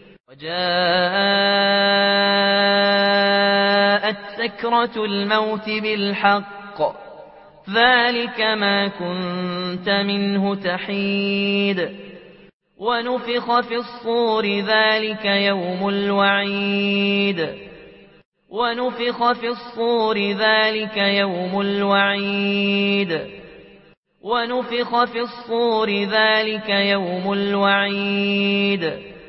وجاءت سكرة الموت بالحق ذلك ما كنت منه تحيد ونفخ في الصور ذلك يوم الوعيد ونفخ في الصور ذلك يوم الوعيد ونفخ في الصور ذلك يوم الوعيد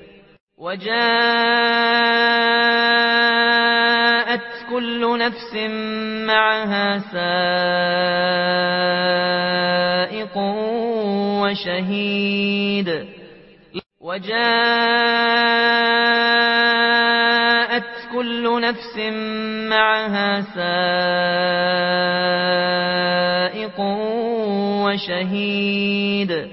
وجاءت كل نفس معها سائق وشهيد وجاءت كل نفس معها سائق وشهيد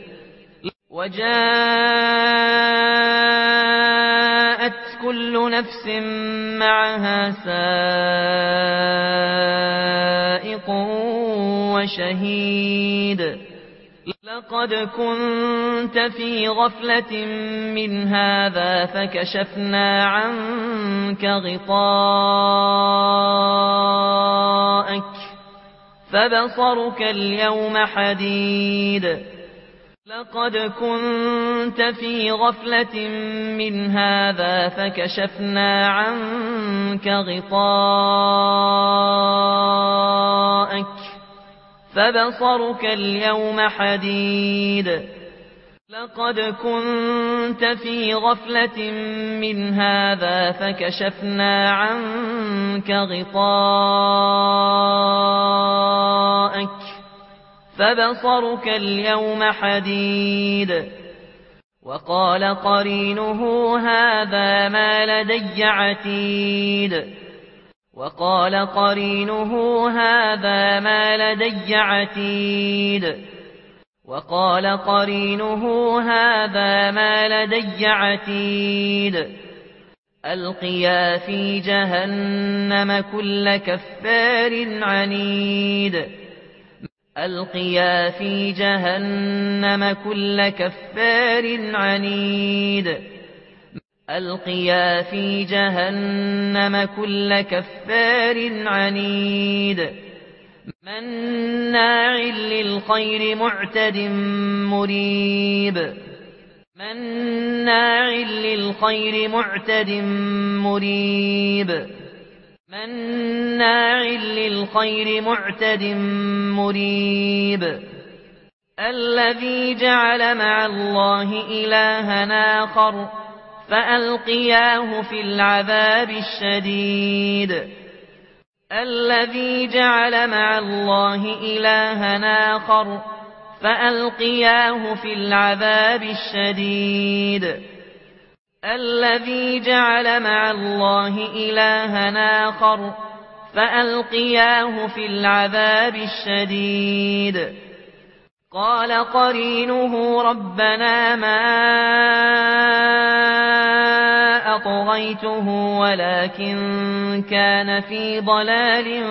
وجاءت كل نفس معها سائق وشهيد لقد كنت في غفلة من هذا فكشفنا عنك غطاءك فبصرك اليوم حديد لقد كنت في غفلة من هذا فكشفنا عنك غطاءك فبصرك اليوم حديد لقد كنت في غفلة من هذا فكشفنا عنك غطاءك فبصرك اليوم حديد وقال قرينه هذا ما لدي عتيد وقال قرينه هذا ما لدي عتيد وقال قرينه هذا ما لدي عتيد ألقيا في جهنم كل كفار عنيد ألقيا في جهنم كل كفار عنيد ألقيا في جهنم كل كفار عنيد مناع للخير معتد مريب مناع للخير معتد مريب مناع للخير معتد مريب الذي جعل مع الله إلها آخر فألقياه في العذاب الشديد الذي جعل مع الله إلها آخر فألقياه في العذاب الشديد الذي جعل مع الله إلها آخر فألقياه في العذاب الشديد قال قرينه ربنا ما أطغيته ولكن كان في ضلال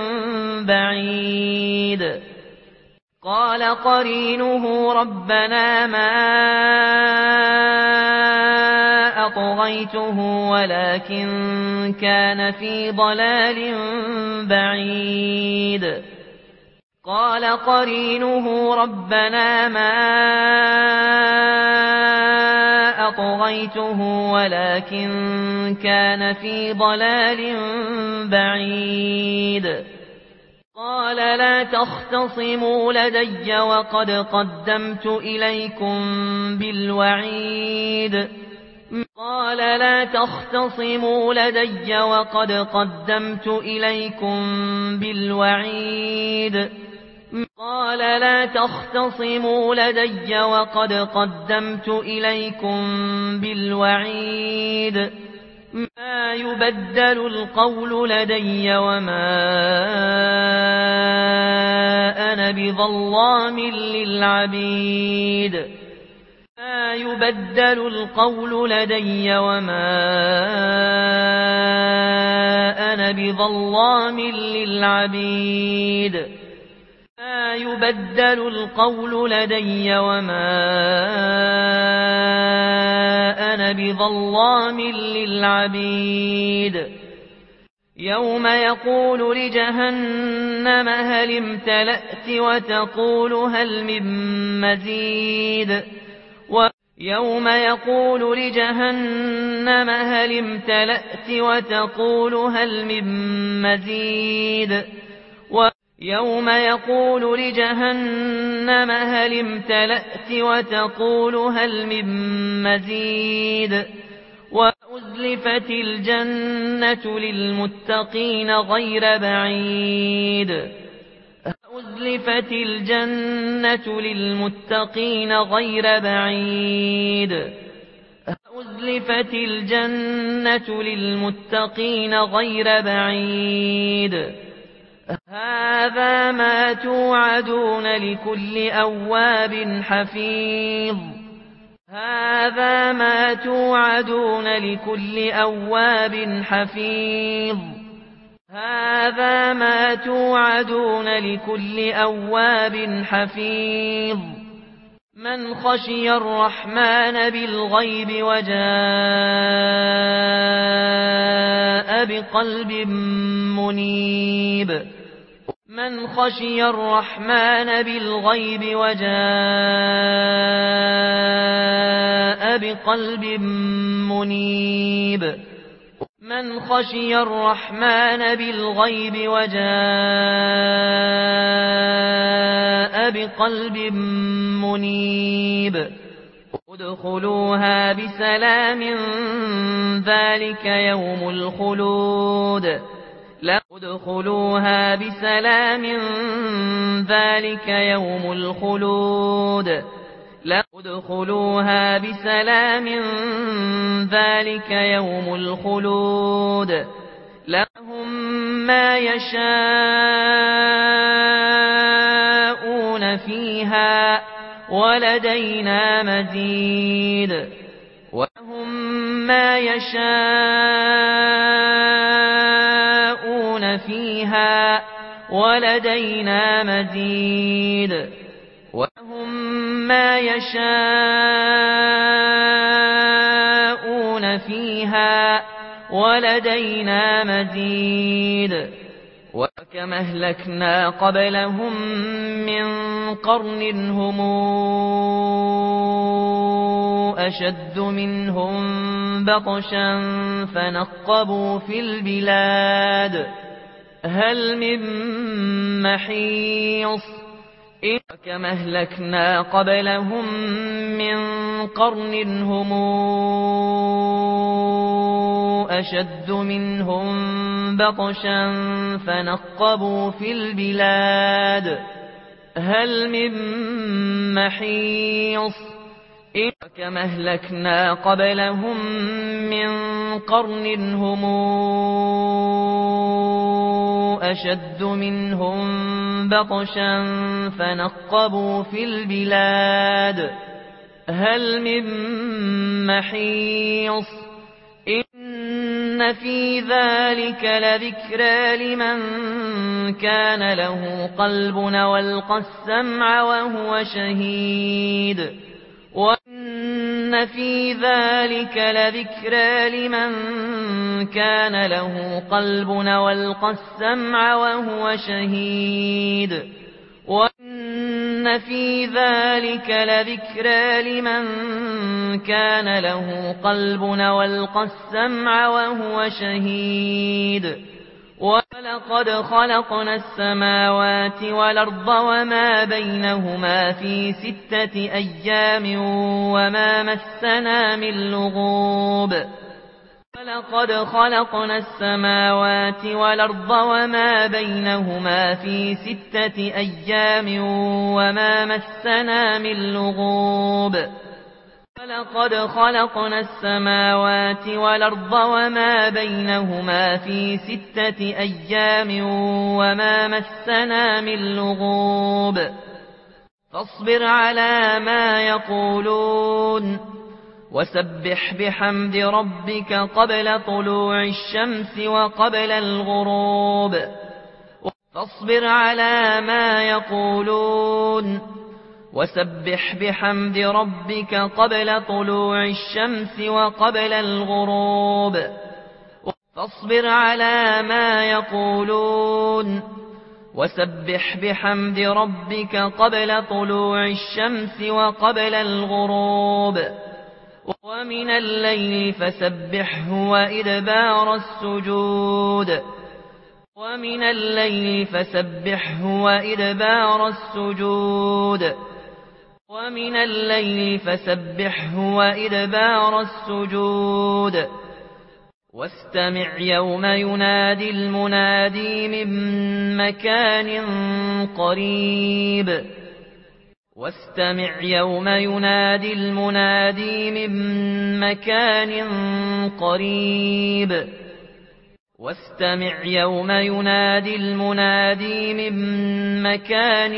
بعيد قال قرينه ربنا ما أطغيته ولكن كان في ضلال بعيد قال قرينه ربنا ما أطغيته ولكن كان في ضلال بعيد قال لا تختصموا لدي وقد قدمت إليكم بالوعيد قال لا تختصموا لدي وقد قدمت إليكم بالوعيد قال لا تختصموا لدي وقد قدمت إليكم بالوعيد ما يبدل القول لدي وما أنا بظلام للعبيد ما يبدل القول لدي وما أنا بظلام للعبيد ما يبدل القول لدي وما أنا بظلام للعبيد يوم يقول لجهنم هل امتلأت وتقول هل من مزيد يوم يقول لجهنم هل امتلأت وتقول هل من مزيد يوم يقول لجهنم هل امتلأت وتقول هل من مزيد وأزلفت الجنة للمتقين غير بعيد أزلفت الجنة للمتقين غير بعيد أزلفت الجنة للمتقين غير بعيد هذا ما توعدون لكل أواب حفيظ هذا ما توعدون لكل أواب حفيظ هذا ما توعدون لكل أواب حفيظ من خشي الرحمن بالغيب وجاء بقلب منيب من خشي الرحمن بالغيب وجاء بقلب منيب من خشي الرحمن بالغيب وجاء بقلب منيب ادخلوها بسلام ذلك يوم الخلود لا ادخلوها بسلام ذلك يوم الخلود لا ادخلوها بسلام ذلك يوم الخلود لهم ما يشاءون فيها ولدينا مزيد ولهم ما يشاءون فيها ولدينا مزيد ولهم ما يشاءون فيها ولدينا مزيد وكم أهلكنا قبلهم من قرن هم أشد منهم بطشا فنقبوا في البلاد هل من محيص كما أهلكنا قبلهم من قرن هم أشد منهم بطشا فنقبوا في البلاد هل من محيص كما أهلكنا قبلهم من قرن هم أشد منهم بطشا فنقبوا في البلاد هل من محيص إن في ذلك لذكرى لمن كان له قلب والقى السمع وهو شهيد وإن في ذلك لذكرى لمن كان له قلب والقى السمع وهو شهيد وإن في ذلك لذكرى لمن كان له قلب والقى السمع وهو شهيد ولقد خلقنا السماوات والأرض وما بينهما في 6 أيام وما مسنا من لغوب ولقد خلقنا السماوات والأرض وما بينهما في 6 أيام وما مسنا من لغوب ولقد خلقنا السماوات والأرض وما بينهما في 6 أيام وما مسنا من لغوب فاصبر على ما يقولون وسبح بحمد ربك قبل طلوع الشمس وقبل الغروب فاصبر على ما يقولون وسبح بحمد ربك قبل طلوع الشمس وقبل الغروب فاصبر على ما يقولون وسبح بحمد ربك قبل طلوع الشمس وقبل الغروب ومن الليل فسبحه وإدبار السجود ومن الليل فسبحه وإدبار السجود ومن الليل فسبحه وإدبار السجود واستمع يوم ينادي المنادي من مكان قريب واستمع يوم ينادي المنادي من مكان قريب واستمع يوم ينادي المنادي من مكان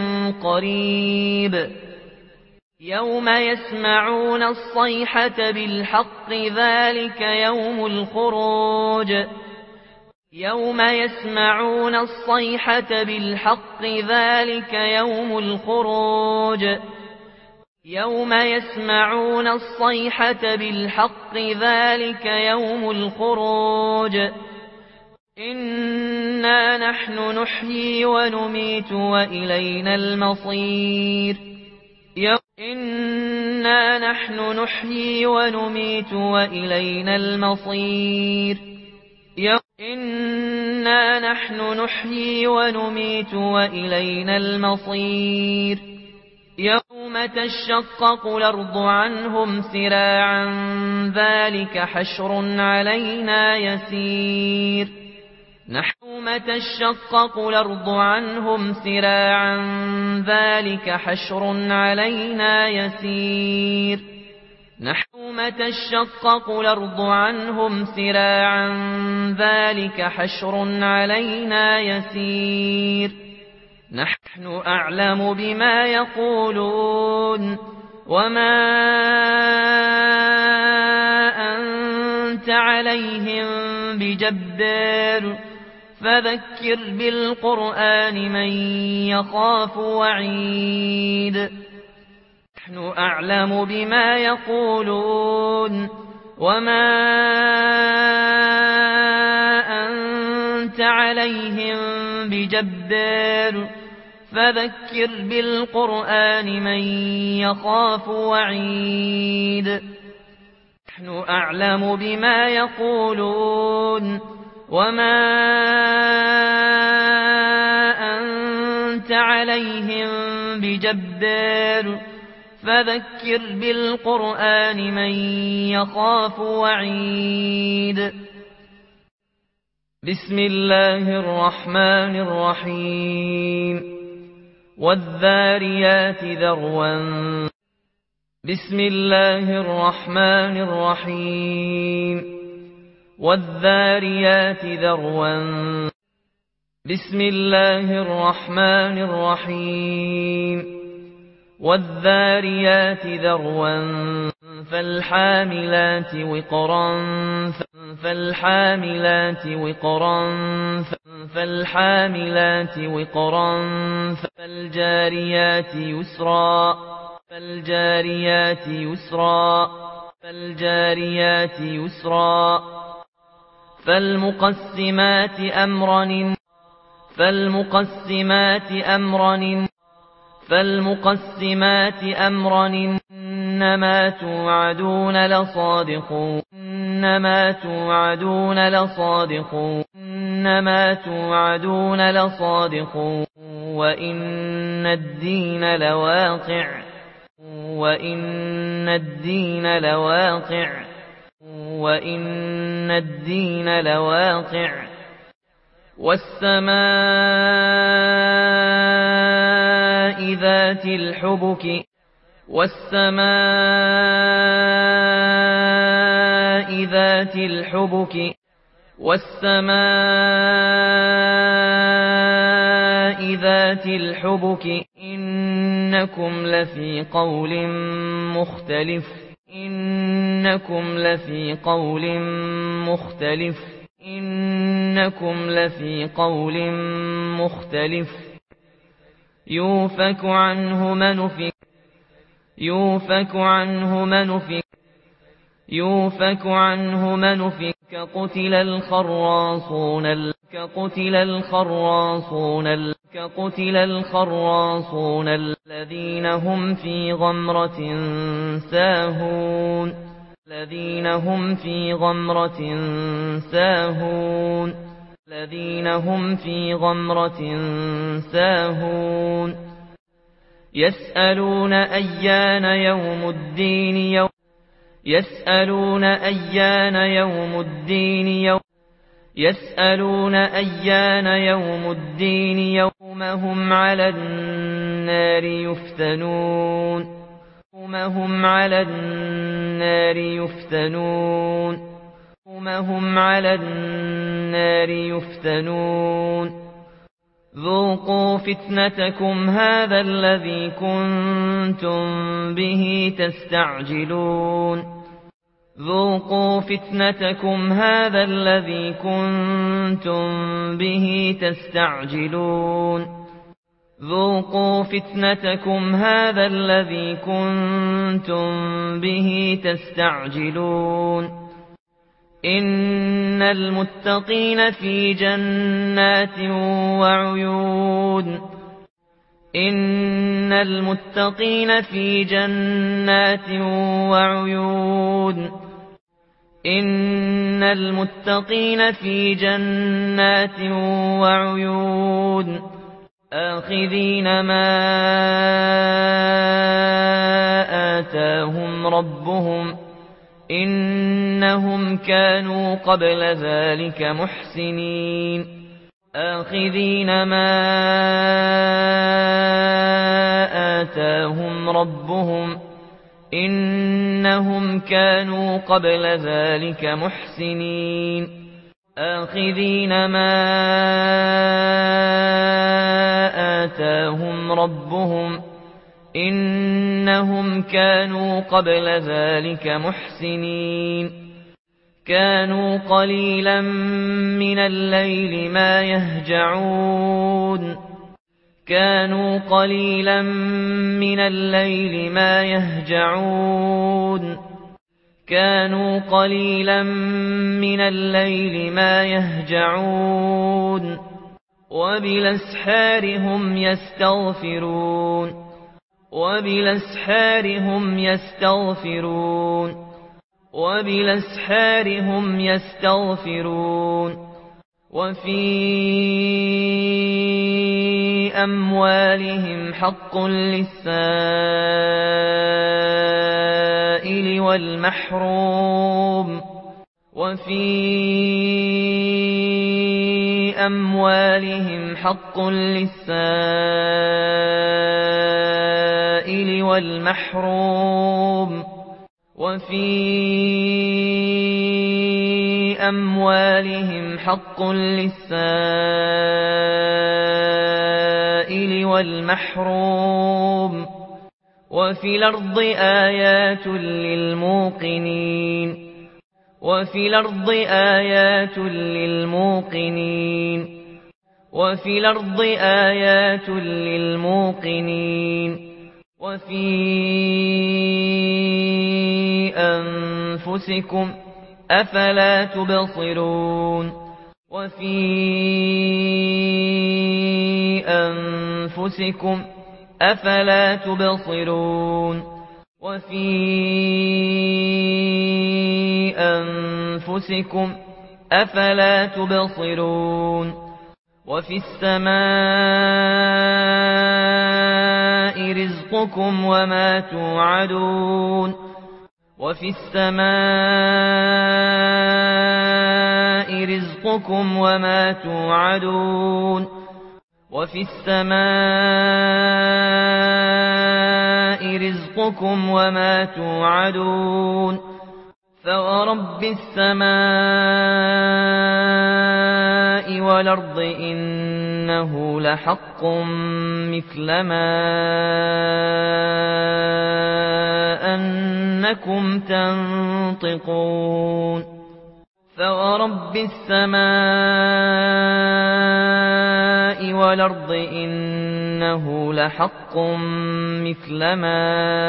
قريب يوم يسمعون الصيحة بالحق ذلك يوم الخروج يوم يسمعون الصيحة بالحق ذلك يوم الخروج يوم يسمعون الصيحة بالحق ذلك يوم الخروج إنا نحن نحيي ونميت وإلينا المصير إنا نحن نحيي ونميت وإلينا المصير إنا نحن نحيي ونميت وإلينا المصير يوم تشقق الأرض عنهم سراعا ذلك حشر علينا يسير يوم تشقق الأرض عنهم سراعا ذلك حشر علينا يسير يوم تشقق الأرض عنهم سراعا ذلك حشر علينا يسير نحن أعلم بما يقولون وما أنت عليهم بجبار فذكر بالقرآن من يخاف وعيد نحن أعلم بما يقولون وما أنت عليهم بجبار فذكر بالقرآن من يخاف وعيد نحن أعلم بما يقولون وما أنت عليهم بجبار فذكر بالقرآن من يخاف وعيد بسم الله الرحمن الرحيم والذاريات ذروا بسم الله الرحمن الرحيم والذاريات ذروا بسم الله الرحمن الرحيم والذاريات ذروا فالحاملات وقرا فالحاملات وقرا فالحاملات وقرا فالجاريات يسرا فالجاريات يسرا فالجاريات يسرا فالمقسمات أمرا فالمقسمات أمرا فالمقسمات أمرا إنما توعدون لصادق إنما توعدون لصادق إنما توعدون لصادق وإن الدين لواقع وإن الدين لواقع وإن الدين لواقع والسماء ذات الحبك والسماء ذات الحبك والسماء ذات الحبك إنكم لفي قول مختلف إنكم لفي قول مختلف إنكم لفي قول مختلف يوفك عنه من أفك يوفك عنه من أفك يوفك عنه من أفك كقتل الخراصون كقتل الخراصون كقتل الخراصون الذين هم في غمرة ساهون الذين هم في غمرة ساهون الذين هم في غمرة ساهون يسألون أيان يوم الدين يسألون أيان يوم الدين يسألون أيان يوم الدين يوم هم على النار يفتنون يوم هم على النار يفتنون يوم هم على النار يفتنون ذوقوا فتنتكم هذا الذي كنتم به تستعجلون ذوقوا فتنتكم هذا الذي كنتم به تستعجلون ذوقوا فتنتكم هذا الذي كنتم به تستعجلون إن المتقين في جنات وعيون إن المتقين في جنات وعيون إن المتقين في جنات وعيون آخذين ما آتاهم ربهم إنهم كانوا قبل ذلك محسنين آخذين ما آتاهم ربهم إنهم كانوا قبل ذلك محسنين آخذين ما آتاهم ربهم إنهم كانوا قبل ذلك محسنين كانوا قليلا من الليل ما يهجعون كانوا قليلا من الليل ما يهجعون كانوا قليلا من الليل ما يهجعون وبالأسحار هم يستغفرون وبالأسحار هم يستغفرون وبالأسحار هم يستغفرون وفي أموالهم حق للسائل والمحروم وفي أموالهم حق للسائل والمحروم وفي أموالهم حق للسائل والمحروم وفي الأرض آيات للموقنين وفي الأرض آيات للموقنين وفي الأرض آيات للموقنين وفي أنفسكم أفلا تبصرون وفي أنفسكم أفلا تبصرون وفي أنفسكم أفلا تبصرون وفي السماء رزقكم وما توعدون وفي السماء رزقكم وما توعدون وفي السماء رزقكم وما توعدون فورب السماء والأرض إنه لحق مثل ما أنكم تنطقون فورب السماء والأرض إنه لحق مثل ما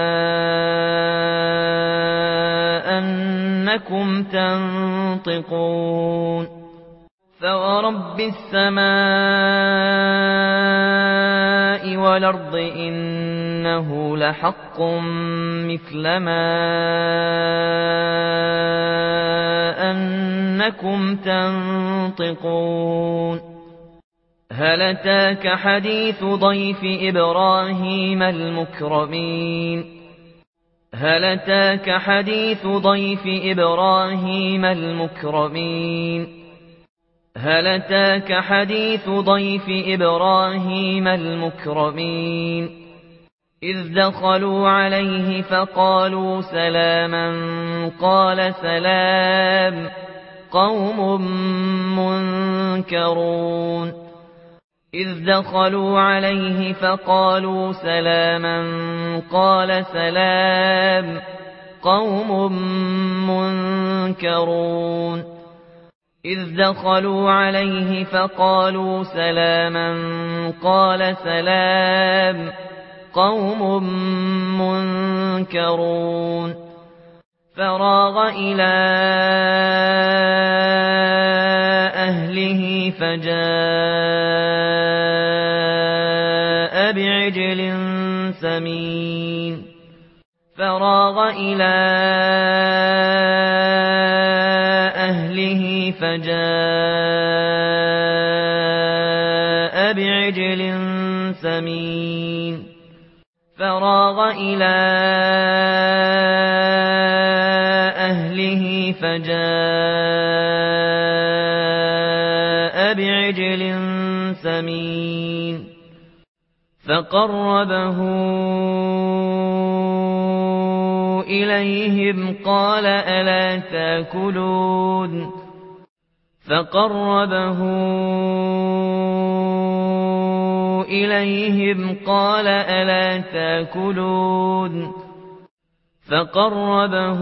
أنكم تنطقون فورب السماء والأرض إنه لحق مثل ما أنكم تنطقون هل أتاك حديث ضيف إبراهيم المكرمين هل أتاك حديث ضيف إبراهيم المكرمين هل أتاك حديث ضيف إبراهيم المكرمين إذ دخلوا عليه فقالوا سلاما قال سلام قوم منكرون إذ دخلوا عليه فقالوا سلاما قال سلام قوم منكرون إذ دخلوا عليه فقالوا سلاما قال سلام قوم منكرون فراغ إلى أهله فجاء بعجل سمين فراغ إلى أهله فجاء بعجل سمين فراغ إلى أهله فجاء بعجل سمين فقربه إليهم قال ألا تأكلون فقربه إليهم قال ألا تأكلون فقربه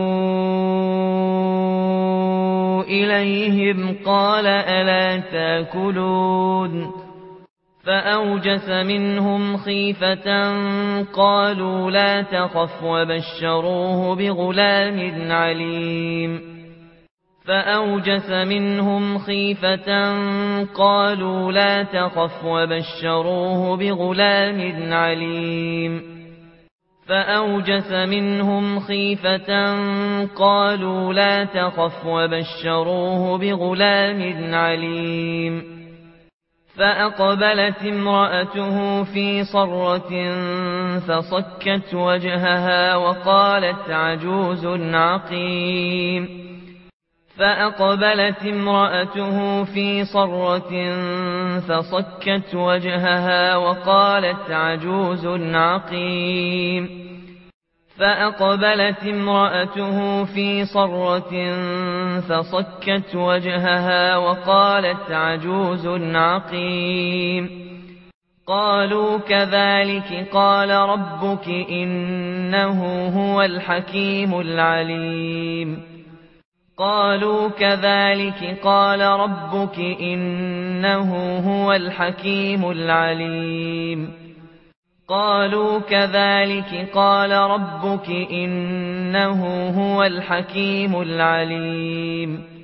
إليهم قال ألا تأكلون فأوجس منهم خيفة قالوا لا تخف وبشروه بغلام عليم فأوجس منهم خيفة قالوا لا تخف وبشروه بغلام عليم فأوجس منهم خيفة قالوا لا تخف وبشروه بغلام عليم فأقبلت امرأته في صرة فصكت وجهها وقالت عجوز عقيم فأقبلت امرأته في صرة فصكت وجهها وقالت عجوز عقيم فأقبلت امرأته في صرة فصكت وجهها وقالت عجوز عقيم قالوا كذلك قال ربك إنه هو الحكيم العليم قالوا كذلك قال ربك إنه هو الحكيم العليم قالوا كذلك قال ربك إنه هو الحكيم العليم